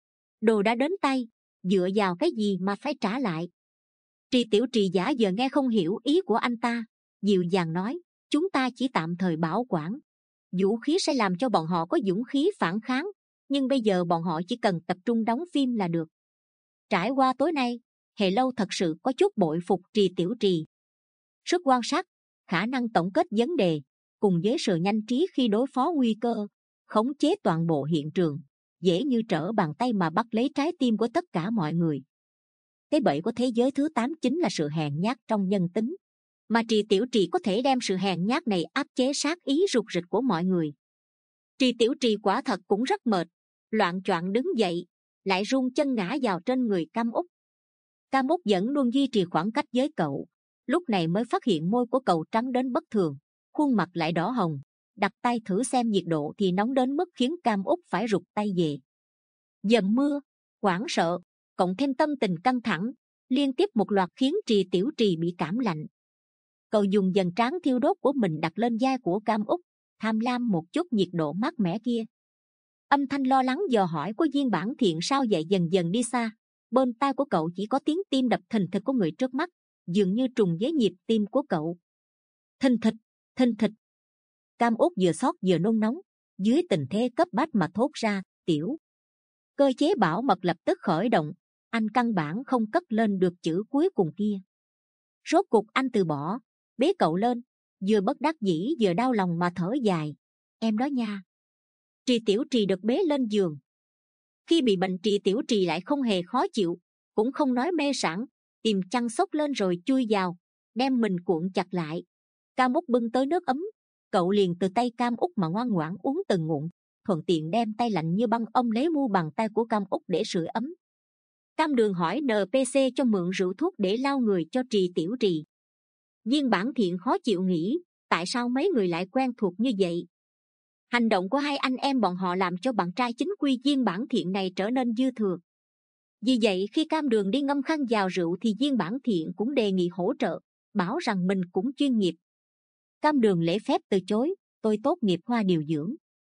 Đồ đã đến tay, dựa vào cái gì mà phải trả lại? Trì Tiểu Trì giả giờ nghe không hiểu ý của anh ta, dịu dàng nói, chúng ta chỉ tạm thời bảo quản. Vũ khí sẽ làm cho bọn họ có dũng khí phản kháng, nhưng bây giờ bọn họ chỉ cần tập trung đóng phim là được. Trải qua tối nay, Hề Lâu thật sự có chút bội phục Trì Tiểu Trì. Sức quan sát, khả năng tổng kết vấn đề, cùng với sự nhanh trí khi đối phó nguy cơ, khống chế toàn bộ hiện trường, dễ như trở bàn tay mà bắt lấy trái tim của tất cả mọi người. Cái bẫy của thế giới thứ tám chính là sự hèn nhát trong nhân tính, mà Trì Tiểu Trì có thể đem sự hèn nhát này áp chế sát ý rụt rịch của mọi người. Trì Tiểu Trì quả thật cũng rất mệt, loạng choạng đứng dậy, lại run chân ngã vào trên người Cam Úc. Cam Úc vẫn luôn duy trì khoảng cách với cậu, lúc này mới phát hiện môi của cậu trắng đến bất thường, khuôn mặt lại đỏ hồng, đặt tay thử xem nhiệt độ thì nóng đến mức khiến Cam Úc phải rụt tay về. Dầm mưa, Hoảng sợ cộng thêm tâm tình căng thẳng liên tiếp một loạt khiến Trì Tiểu Trì bị cảm lạnh. Cậu dùng dần trán thiêu đốt của mình đặt lên vai của Cam Úc, tham lam một chút nhiệt độ mát mẻ kia. Âm thanh lo lắng dò hỏi của Viên Bản Thiện sao vậy dần dần đi xa. Bên tai của cậu chỉ có tiếng tim đập thình thịch của người trước mắt, dường như trùng với nhịp tim của cậu. Thình thịch, thình thịch. Cam Úc vừa xót vừa nôn nóng, dưới tình thế cấp bách mà thốt ra, tiểu. Cơ chế bảo mật lập tức khởi động, anh căn bản không cất lên được chữ cuối cùng kia. Rốt cục anh từ bỏ, bế cậu lên, vừa bất đắc dĩ vừa đau lòng mà thở dài. Em đó nha. Trì Tiểu Trì được bế lên giường. Khi bị bệnh Trì Tiểu Trì lại không hề khó chịu, cũng không nói mê sảng, tìm chăn xốc lên rồi chui vào, đem mình cuộn chặt lại. Cam Úc bưng tới nước ấm, cậu liền từ tay Cam Úc mà ngoan ngoãn uống từng ngụm, thuận tiện đem tay lạnh như băng ôm lấy mu bàn tay của Cam Úc để sưởi ấm. Cam Đường hỏi en pê xê cho mượn rượu thuốc để lau người cho Trì Tiểu Trì. Viên Bản Thiện khó chịu nghĩ, tại sao mấy người lại quen thuộc như vậy? Hành động của hai anh em bọn họ làm cho bạn trai chính quy Viên Bản Thiện này trở nên dư thừa. Vì vậy khi Cam Đường đi ngâm khăn vào rượu thì Viên Bản Thiện cũng đề nghị hỗ trợ, bảo rằng mình cũng chuyên nghiệp. Cam Đường lễ phép từ chối, tôi tốt nghiệp khoa điều dưỡng.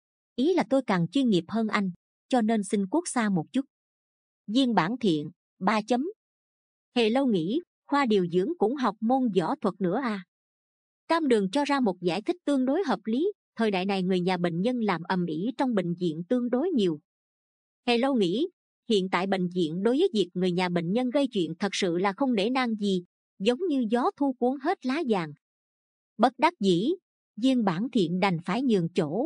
Ý là tôi càng chuyên nghiệp hơn anh, cho nên xin cuốc xa một chút. Viên Bản Thiện, ba chấm. Hề Lâu nghĩ, khoa điều dưỡng cũng học môn võ thuật nữa à? Cam Đường cho ra một giải thích tương đối hợp lý, thời đại này người nhà bệnh nhân làm ầm ĩ trong bệnh viện tương đối nhiều. Hề Lâu nghĩ, hiện tại bệnh viện đối với việc người nhà bệnh nhân gây chuyện thật sự là không để nang gì, giống như gió thu cuốn hết lá vàng. Bất đắc dĩ, Viên Bản Thiện đành phải nhường chỗ.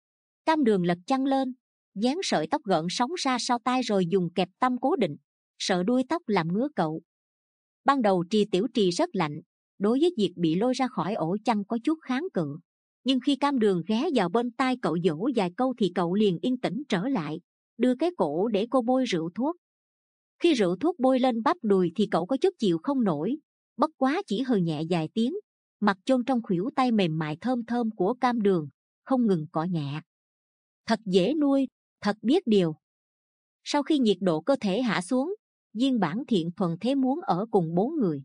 Cam Đường lật chăn lên, dán sợi tóc gợn sóng ra sau tai rồi dùng kẹp tăm cố định, sợ đuôi tóc làm ngứa cậu. Ban đầu Trì Tiểu Trì rất lạnh, đối với việc bị lôi ra khỏi ổ chăn có chút kháng cự, nhưng khi Cam Đường ghé vào bên tai cậu dỗ vài câu thì cậu liền yên tĩnh trở lại, đưa cái cổ để cô bôi rượu thuốc. Khi rượu thuốc bôi lên bắp đùi thì cậu có chút chịu không nổi, bất quá chỉ hừ nhẹ vài tiếng, mặt chôn trong khuỷu tay mềm mại thơm thơm của Cam Đường, không ngừng cọ nhẹ. Thật dễ nuôi, thật biết điều. Sau khi nhiệt độ cơ thể hạ xuống, Viên Bản Thiện thuần thế muốn ở cùng bốn người.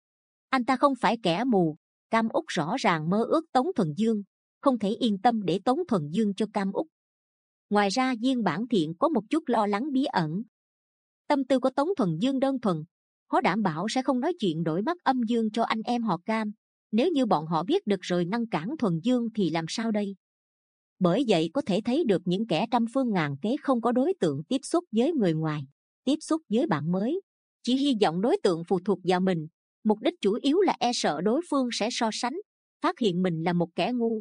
Anh ta không phải kẻ mù, Cam Úc rõ ràng mơ ước Tống Thuần Dương, không thể yên tâm để Tống Thuần Dương cho Cam Úc. Ngoài ra Viên Bản Thiện có một chút lo lắng bí ẩn. Tâm tư của Tống Thuần Dương đơn thuần, khó đảm bảo sẽ không nói chuyện đổi mắt âm dương cho anh em họ Cam. Nếu như bọn họ biết được rồi ngăn cản Thuần Dương thì làm sao đây? Bởi vậy có thể thấy được những kẻ trăm phương ngàn kế không có đối tượng tiếp xúc với người ngoài, tiếp xúc với bạn mới, chỉ hy vọng đối tượng phụ thuộc vào mình, mục đích chủ yếu là e sợ đối phương sẽ so sánh, phát hiện mình là một kẻ ngu.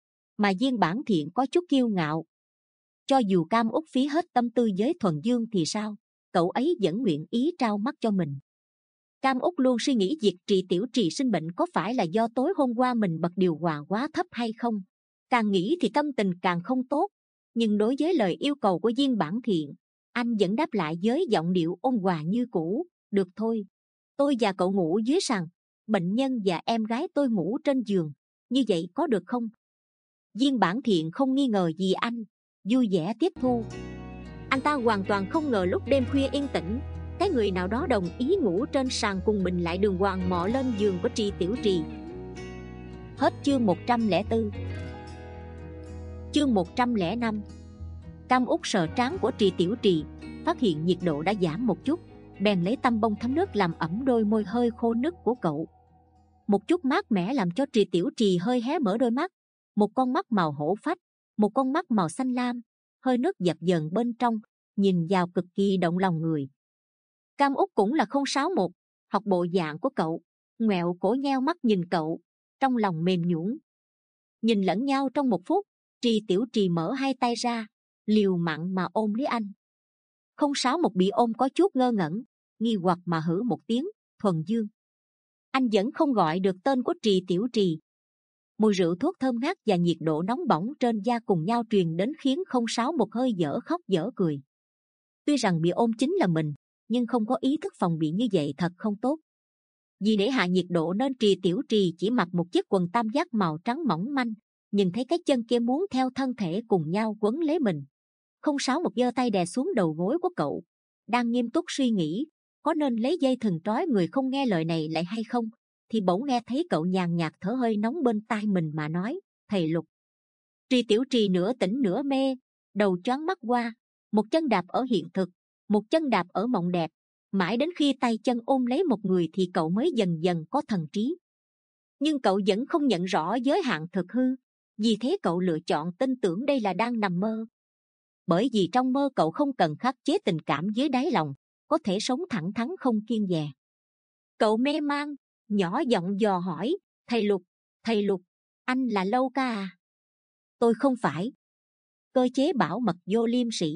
Mà Viên Bản Thiện có chút kiêu ngạo. Cho dù Cam Úc phí hết tâm tư với Thuần Dương thì sao, cậu ấy vẫn nguyện ý trao mắt cho mình. Cam Úc luôn suy nghĩ việc Trì Tiểu Trì sinh bệnh có phải là do tối hôm qua mình bật điều hòa quá thấp hay không. Càng nghĩ thì tâm tình càng không tốt, nhưng đối với lời yêu cầu của Viên Bản Thiện, anh vẫn đáp lại với giọng điệu ôn hòa như cũ. Được thôi, tôi và cậu ngủ dưới sàn, bệnh nhân và em gái tôi ngủ trên giường, như vậy có được không? Viên Bản Thiện không nghi ngờ gì anh, vui vẻ tiếp thu. Anh ta hoàn toàn không ngờ lúc đêm khuya yên tĩnh, cái người nào đó đồng ý ngủ trên sàn cùng mình lại đường hoàng mò lên giường của Trì Tiểu Trì. Hết chương một trăm lẻ bốn. Chương một trăm lẻ năm. Cam Úc sờ trán của Trì Tiểu Trì, phát hiện nhiệt độ đã giảm một chút, bèn lấy tăm bông thấm nước làm ẩm đôi môi hơi khô nứt của cậu. Một chút mát mẻ làm cho Trì Tiểu Trì hơi hé mở đôi mắt, một con mắt màu hổ phách, một con mắt màu xanh lam, hơi nước dập dờn bên trong, nhìn vào cực kỳ động lòng người. Cam Úc cũng là không sáu một, học bộ dạng của cậu, ngoẹo cổ nheo mắt nhìn cậu, trong lòng mềm nhũn. Nhìn lẫn nhau trong một phút, Trì Tiểu Trì mở hai tay ra, liều mạng mà ôm lấy anh. Không sáu một bị ôm có chút ngơ ngẩn, nghi hoặc mà hử một tiếng, Thuần Dương. Anh vẫn không gọi được tên của Trì Tiểu Trì. Mùi rượu thuốc thơm ngát và nhiệt độ nóng bỏng trên da cùng nhau truyền đến khiến không sáu một hơi dở khóc dở cười. Tuy rằng bị ôm chính là mình, nhưng không có ý thức phòng bị như vậy thật không tốt. Vì để hạ nhiệt độ nên Trì Tiểu Trì chỉ mặc một chiếc quần tam giác màu trắng mỏng manh, nhìn thấy cái chân kia muốn theo thân thể cùng nhau quấn lấy mình. Không sáu một giơ tay đè xuống đầu gối của cậu, đang nghiêm túc suy nghĩ có nên lấy dây thừng trói người không nghe lời này lại hay không, thì bỗng nghe thấy cậu nhàn nhạt thở hơi nóng bên tai mình mà nói: "Thầy Lục." Tri Tiểu Trì nửa tỉnh nửa mê, đầu choáng mắt qua, một chân đạp ở hiện thực, một chân đạp ở mộng đẹp, mãi đến khi tay chân ôm lấy một người thì cậu mới dần dần có thần trí. Nhưng cậu vẫn không nhận rõ giới hạn thực hư, vì thế cậu lựa chọn tin tưởng đây là đang nằm mơ. Bởi vì trong mơ cậu không cần khắc chế tình cảm dưới đáy lòng, có thể sống thẳng thắn không kiêng dè. Cậu mê man, nhỏ giọng dò hỏi: "Thầy Lục, thầy Lục, anh là Lâu Ca à?" "Tôi không phải." Cơ chế bảo mật vô liêm sỉ.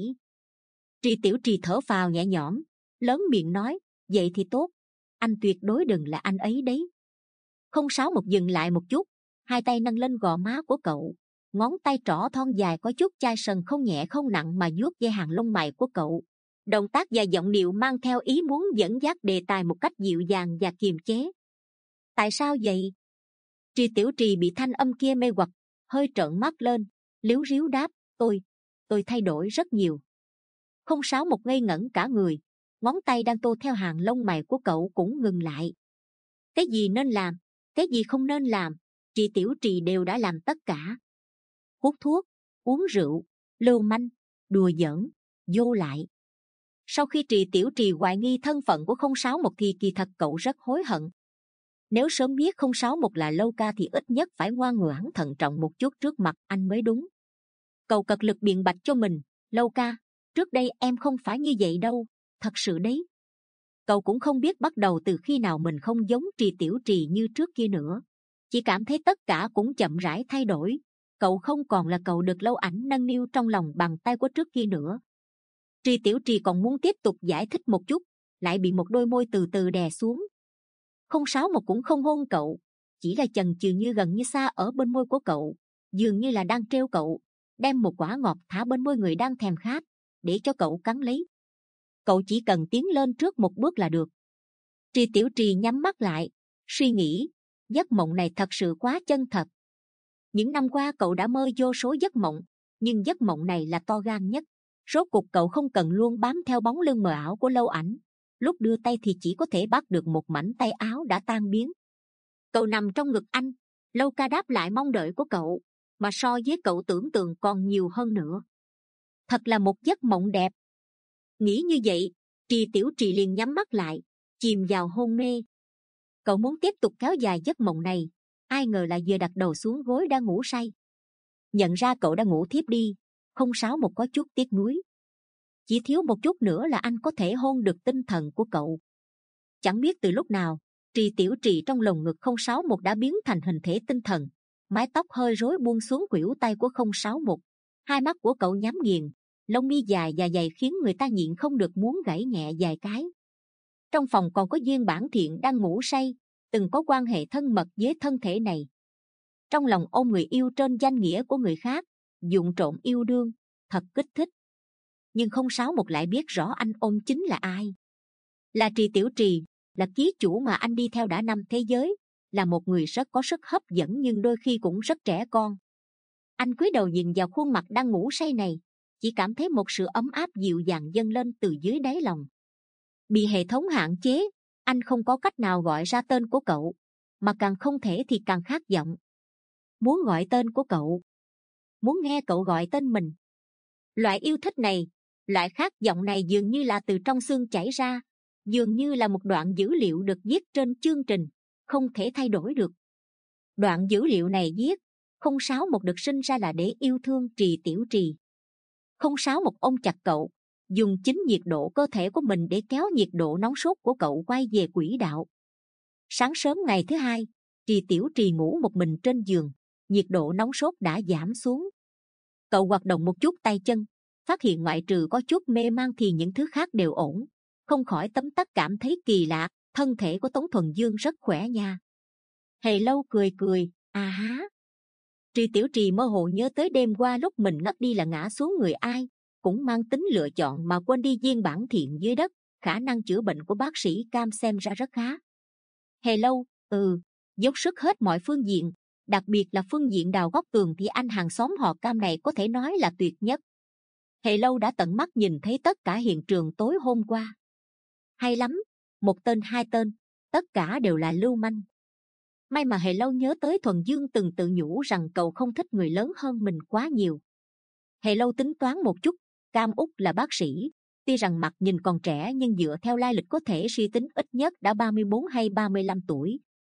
Tri Tiểu Trì thở phào nhẹ nhõm, lớn miệng nói: "Vậy thì tốt, anh tuyệt đối đừng là anh ấy đấy." Không sáu một dừng lại một chút, hai tay nâng lên gò má của cậu, ngón tay trỏ thon dài có chút chai sần không nhẹ không nặng mà vuốt ve hàng lông mày của cậu. Động tác và giọng điệu mang theo ý muốn dẫn dắt đề tài một cách dịu dàng và kiềm chế. "Tại sao vậy?" Tri Tiểu Trì bị thanh âm kia mê hoặc, hơi trợn mắt lên, líu ríu đáp: Tôi, tôi thay đổi rất nhiều." Không sáu một ngây ngẩn cả người, ngón tay đang tô theo hàng lông mày của cậu cũng ngừng lại. Cái gì nên làm, cái gì không nên làm, Tri Tiểu Trì đều đã làm tất cả. Hút thuốc, uống rượu, lưu manh, đùa giỡn, vô lại. Sau khi Tri Tiểu Trì hoài nghi thân phận của không sáu một thì kỳ thật cậu rất hối hận. Nếu sớm biết không sáu một là Lâu Ca thì ít nhất phải ngoan ngoãn thận trọng một chút trước mặt anh mới đúng. Cậu cật lực biện bạch cho mình: "Lâu Ca, trước đây em không phải như vậy đâu, thật sự đấy." Cậu cũng không biết bắt đầu từ khi nào mình không giống Tri Tiểu Trì như trước kia nữa, chỉ cảm thấy tất cả cũng chậm rãi thay đổi. Cậu không còn là cậu được Lâu Ảnh nâng niu trong lòng bàn tay của trước kia nữa. Tri Tiểu Trì còn muốn tiếp tục giải thích một chút, lại bị một đôi môi từ từ đè xuống. Không sáu một cũng không hôn cậu, chỉ là chần chừ như gần như xa ở bên môi của cậu, dường như là đang trêu cậu, đem một quả ngọt thả bên môi người đang thèm khát, để cho cậu cắn lấy. Cậu chỉ cần tiến lên trước một bước là được. Tri Tiểu Trì nhắm mắt lại, suy nghĩ, giấc mộng này thật sự quá chân thật. Những năm qua cậu đã mơ vô số giấc mộng, nhưng giấc mộng này là to gan nhất. Rốt cuộc cậu không cần luôn bám theo bóng lưng mờ ảo của Lâu Ảnh, lúc đưa tay thì chỉ có thể bắt được một mảnh tay áo đã tan biến. Cậu nằm trong ngực anh, Lâu Ca đáp lại mong đợi của cậu, mà so với cậu tưởng tượng còn nhiều hơn nữa. Thật là một giấc mộng đẹp. Nghĩ như vậy, Tri Tiểu Trì liền nhắm mắt lại, chìm vào hôn mê. Cậu muốn tiếp tục kéo dài giấc mộng này, ai ngờ là vừa đặt đầu xuống gối đã ngủ say. Nhận ra cậu đã ngủ thiếp đi, không sáu một có chút tiếc nuối. Chỉ thiếu một chút nữa là anh có thể hôn được tinh thần của cậu. Chẳng biết từ lúc nào, Tri Tiểu Trì trong lồng ngực không sáu một đã biến thành hình thể tinh thần, mái tóc hơi rối buông xuống khuỷu tay của không sáu một. Hai mắt của cậu nhắm nghiền, lông mi dài và dày khiến người ta nhịn không được muốn gãy nhẹ vài cái. Trong phòng còn có Duyên Bản Thiện đang ngủ say, từng có quan hệ thân mật với thân thể này. Trong lòng ôm người yêu trên danh nghĩa của người khác, vụng trộm yêu đương, thật kích thích. Nhưng không sáu một lại biết rõ anh ôm chính là ai. Là Tri Tiểu Trì, là ký chủ mà anh đi theo đã năm thế giới, là một người rất có sức hấp dẫn nhưng đôi khi cũng rất trẻ con. Anh cúi đầu nhìn vào khuôn mặt đang ngủ say này, chỉ cảm thấy một sự ấm áp dịu dàng dâng lên từ dưới đáy lòng. Bị hệ thống hạn chế, anh không có cách nào gọi ra tên của cậu, mà càng không thể thì càng khát vọng. Muốn gọi tên của cậu, muốn nghe cậu gọi tên mình. Loại yêu thích này, loại khát vọng này dường như là từ trong xương chảy ra, dường như là một đoạn dữ liệu được viết trên chương trình, không thể thay đổi được. Đoạn dữ liệu này viết, không sáu một được sinh ra là để yêu thương Tri Tiểu Trì. Không sáu một ôm chặt cậu, dùng chính nhiệt độ cơ thể của mình để kéo nhiệt độ nóng sốt của cậu quay về quỹ đạo. Sáng sớm ngày thứ hai, Tri Tiểu Trì ngủ một mình trên giường, nhiệt độ nóng sốt đã giảm xuống. Cậu hoạt động một chút tay chân, phát hiện ngoại trừ có chút mê man thì những thứ khác đều ổn, không khỏi tấm tắc cảm thấy kỳ lạ. Thân thể của Tống Thuần Dương rất khỏe nha. Hề Lâu cười cười, à há. Tri Tiểu Trì mơ hồ nhớ tới đêm qua lúc mình ngất đi là ngã xuống người ai, cũng mang tính lựa chọn mà quên đi Duyên Bản Thiện dưới đất. Khả năng chữa bệnh của bác sĩ Cam xem ra rất khá. Hề Lâu, ừ, dốc sức hết mọi phương diện, đặc biệt là phương diện đào góc tường thì anh hàng xóm họ Cam này có thể nói là tuyệt nhất. Hề Lâu đã tận mắt nhìn thấy tất cả hiện trường tối hôm qua. Hay lắm, một tên hai tên, tất cả đều là lưu manh. May mà Hề Lâu nhớ tới Thuần Dương từng tự nhủ rằng cậu không thích người lớn hơn mình quá nhiều. Hề Lâu tính toán một chút, Cam Úc là bác sĩ, tuy rằng mặt nhìn còn trẻ nhưng dựa theo lai lịch có thể suy tính ít nhất đã ba mươi bốn hay ba mươi lăm tuổi.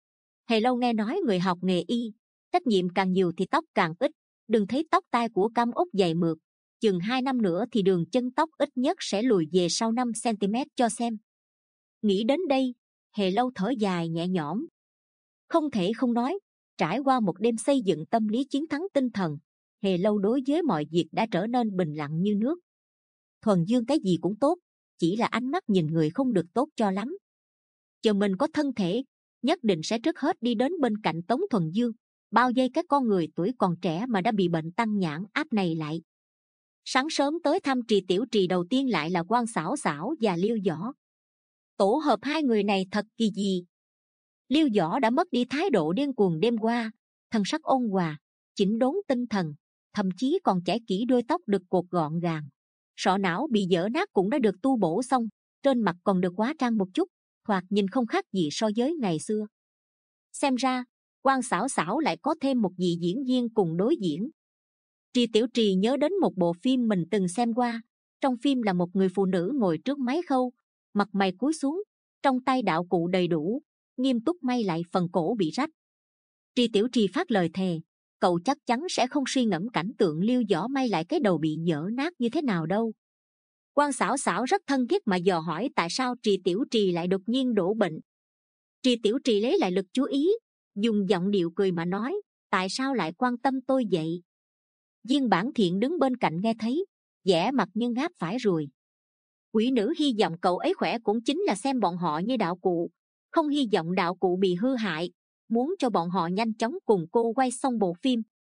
Hề Lâu nghe nói người học nghề y, trách nhiệm càng nhiều thì tóc càng ít. Đừng thấy tóc tai của Cam Úc dày mượt, chừng hai năm nữa thì đường chân tóc ít nhất sẽ lùi về sau năm xăng ti mét cho xem. Nghĩ đến đây, Hề Lâu thở dài nhẹ nhõm. Không thể không nói, trải qua một đêm xây dựng tâm lý chiến thắng tinh thần, Hề Lâu đối với mọi việc đã trở nên bình lặng như nước. Thuần Dương cái gì cũng tốt, chỉ là ánh mắt nhìn người không được tốt cho lắm. Chờ mình có thân thể, nhất định sẽ trước hết đi đến bên cạnh Tống Thuần Dương. Bao giây các con người tuổi còn trẻ mà đã bị bệnh tăng nhãn áp này lại. Sáng sớm tới thăm Trì Tiểu Trì đầu tiên lại là Quan Xảo Xảo và Liêu Võ. Tổ hợp hai người này thật kỳ dị. Liêu Võ đã mất đi thái độ điên cuồng đêm qua, thần sắc ôn hòa, chỉnh đốn tinh thần, thậm chí còn chải kỹ đuôi tóc được cột gọn gàng. Sọ não bị dở nát cũng đã được tu bổ xong, trên mặt còn được hóa trang một chút, thoạt nhìn không khác gì so với ngày xưa. Xem ra Quan Xảo Xảo lại có thêm một vị diễn viên cùng đối diễn. Trì Tiểu Trì nhớ đến một bộ phim mình từng xem qua. Trong phim là một người phụ nữ ngồi trước máy khâu, mặt mày cúi xuống, trong tay đạo cụ đầy đủ, nghiêm túc may lại phần cổ bị rách. Trì Tiểu Trì phát lời thề, cậu chắc chắn sẽ không suy ngẫm cảnh tượng Liêu Võ may lại cái đầu bị vỡ nát như thế nào đâu. Quan Xảo Xảo rất thân thiết mà dò hỏi tại sao Trì Tiểu Trì lại đột nhiên đổ bệnh. Trì Tiểu Trì lấy lại lực chú ý, dùng giọng điệu cười mà nói, tại sao lại quan tâm tôi vậy? Viên Bản Thiện đứng bên cạnh nghe thấy, vẻ mặt như ngáp phải rồi. Quỷ nữ hy vọng cậu ấy khỏe cũng chính là xem bọn họ như đạo cụ, không hy vọng đạo cụ bị hư hại, muốn cho bọn họ nhanh chóng cùng cô quay xong bộ phim.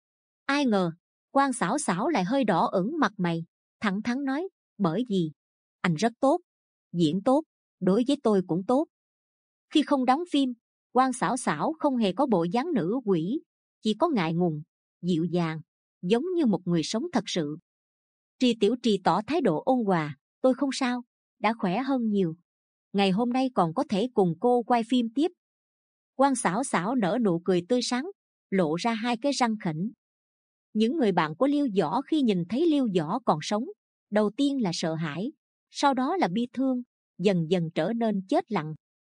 Ai ngờ, Quan Xảo Xảo lại hơi đỏ ửng mặt mày, thẳng thắn nói, bởi vì anh rất tốt, diễn tốt, đối với tôi cũng tốt. Khi không đóng phim, Quan Xảo Xảo không hề có bộ dáng nữ quỷ, chỉ có ngại ngùng, dịu dàng, giống như một người sống thật sự. Trì Tiểu Trì tỏ thái độ ôn hòa, tôi không sao, đã khỏe hơn nhiều. Ngày hôm nay còn có thể cùng cô quay phim tiếp. Quan Xảo Xảo nở nụ cười tươi sáng, lộ ra hai cái răng khỉnh. Những người bạn của Liêu Võ khi nhìn thấy Liêu Võ còn sống, đầu tiên là sợ hãi, sau đó là bi thương, dần dần trở nên chết lặng.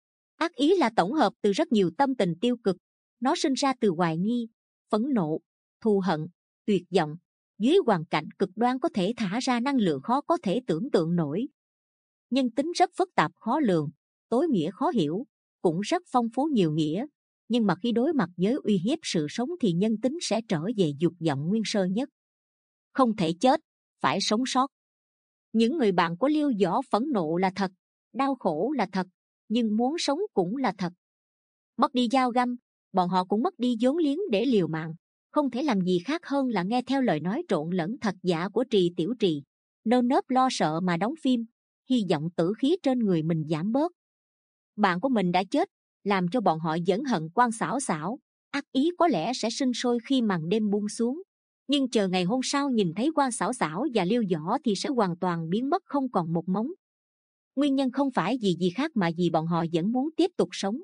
Ác ý là tổng hợp từ rất nhiều tâm tình tiêu cực, nó sinh ra từ hoài nghi, phẫn nộ, thù hận, tuyệt vọng. Dưới hoàn cảnh cực đoan có thể thả ra năng lượng khó có thể tưởng tượng nổi. Nhân tính rất phức tạp khó lường, tối nghĩa khó hiểu, cũng rất phong phú nhiều nghĩa. Nhưng mà khi đối mặt với uy hiếp sự sống thì nhân tính sẽ trở về dục vọng nguyên sơ nhất. Không thể chết, phải sống sót. Những người bạn của Liêu Võ phẫn nộ là thật, đau khổ là thật, nhưng muốn sống cũng là thật. Mất đi dao găm, bọn họ cũng mất đi vốn liếng để liều mạng. Không thể làm gì khác hơn là nghe theo lời nói trộn lẫn thật giả của Trì Tiểu Trì, nơm nớp lo sợ mà đóng phim, hy vọng tử khí trên người mình giảm bớt. Bạn của mình đã chết, làm cho bọn họ vẫn hận Quan Xảo Xảo. Ác ý có lẽ sẽ sinh sôi khi màn đêm buông xuống, nhưng chờ ngày hôm sau nhìn thấy Quan Xảo Xảo và Liêu Võ thì sẽ hoàn toàn biến mất không còn một mống. Nguyên nhân không phải vì gì khác mà vì bọn họ vẫn muốn tiếp tục sống.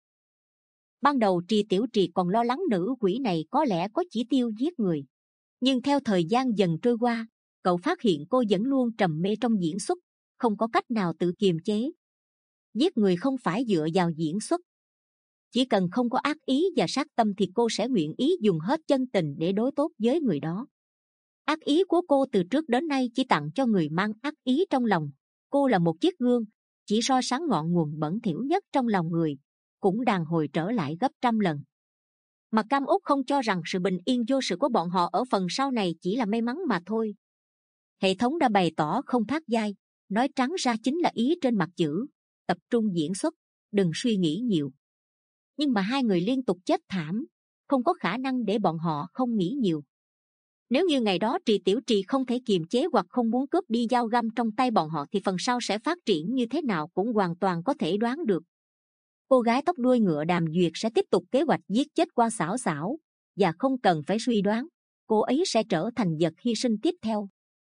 Ban đầu Trì Tiểu Trì còn lo lắng nữ quỷ này có lẽ có chỉ tiêu giết người, nhưng theo thời gian dần trôi qua, cậu phát hiện cô vẫn luôn trầm mê trong diễn xuất, không có cách nào tự kiềm chế. Giết người không phải dựa vào diễn xuất, chỉ cần không có ác ý và sát tâm thì cô sẽ nguyện ý dùng hết chân tình để đối tốt với người đó. Ác ý của cô từ trước đến nay chỉ tặng cho người mang ác ý trong lòng. Cô là một chiếc gương, chỉ soi sáng ngọn nguồn bẩn thỉu nhất trong lòng người, cũng đàn hồi trở lại gấp trăm lần. Mà Cam Úc không cho rằng sự bình yên vô sự của bọn họ ở phần sau này chỉ là may mắn mà thôi. Hệ thống đã bày tỏ không thác giai, nói trắng ra chính là ý trên mặt chữ, tập trung diễn xuất, đừng suy nghĩ nhiều. Nhưng mà hai người liên tục chết thảm, không có khả năng để bọn họ không nghĩ nhiều. Nếu như ngày đó Trì Tiểu Trì không thể kiềm chế hoặc không muốn cướp đi dao găm trong tay bọn họ thì phần sau sẽ phát triển như thế nào cũng hoàn toàn có thể đoán được. Cô gái tóc đuôi ngựa Đàm Duyệt sẽ tiếp tục kế hoạch giết chết Quan Xảo Xảo, và không cần phải suy đoán, cô ấy sẽ trở thành vật hy sinh tiếp theo.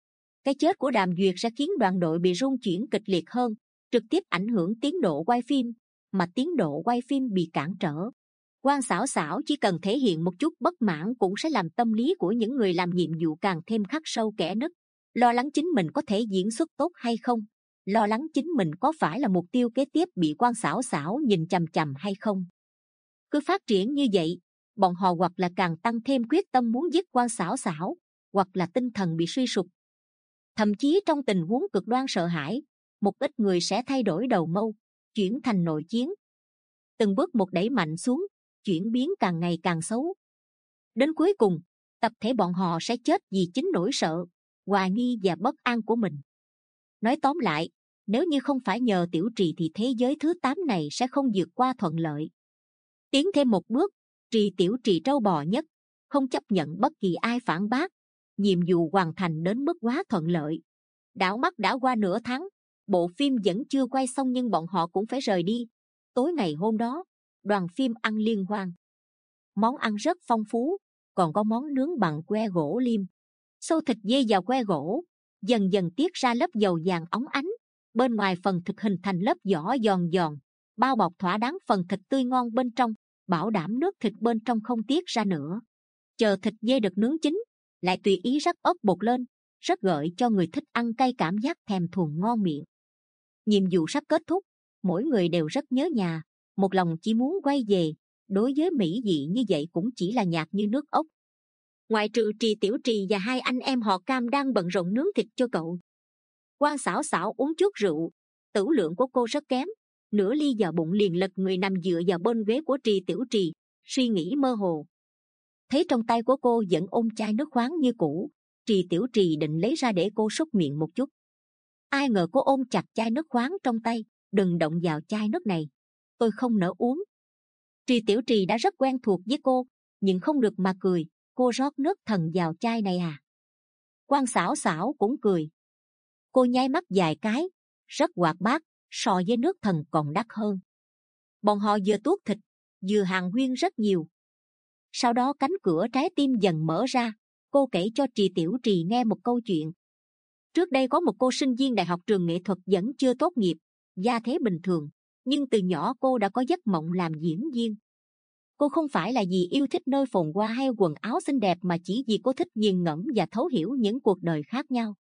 Cái chết của Đàm Duyệt sẽ khiến đoàn đội bị rung chuyển kịch liệt hơn, trực tiếp ảnh hưởng tiến độ quay phim, mà tiến độ quay phim bị cản trở. Quan Xảo Xảo chỉ cần thể hiện một chút bất mãn cũng sẽ làm tâm lý của những người làm nhiệm vụ càng thêm khắc sâu kẽ nứt, lo lắng chính mình có thể diễn xuất tốt hay không, lo lắng chính mình có phải là mục tiêu kế tiếp bị Quan Xảo Xảo nhìn chằm chằm hay không. Cứ phát triển như vậy, bọn họ hoặc là càng tăng thêm quyết tâm muốn giết Quan Xảo Xảo, hoặc là tinh thần bị suy sụp. Thậm chí trong tình huống cực đoan sợ hãi, một ít người sẽ thay đổi đầu mâu, chuyển thành nội chiến. Từng bước một đẩy mạnh xuống, chuyển biến càng ngày càng xấu. Đến cuối cùng, tập thể bọn họ sẽ chết vì chính nỗi sợ, hoài nghi và bất an của mình. Nói tóm lại, nếu như không phải nhờ Tiểu Trì thì thế giới thứ tám này sẽ không vượt qua thuận lợi. Tiến thêm một bước, Trì Tiểu Trì trâu bò nhất, không chấp nhận bất kỳ ai phản bác. Nhiệm vụ hoàn thành đến mức quá thuận lợi. Đảo mắt đã qua nửa tháng, bộ phim vẫn chưa quay xong nhưng bọn họ cũng phải rời đi. Tối ngày hôm đó, đoàn phim ăn liên hoan. Món ăn rất phong phú, còn có món nướng bằng que gỗ liêm. Xâu thịt dê vào que gỗ, dần dần tiết ra lớp dầu vàng óng ánh. Bên ngoài phần thịt hình thành lớp vỏ giòn giòn, bao bọc thỏa đáng phần thịt tươi ngon bên trong, bảo đảm nước thịt bên trong không tiết ra nữa. Chờ thịt dê được nướng chín, lại tùy ý rắc ớt bột lên, rất gợi cho người thích ăn cay cảm giác thèm thuồng ngon miệng. Nhiệm vụ sắp kết thúc, mỗi người đều rất nhớ nhà, một lòng chỉ muốn quay về. Đối với mỹ vị như vậy cũng chỉ là nhạt như nước ốc. Ngoại trừ Trì Tiểu Trì và hai anh em họ Cam đang bận rộn nướng thịt cho cậu. Quan Xảo Xảo uống chút rượu, tửu lượng của cô rất kém, nửa ly vào bụng liền lật người nằm dựa vào bên ghế của Trì Tiểu Trì, suy nghĩ mơ hồ. Thấy trong tay của cô vẫn ôm chai nước khoáng như cũ, Trì Tiểu Trì định lấy ra để cô súc miệng một chút. Ai ngờ cô ôm chặt chai nước khoáng trong tay, đừng động vào chai nước này, tôi không nỡ uống. Trì Tiểu Trì đã rất quen thuộc với cô, nhưng không được mà cười. Cô rót nước thần vào chai này à? Quan Xảo Xảo cũng cười. Cô nháy mắt vài cái, rất hoạt bát, so với nước thần còn đắt hơn. Bọn họ vừa tuốt thịt, vừa hàn huyên rất nhiều. Sau đó cánh cửa trái tim dần mở ra, cô kể cho Trì Tiểu Trì nghe một câu chuyện. Trước đây có một cô sinh viên đại học trường nghệ thuật vẫn chưa tốt nghiệp, gia thế bình thường, nhưng từ nhỏ cô đã có giấc mộng làm diễn viên. Cô không phải là vì yêu thích nơi phồn hoa hay quần áo xinh đẹp mà chỉ vì cô thích nghiền ngẫm và thấu hiểu những cuộc đời khác nhau.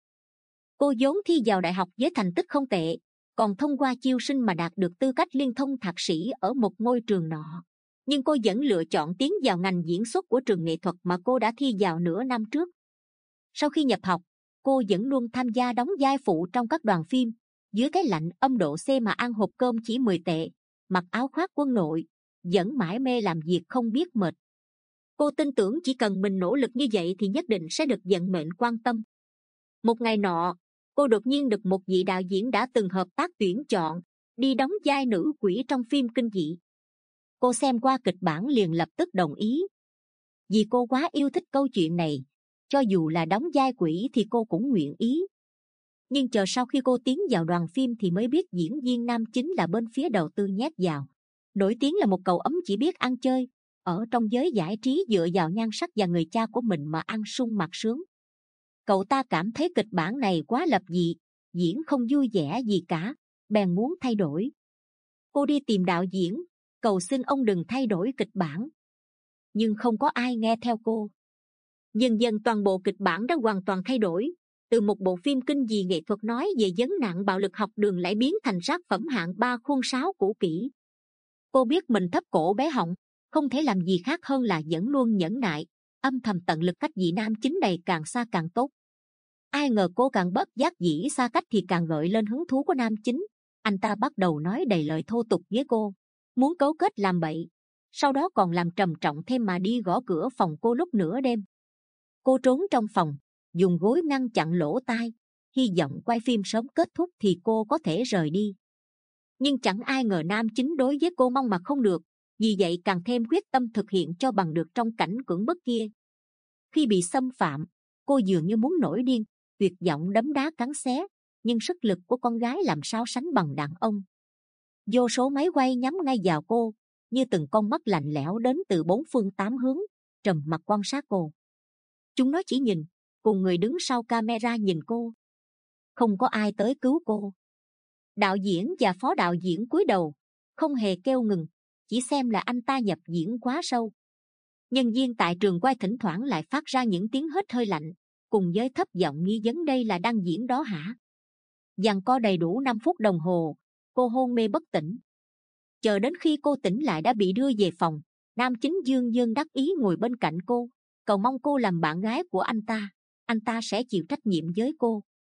Cô vốn thi vào đại học với thành tích không tệ, còn thông qua chiêu sinh mà đạt được tư cách liên thông thạc sĩ ở một ngôi trường nọ. Nhưng cô vẫn lựa chọn tiến vào ngành diễn xuất của trường nghệ thuật mà cô đã thi vào nửa năm trước. Sau khi nhập học, cô vẫn luôn tham gia đóng vai phụ trong các đoàn phim. Dưới cái lạnh âm độ C mà ăn hộp cơm chỉ mười tệ, mặc áo khoác quân đội, vẫn mãi mê làm việc không biết mệt. Cô tin tưởng chỉ cần mình nỗ lực như vậy thì nhất định sẽ được vận mệnh quan tâm. Một ngày nọ, cô đột nhiên được một vị đạo diễn đã từng hợp tác tuyển chọn, đi đóng vai nữ quỷ trong phim kinh dị. Cô xem qua kịch bản liền lập tức đồng ý. Vì cô quá yêu thích câu chuyện này, cho dù là đóng vai quỷ thì cô cũng nguyện ý. Nhưng chờ sau khi cô tiến vào đoàn phim thì mới biết diễn viên nam chính là bên phía đầu tư nhét vào. Nổi tiếng là một cậu ấm chỉ biết ăn chơi, ở trong giới giải trí dựa vào nhan sắc và người cha của mình mà ăn sung mặc sướng. Cậu ta cảm thấy kịch bản này quá lập dị, diễn không vui vẻ gì cả, bèn muốn thay đổi. Cô đi tìm đạo diễn, cầu xin ông đừng thay đổi kịch bản. Nhưng không có ai nghe theo cô. Dần dần toàn bộ kịch bản đã hoàn toàn thay đổi. Từ một bộ phim kinh dị nghệ thuật nói về vấn nạn bạo lực học đường lại biến thành tác phẩm hạng ba khuôn sáo cũ kỹ. Cô biết mình thấp cổ bé họng, không thể làm gì khác hơn là vẫn luôn nhẫn nại, âm thầm tận lực cách vị nam chính này càng xa càng tốt. Ai ngờ cô càng bất giác dĩ xa cách thì càng gợi lên hứng thú của nam chính. Anh ta bắt đầu nói đầy lời thô tục với cô, muốn cấu kết làm bậy, sau đó còn làm trầm trọng thêm mà đi gõ cửa phòng cô lúc nửa đêm. Cô trốn trong phòng, dùng gối ngăn chặn lỗ tai, hy vọng quay phim sớm kết thúc thì cô có thể rời đi. Nhưng chẳng ai ngờ nam chính đối với cô mong mà không được, vì vậy càng thêm quyết tâm thực hiện cho bằng được trong cảnh cưỡng bức kia. Khi bị xâm phạm, cô dường như muốn nổi điên, tuyệt vọng đấm đá cắn xé, nhưng sức lực của con gái làm sao sánh bằng đàn ông. Vô số máy quay nhắm ngay vào cô, như từng con mắt lạnh lẽo đến từ bốn phương tám hướng, trầm mặc quan sát cô. Chúng nó chỉ nhìn, cùng người đứng sau camera nhìn cô, không có ai tới cứu cô. Đạo diễn và phó đạo diễn cúi đầu, không hề kêu ngừng, chỉ xem là anh ta nhập diễn quá sâu. Nhân viên tại trường quay thỉnh thoảng lại phát ra những tiếng hít hơi lạnh, cùng với thấp giọng nghi vấn đây là đang diễn đó hả. Giằng co đầy đủ năm phút đồng hồ, cô hôn mê bất tỉnh. Chờ đến khi cô tỉnh lại đã bị đưa về phòng. Nam chính dương dương đắc ý ngồi bên cạnh cô, cầu mong cô làm bạn gái của anh ta, anh ta sẽ chịu trách nhiệm với cô.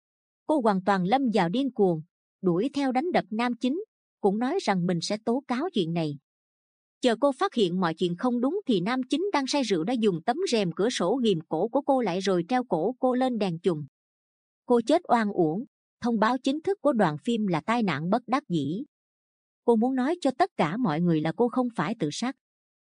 Cô hoàn toàn lâm vào điên cuồng, đuổi theo đánh đập nam chính, cũng nói rằng mình sẽ tố cáo chuyện này. Chờ cô phát hiện mọi chuyện không đúng thì nam chính đang say rượu đã dùng tấm rèm cửa sổ ghìm cổ của cô lại rồi treo cổ cô lên đèn chùm. Cô chết oan uổng. Thông báo chính thức của đoàn phim là tai nạn bất đắc dĩ. Cô muốn nói cho tất cả mọi người là cô không phải tự sát.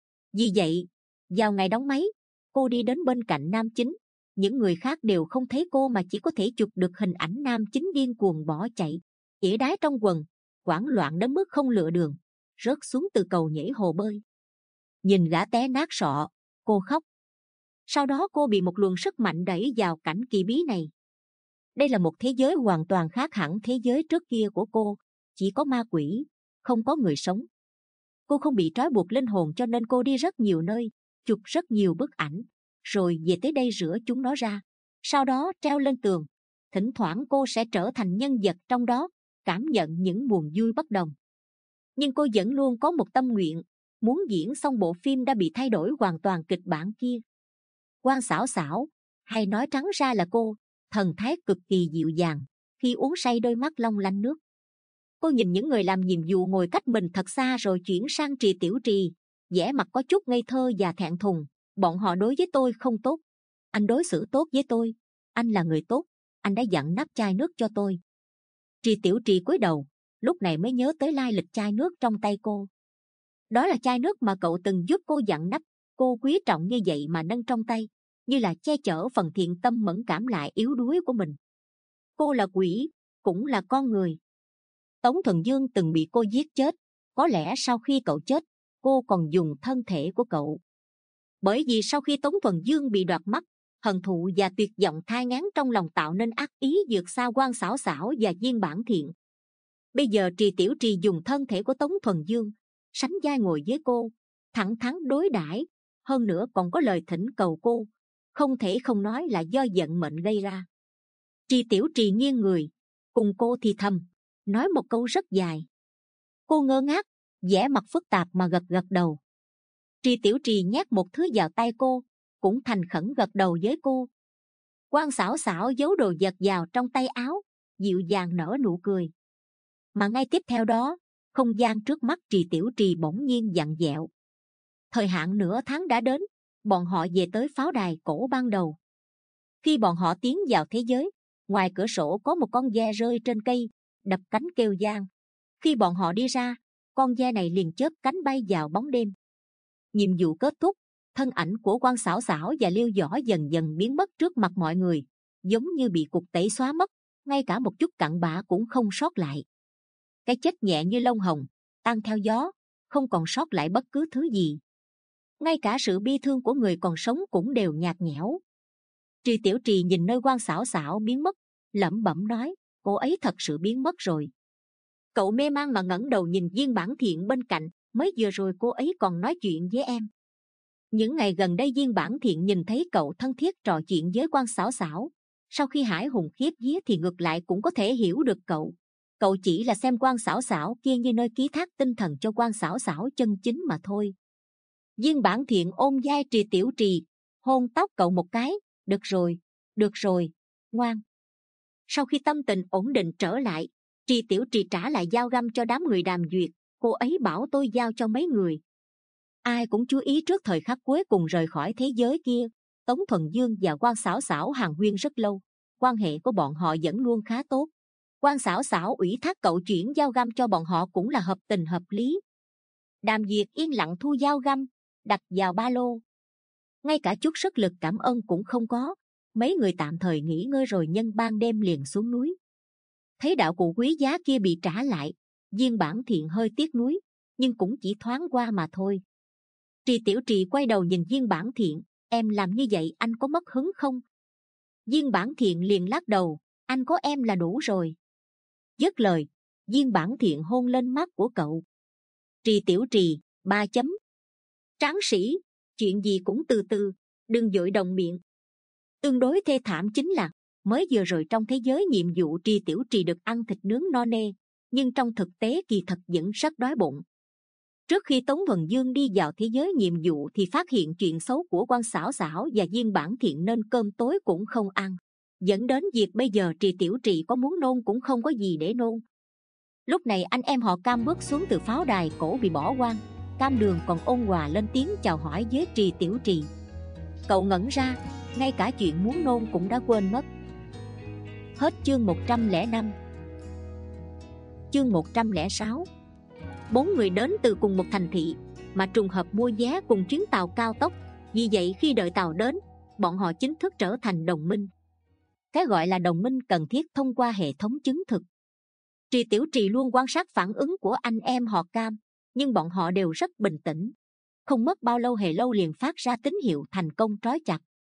Vì vậy, vào ngày đóng máy, cô đi đến bên cạnh nam chính. Những người khác đều không thấy cô mà chỉ có thể chụp được hình ảnh nam chính điên cuồng bỏ chạy, ỉa đái trong quần, hoảng loạn đến mức không lựa đường, rớt xuống từ cầu nhảy hồ bơi. Nhìn gã té nát sọ, cô khóc. Sau đó cô bị một luồng sức mạnh đẩy vào cảnh kỳ bí này. Đây là một thế giới hoàn toàn khác hẳn thế giới trước kia của cô, chỉ có ma quỷ, không có người sống. Cô không bị trói buộc linh hồn cho nên cô đi rất nhiều nơi, chụp rất nhiều bức ảnh, rồi về tới đây rửa chúng nó ra, sau đó treo lên tường. Thỉnh thoảng cô sẽ trở thành nhân vật trong đó, cảm nhận những buồn vui bất đồng. Nhưng cô vẫn luôn có một tâm nguyện, muốn diễn xong bộ phim đã bị thay đổi hoàn toàn kịch bản kia. Quan Xảo Xảo, hay nói trắng ra là cô, thần thái cực kỳ dịu dàng, khi uống say đôi mắt long lanh nước. Cô nhìn những người làm nhiệm vụ ngồi cách mình thật xa rồi chuyển sang Trì Tiểu Trì, vẻ mặt có chút ngây thơ và thẹn thùng. Bọn họ đối với tôi không tốt. Anh đối xử tốt với tôi. Anh là người tốt. Anh đã dặn nắp chai nước cho tôi. Trì Tiểu Trì cúi đầu, lúc này mới nhớ tới lai lịch chai nước trong tay cô. Đó là chai nước mà cậu từng giúp cô dặn nắp. Cô quý trọng như vậy mà nâng trong tay, như là che chở phần thiện tâm mẫn cảm lại yếu đuối của mình. Cô là quỷ, cũng là con người. Tống Thuần Dương từng bị cô giết chết. Có lẽ sau khi cậu chết, cô còn dùng thân thể của cậu. Bởi vì sau khi Tống Thuần Dương bị đoạt mắt, hận thụ và tuyệt vọng thai nghén trong lòng tạo nên ác ý vượt xa Quan Xảo Xảo và Viên Bản Thiện. Bây giờ Trì Tiểu Trì dùng thân thể của Tống Thuần Dương, sánh vai ngồi với cô, thẳng thắn đối đãi, hơn nữa còn có lời thỉnh cầu cô, không thể không nói là do vận mệnh gây ra. Trì Tiểu Trì nghiêng người, cùng cô thì thầm, nói một câu rất dài. Cô ngơ ngác, vẻ mặt phức tạp mà gật gật đầu. Trì Tiểu Trì nhét một thứ vào tay cô, cũng thành khẩn gật đầu với cô. Quan Xảo Xảo giấu đồ vật vào trong tay áo, dịu dàng nở nụ cười. Mà ngay tiếp theo đó, không gian trước mắt Trì Tiểu Trì bỗng nhiên vặn vẹo. Thời hạn nửa tháng đã đến, bọn họ về tới pháo đài cổ ban đầu. Khi bọn họ tiến vào thế giới, ngoài cửa sổ có một con ve rơi trên cây, đập cánh kêu vang. Khi bọn họ đi ra, con ve này liền chớp cánh bay vào bóng đêm. Nhiệm vụ kết thúc, thân ảnh của Quan Xảo Xảo và Liêu Võ dần dần biến mất trước mặt mọi người, giống như bị cục tẩy xóa mất, ngay cả một chút cặn bã cũng không sót lại. Cái chết nhẹ như lông hồng, tan theo gió, không còn sót lại bất cứ thứ gì. Ngay cả sự bi thương của người còn sống cũng đều nhạt nhẽo. Trì Tiểu Trì nhìn nơi Quan Xảo Xảo biến mất, lẩm bẩm nói, cô ấy thật sự biến mất rồi. Cậu mê man mà ngẩng đầu nhìn Viên Bản Thiện bên cạnh, mới vừa rồi cô ấy còn nói chuyện với em. Những ngày gần đây Viên Bản Thiện nhìn thấy cậu thân thiết trò chuyện với Quan Xảo Xảo, sau khi Hải Hùng khiếp vía thì ngược lại cũng có thể hiểu được cậu. Cậu chỉ là xem Quan Xảo Xảo kia như nơi ký thác tinh thần cho Quan Xảo Xảo chân chính mà thôi. Viên Bản Thiện ôm vai Trì Tiểu Trì, hôn tóc cậu một cái. Được rồi, được rồi, ngoan. Sau khi tâm tình ổn định trở lại, Trì Tiểu Trì trả lại dao găm cho đám người đàm duyệt. Cô ấy bảo tôi giao cho mấy người. Ai cũng chú ý trước thời khắc cuối cùng rời khỏi thế giới kia, Tống Thuần Dương và Quan Xảo Xảo hàn huyên rất lâu. Quan hệ của bọn họ vẫn luôn khá tốt. Quan Xảo Xảo ủy thác cậu chuyển dao găm cho bọn họ cũng là hợp tình hợp lý. Đàm Duyệt yên lặng thu dao găm, đặt vào ba lô. Ngay cả chút sức lực cảm ơn cũng không có. Mấy người tạm thời nghỉ ngơi rồi nhân ban đêm liền xuống núi. Thấy đạo cụ quý giá kia bị trả lại, Viên Bản Thiện hơi tiếc nuối, nhưng cũng chỉ thoáng qua mà thôi. Trì Tiểu Trì quay đầu nhìn Viên Bản Thiện, em làm như vậy anh có mất hứng không? Viên Bản Thiện liền lắc đầu, Anh có em là đủ rồi. Dứt lời, Viên Bản Thiện hôn lên mắt của cậu. Trì Tiểu Trì, ba chấm. Tráng sĩ, chuyện gì cũng từ từ, đừng vội đồng miệng. Tương đối thê thảm chính là mới vừa rồi trong thế giới nhiệm vụ Trì Tiểu Trì được ăn thịt nướng no nê, nhưng trong thực tế kỳ thật vẫn rất đói bụng. Trước khi Tống Thuần Dương đi vào thế giới nhiệm vụ thì phát hiện chuyện xấu của Quan Xảo Xảo và Viên Bản Thiện nên cơm tối cũng không ăn, dẫn đến việc bây giờ Trì Tiểu Trì có muốn nôn cũng không có gì để nôn. Lúc này anh em họ Cam bước xuống từ pháo đài, cổ bị bỏ quang. Cam Đường còn ôn hòa lên tiếng chào hỏi với Trì Tiểu Trì. Cậu ngẩn ra, ngay cả chuyện muốn nôn cũng đã quên mất. Hết chương một trăm lẻ năm. Chương một trăm lẻ sáu. Bốn người đến từ cùng một thành thị, mà trùng hợp mua vé cùng chuyến tàu cao tốc. Vì vậy khi đợi tàu đến, bọn họ chính thức trở thành đồng minh. Cái gọi là đồng minh cần thiết thông qua hệ thống chứng thực. Trì Tiểu Trì luôn quan sát phản ứng của anh em họ Cam, nhưng bọn họ đều rất bình tĩnh. Không mất bao lâu Hề Lâu liền phát ra tín hiệu thành công trói chặt.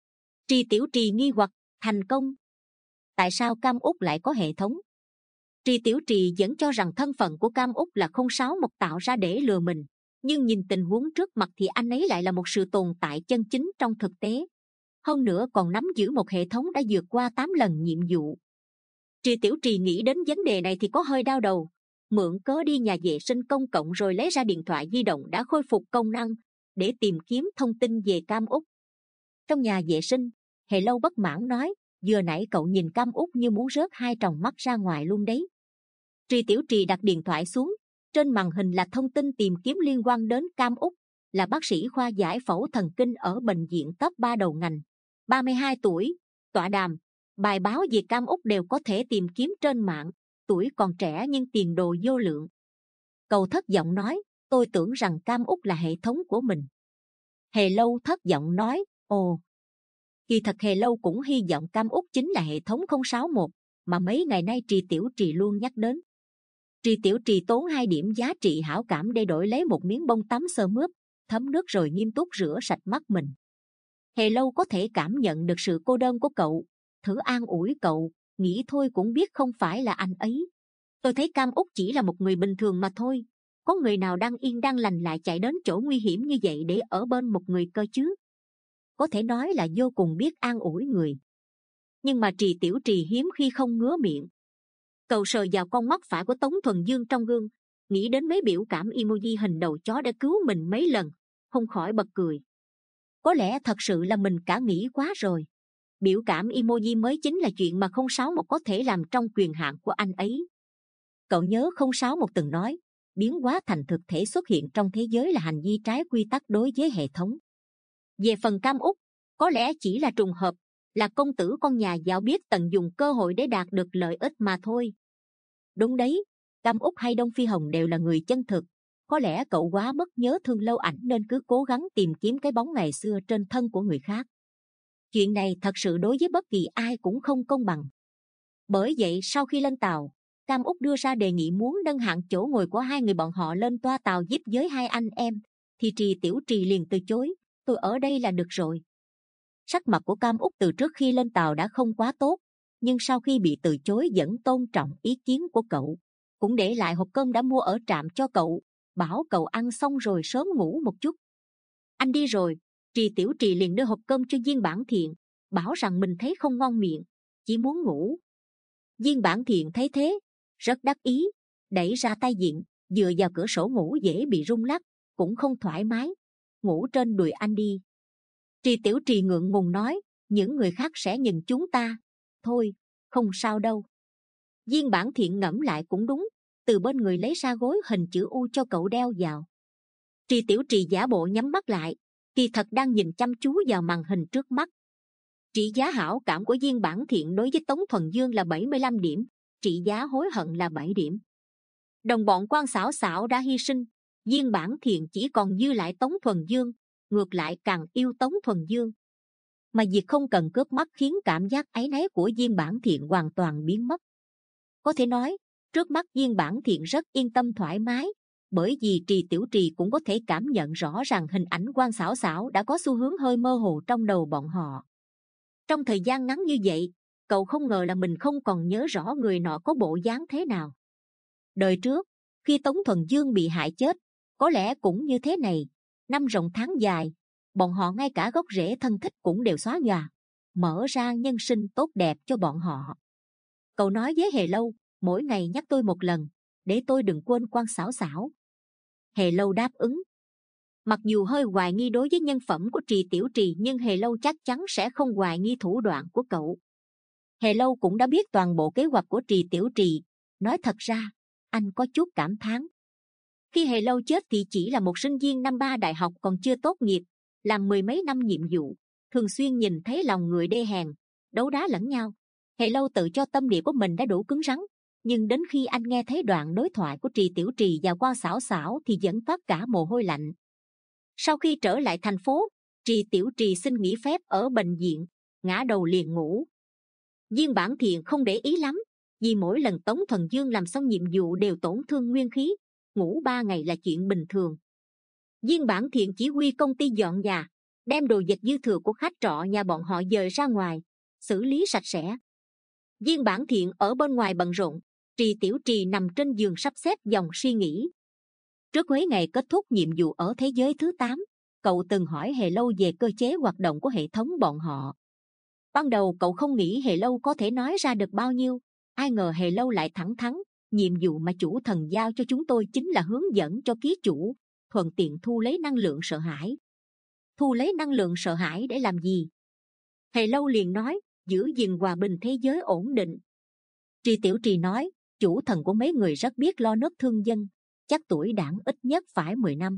Trì Tiểu Trì nghi hoặc, thành công? Tại sao Cam Úc lại có hệ thống? Trì Tiểu Trì vẫn cho rằng thân phận của Cam Úc là không sáu một tạo ra để lừa mình, nhưng nhìn tình huống trước mặt thì anh ấy lại là một sự tồn tại chân chính trong thực tế. Hơn nữa còn nắm giữ một hệ thống đã vượt qua tám lần nhiệm vụ. Trì Tiểu Trì nghĩ đến vấn đề này thì có hơi đau đầu, mượn cớ đi nhà vệ sinh công cộng rồi lấy ra điện thoại di động đã khôi phục công năng để tìm kiếm thông tin về Cam Úc. Trong nhà vệ sinh, Hề Lâu bất mãn nói, vừa nãy cậu nhìn Cam Úc như muốn rớt hai tròng mắt ra ngoài luôn đấy. Trì Tiểu Trì đặt điện thoại xuống, trên màn hình là thông tin tìm kiếm liên quan đến Cam Úc, là bác sĩ khoa giải phẫu thần kinh ở bệnh viện top ba đầu ngành, ba mươi hai tuổi, tọa đàm. Bài báo về Cam Úc đều có thể tìm kiếm trên mạng, tuổi còn trẻ nhưng tiền đồ vô lượng. Cậu thất vọng nói, tôi tưởng rằng Cam Úc là hệ thống của mình. Hề Lâu thất vọng nói, ồ. Kỳ thật Hề Lâu cũng hy vọng Cam Úc chính là hệ thống không sáu một, mà mấy ngày nay Trì Tiểu Trì luôn nhắc đến. Trì Tiểu Trì tốn hai điểm giá trị hảo cảm để đổi lấy một miếng bông tắm sơ mướp, thấm nước rồi nghiêm túc rửa sạch mắt mình. Hề Lâu có thể cảm nhận được sự cô đơn của cậu, thử an ủi cậu, nghĩ thôi cũng biết không phải là anh ấy. Tôi thấy Cam Úc chỉ là một người bình thường mà thôi. Có người nào đang yên đang lành lại chạy đến chỗ nguy hiểm như vậy để ở bên một người cơ chứ? Có thể nói là vô cùng biết an ủi người. Nhưng mà Trì Tiểu Trì hiếm khi không ngứa miệng. Cậu sờ vào con mắt phải của Tống Thuần Dương trong gương, nghĩ đến mấy biểu cảm emoji hình đầu chó đã cứu mình mấy lần, không khỏi bật cười. Có lẽ thật sự là mình cả nghĩ quá rồi. Biểu cảm emoji mới chính là chuyện mà không sáu một có thể làm trong quyền hạn của anh ấy. Cậu nhớ không sáu một từng nói, biến hóa thành thực thể xuất hiện trong thế giới là hành vi trái quy tắc đối với hệ thống. Về phần Cam Úc, có lẽ chỉ là trùng hợp, là công tử con nhà giàu biết tận dụng cơ hội để đạt được lợi ích mà thôi. Đúng đấy, Cam Úc hay Đông Phi Hồng đều là người chân thực. Có lẽ cậu quá mất nhớ thương lâu ảnh nên cứ cố gắng tìm kiếm cái bóng ngày xưa trên thân của người khác. Chuyện này thật sự đối với bất kỳ ai cũng không công bằng. Bởi vậy sau khi lên tàu, Cam Úc đưa ra đề nghị muốn nâng hạng chỗ ngồi của hai người bọn họ lên toa tàu giúp với hai anh em, thì Trì Tiểu Trì liền từ chối, tôi ở đây là được rồi. Sắc mặt của Cam Úc từ trước khi lên tàu đã không quá tốt, nhưng sau khi bị từ chối vẫn tôn trọng ý kiến của cậu, cũng để lại hộp cơm đã mua ở trạm cho cậu, bảo cậu ăn xong rồi sớm ngủ một chút. Anh đi rồi, Trì Tiểu Trì liền đưa hộp cơm cho Viên Bản Thiện, bảo rằng mình thấy không ngon miệng, chỉ muốn ngủ. Viên Bản Thiện thấy thế, rất đắc ý, đẩy ra tay vịn, dựa vào cửa sổ ngủ dễ bị rung lắc, cũng không thoải mái, ngủ trên đùi anh đi. Trì Tiểu Trì ngượng ngùng nói, những người khác sẽ nhìn chúng ta, thôi, không sao đâu. Viên Bản Thiện ngẫm lại cũng đúng, từ bên người lấy ra gối hình chữ U cho cậu đeo vào. Trì Tiểu Trì giả bộ nhắm mắt lại, kỳ thật đang nhìn chăm chú vào màn hình trước mắt. Trị giá hảo cảm của Viên Bản Thiện đối với Tống Thuần Dương là bảy mươi lăm điểm, trị giá hối hận là bảy điểm. Đồng bọn Quan Xảo Xảo đã hy sinh, Viên Bản Thiện chỉ còn dư lại Tống Thuần Dương, ngược lại càng yêu Tống Thuần Dương. Mà việc không cần cướp mắt khiến cảm giác áy náy của Viên Bản Thiện hoàn toàn biến mất. Có thể nói, trước mắt Viên Bản Thiện rất yên tâm thoải mái, bởi vì Trì Tiểu Trì cũng có thể cảm nhận rõ ràng hình ảnh Quan Xảo Xảo đã có xu hướng hơi mơ hồ trong đầu bọn họ. Trong thời gian ngắn như vậy, cậu không ngờ là mình không còn nhớ rõ người nọ có bộ dáng thế nào. Đời trước, khi Tống Thuần Dương bị hại chết, có lẽ cũng như thế này. Năm rộng tháng dài, bọn họ ngay cả gốc rễ thân thích cũng đều xóa nhòa, mở ra nhân sinh tốt đẹp cho bọn họ. Cậu nói với Hề Lâu, mỗi ngày nhắc tôi một lần, để tôi đừng quên Quan Xảo Xảo. Hề Lâu đáp ứng. Mặc dù hơi hoài nghi đối với nhân phẩm của Trì Tiểu Trì, nhưng Hề Lâu chắc chắn sẽ không hoài nghi thủ đoạn của cậu. Hề Lâu cũng đã biết toàn bộ kế hoạch của Trì Tiểu Trì. Nói thật ra, anh có chút cảm thán. Khi Hề Lâu chết thì chỉ là một sinh viên năm ba đại học còn chưa tốt nghiệp, làm mười mấy năm nhiệm vụ, thường xuyên nhìn thấy lòng người đê hèn, đấu đá lẫn nhau. Hề Lâu tự cho tâm địa của mình đã đủ cứng rắn, nhưng đến khi anh nghe thấy đoạn đối thoại của Trì Tiểu Trì và Quan Xảo Xảo thì vẫn toát cả mồ hôi lạnh. Sau khi trở lại thành phố, Trì Tiểu Trì xin nghỉ phép ở bệnh viện, ngã đầu liền ngủ. Viên Bản Thiện không để ý lắm, vì mỗi lần Tống Thuần Dương làm xong nhiệm vụ đều tổn thương nguyên khí, ngủ ba ngày là chuyện bình thường. Viên Bản Thiện chỉ huy công ty dọn nhà, đem đồ vật dư thừa của khách trọ nhà bọn họ dời ra ngoài, xử lý sạch sẽ. Viên Bản Thiện ở bên ngoài bận rộn, Trì Tiểu Trì nằm trên giường sắp xếp dòng suy nghĩ. Trước mấy ngày kết thúc nhiệm vụ ở thế giới thứ tám, cậu từng hỏi Hề Lâu về cơ chế hoạt động của hệ thống bọn họ. Ban đầu cậu không nghĩ Hề Lâu có thể nói ra được bao nhiêu, ai ngờ Hề Lâu lại thẳng thắn. Nhiệm vụ mà chủ thần giao cho chúng tôi chính là hướng dẫn cho ký chủ, thuận tiện thu lấy năng lượng sợ hãi. Thu lấy năng lượng sợ hãi để làm gì? Hề Lâu liền nói, giữ gìn hòa bình thế giới ổn định. Trì Tiểu Trì nói, chủ thần của mấy người rất biết lo nước thương dân, chắc tuổi đảng ít nhất phải mười năm.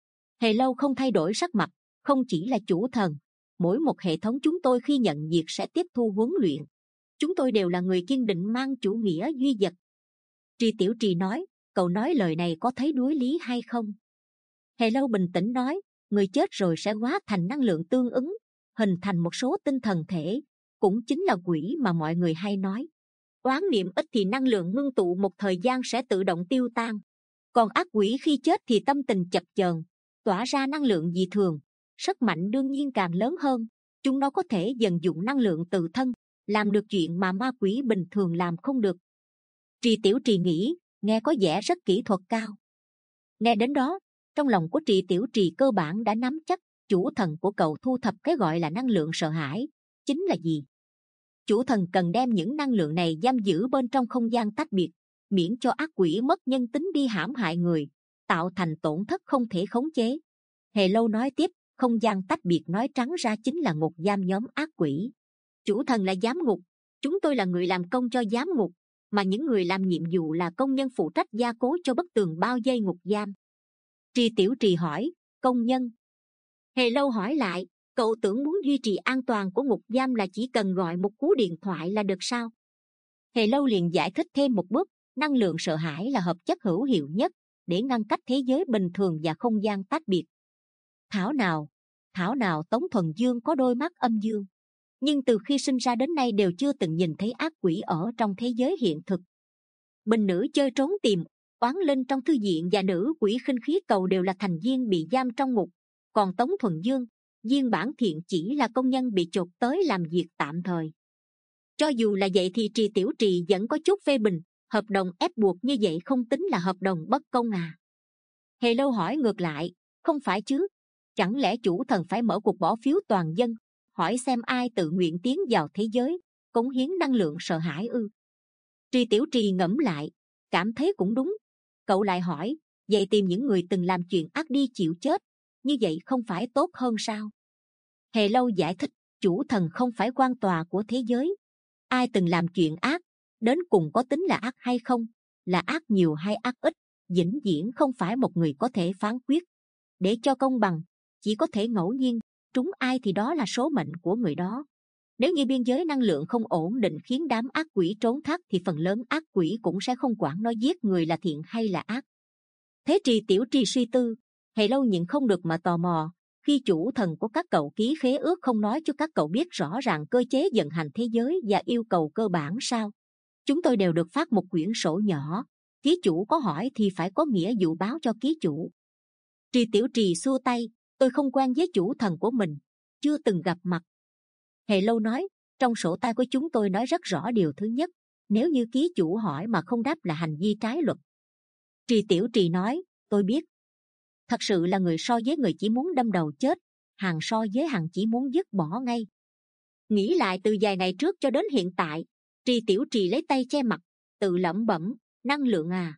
Hề Lâu không thay đổi sắc mặt, không chỉ là chủ thần, mỗi một hệ thống chúng tôi khi nhận việc sẽ tiếp thu huấn luyện. Chúng tôi đều là người kiên định mang chủ nghĩa duy vật. Trì Tiểu Trì nói, cậu nói lời này có thấy đối lý hay không? Hề Lâu bình tĩnh nói, người chết rồi sẽ hóa thành năng lượng tương ứng, hình thành một số tinh thần thể, cũng chính là quỷ mà mọi người hay nói. Oán niệm ít thì năng lượng ngưng tụ một thời gian sẽ tự động tiêu tan. Còn ác quỷ khi chết thì tâm tình chập chờn, tỏa ra năng lượng dị thường, sức mạnh đương nhiên càng lớn hơn. Chúng nó có thể dần dụng năng lượng tự thân, làm được chuyện mà ma quỷ bình thường làm không được. Trì Tiểu Trì nghĩ, nghe có vẻ rất kỹ thuật cao. Nghe đến đó, trong lòng của Trì Tiểu Trì cơ bản đã nắm chắc chủ thần của cậu thu thập cái gọi là năng lượng sợ hãi chính là gì. Chủ thần cần đem những năng lượng này giam giữ bên trong không gian tách biệt, miễn cho ác quỷ mất nhân tính đi hãm hại người, tạo thành tổn thất không thể khống chế. Hề Lâu nói tiếp, không gian tách biệt nói trắng ra chính là ngục giam nhóm ác quỷ. Chủ thần là giám ngục, chúng tôi là người làm công cho giám ngục, mà những người làm nhiệm vụ là công nhân phụ trách gia cố cho bức tường bao vây ngục giam. Trì Tiểu Trì hỏi, công nhân? Hề Lâu hỏi lại, cậu tưởng muốn duy trì an toàn của ngục giam là chỉ cần gọi một cú điện thoại là được sao? Hề Lâu liền giải thích thêm một bước, năng lượng sợ hãi là hợp chất hữu hiệu nhất để ngăn cách thế giới bình thường và không gian tách biệt. Thảo nào, thảo nào Tống Thuần Dương có đôi mắt âm dương, nhưng từ khi sinh ra đến nay đều chưa từng nhìn thấy ác quỷ ở trong thế giới hiện thực. Bình nữ chơi trốn tìm, oán linh trong thư viện và nữ quỷ khinh khí cầu đều là thành viên bị giam trong ngục, còn Tống Thuần Dương, Viên Bản Thiện chỉ là công nhân bị chột tới làm việc tạm thời. Cho dù là vậy thì Trì Tiểu Trì vẫn có chút phê bình, hợp đồng ép buộc như vậy không tính là hợp đồng bất công à? Hề Lâu hỏi ngược lại, không phải chứ, chẳng lẽ chủ thần phải mở cuộc bỏ phiếu toàn dân, hỏi xem ai tự nguyện tiến vào thế giới, cống hiến năng lượng sợ hãi ư? Trì Tiểu Trì ngẫm lại, cảm thấy cũng đúng. Cậu lại hỏi, vậy tìm những người từng làm chuyện ác đi chịu chết, như vậy không phải tốt hơn sao? Hề Lâu giải thích, chủ thần không phải quan tòa của thế giới. Ai từng làm chuyện ác, đến cùng có tính là ác hay không, là ác nhiều hay ác ít, vĩnh viễn không phải một người có thể phán quyết. Để cho công bằng, chỉ có thể ngẫu nhiên, trúng ai thì đó là số mệnh của người đó. Nếu như biên giới năng lượng không ổn định khiến đám ác quỷ trốn thoát thì phần lớn ác quỷ cũng sẽ không quản nó giết người là thiện hay là ác. Thế Trì Tiểu Trì suy tư, Hề Lâu nhịn không được mà tò mò, khi chủ thần của các cậu ký khế ước không nói cho các cậu biết rõ ràng cơ chế vận hành thế giới và yêu cầu cơ bản sao? Chúng tôi đều được phát một quyển sổ nhỏ, ký chủ có hỏi thì phải có nghĩa vụ báo cho ký chủ. Trì Tiểu Trì xua tay, tôi không quen với chủ thần của mình, chưa từng gặp mặt. Hề Lâu nói, Trong sổ tay của chúng tôi nói rất rõ điều thứ nhất, nếu như ký chủ hỏi mà không đáp là hành vi trái luật. Trì Tiểu Trì nói, tôi biết. Thật sự là người so với người chỉ muốn đâm đầu chết, hàng so với hàng chỉ muốn dứt bỏ ngay. Nghĩ lại từ vài ngày trước cho đến hiện tại, Trì Tiểu Trì lấy tay che mặt, tự lẩm bẩm, năng lượng à.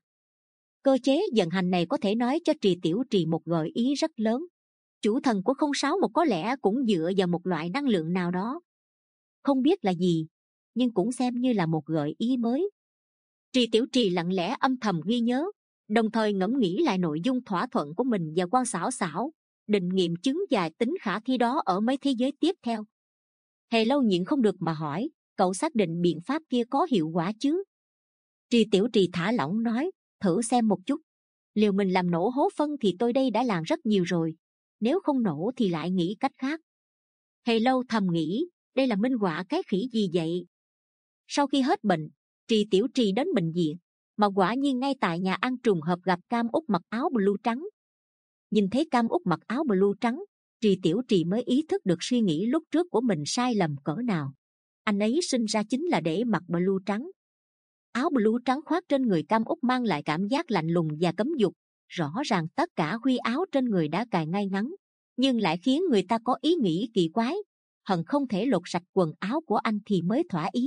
Cơ chế vận hành này có thể nói cho Trì Tiểu Trì một gợi ý rất lớn. Chủ thần của không sáu một có lẽ cũng dựa vào một loại năng lượng nào đó. Không biết là gì, nhưng cũng xem như là một gợi ý mới. Trì Tiểu Trì lặng lẽ âm thầm ghi nhớ, đồng thời ngẫm nghĩ lại nội dung thỏa thuận của mình và Quan Xảo Xảo, định nghiệm chứng dài tính khả thi đó ở mấy thế giới tiếp theo. Hề Lâu nhịn không được mà hỏi, cậu xác định biện pháp kia có hiệu quả chứ? Trì Tiểu Trì thả lỏng nói, thử xem một chút. Liều mình làm nổ hố phân thì tôi đây đã làm rất nhiều rồi, nếu không nổ thì lại nghĩ cách khác. Hề Lâu thầm nghĩ, đây là minh họa cái khỉ gì vậy? Sau khi hết bệnh, Trì Tiểu Trì đến bệnh viện, mà quả nhiên ngay tại nhà ăn trùng hợp gặp Cam Úc mặc áo blue trắng. Nhìn thấy Cam Úc mặc áo blue trắng, Trì Tiểu Trì mới ý thức được suy nghĩ lúc trước của mình sai lầm cỡ nào. Anh ấy sinh ra chính là để mặc blue trắng. Áo blue trắng khoác trên người Cam Úc mang lại cảm giác lạnh lùng và cấm dục. Rõ ràng tất cả khuy áo trên người đã cài ngay ngắn, nhưng lại khiến người ta có ý nghĩ kỳ quái, hận không thể lột sạch quần áo của anh thì mới thỏa ý.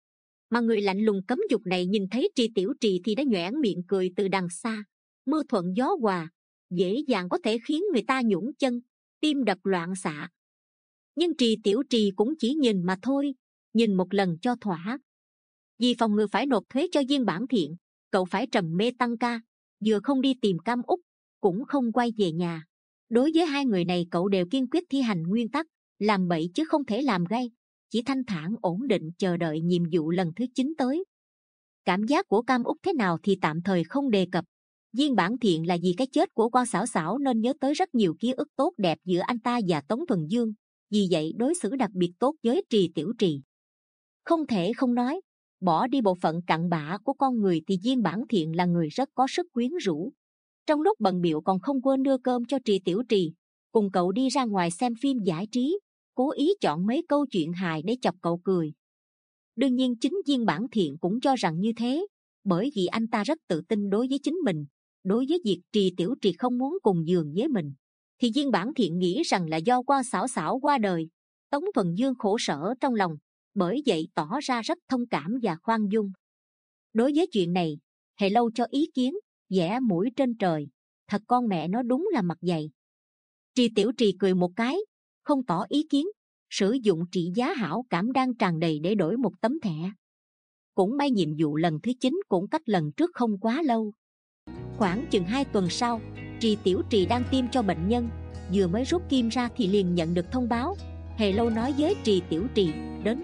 Mà người lạnh lùng cấm dục này nhìn thấy Trì Tiểu Trì thì đã nhoẻn miệng cười từ đằng xa. Mưa thuận gió hòa, dễ dàng có thể khiến người ta nhũn chân, tim đập loạn xạ. Nhưng Trì Tiểu Trì cũng chỉ nhìn mà thôi, nhìn một lần cho thỏa. Vì phòng ngừa phải nộp thuế cho Viên Bản Thiện, cậu phải trầm mê tăng ca, vừa không đi tìm Cam Úc, cũng không quay về nhà. Đối với hai người này cậu đều kiên quyết thi hành nguyên tắc, làm bậy chứ không thể làm gay, chỉ thanh thản ổn định chờ đợi nhiệm vụ lần thứ chín tới. Cảm giác của Cam Úc thế nào thì tạm thời không đề cập. Viên Bản Thiện là vì cái chết của Quan Xảo Xảo nên nhớ tới rất nhiều ký ức tốt đẹp giữa anh ta và Tống Thuần Dương, vì vậy đối xử đặc biệt tốt với Trì Tiểu Trì. Không thể không nói, bỏ đi bộ phận cặn bã của con người thì Viên Bản Thiện là người rất có sức quyến rũ. Trong lúc bận bịu còn không quên đưa cơm cho Trì Tiểu Trì, cùng cậu đi ra ngoài xem phim giải trí, cố ý chọn mấy câu chuyện hài để chọc cậu cười. Đương nhiên chính Viên Bản Thiện cũng cho rằng như thế, bởi vì anh ta rất tự tin đối với chính mình. Đối với việc Trì Tiểu Trì không muốn cùng giường với mình, thì Viên Bản Thiện nghĩ rằng là do Quan Xảo Xảo qua đời, Tống Thuần Dương khổ sở trong lòng, bởi vậy tỏ ra rất thông cảm và khoan dung. Đối với chuyện này, Hề Lâu cho ý kiến, vẽ mũi trên trời, thật con mẹ nó đúng là mặt dày. Trì Tiểu Trì cười một cái, không tỏ ý kiến, sử dụng trị giá hảo cảm đang tràn đầy để đổi một tấm thẻ. Cũng may nhiệm vụ lần thứ chín cũng cách lần trước không quá lâu. Khoảng chừng hai tuần sau, Trì Tiểu Trì đang tiêm cho bệnh nhân, vừa mới rút kim ra thì liền nhận được thông báo. Hề Lâu nói với Trì Tiểu Trì, đến.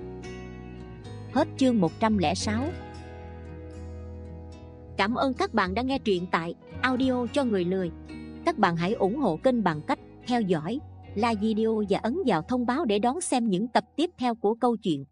Hết chương một trăm lẻ sáu. Cảm ơn các bạn đã nghe truyện tại Audio cho người lười. Các bạn hãy ủng hộ kênh bằng cách theo dõi, like video và ấn vào thông báo để đón xem những tập tiếp theo của câu chuyện.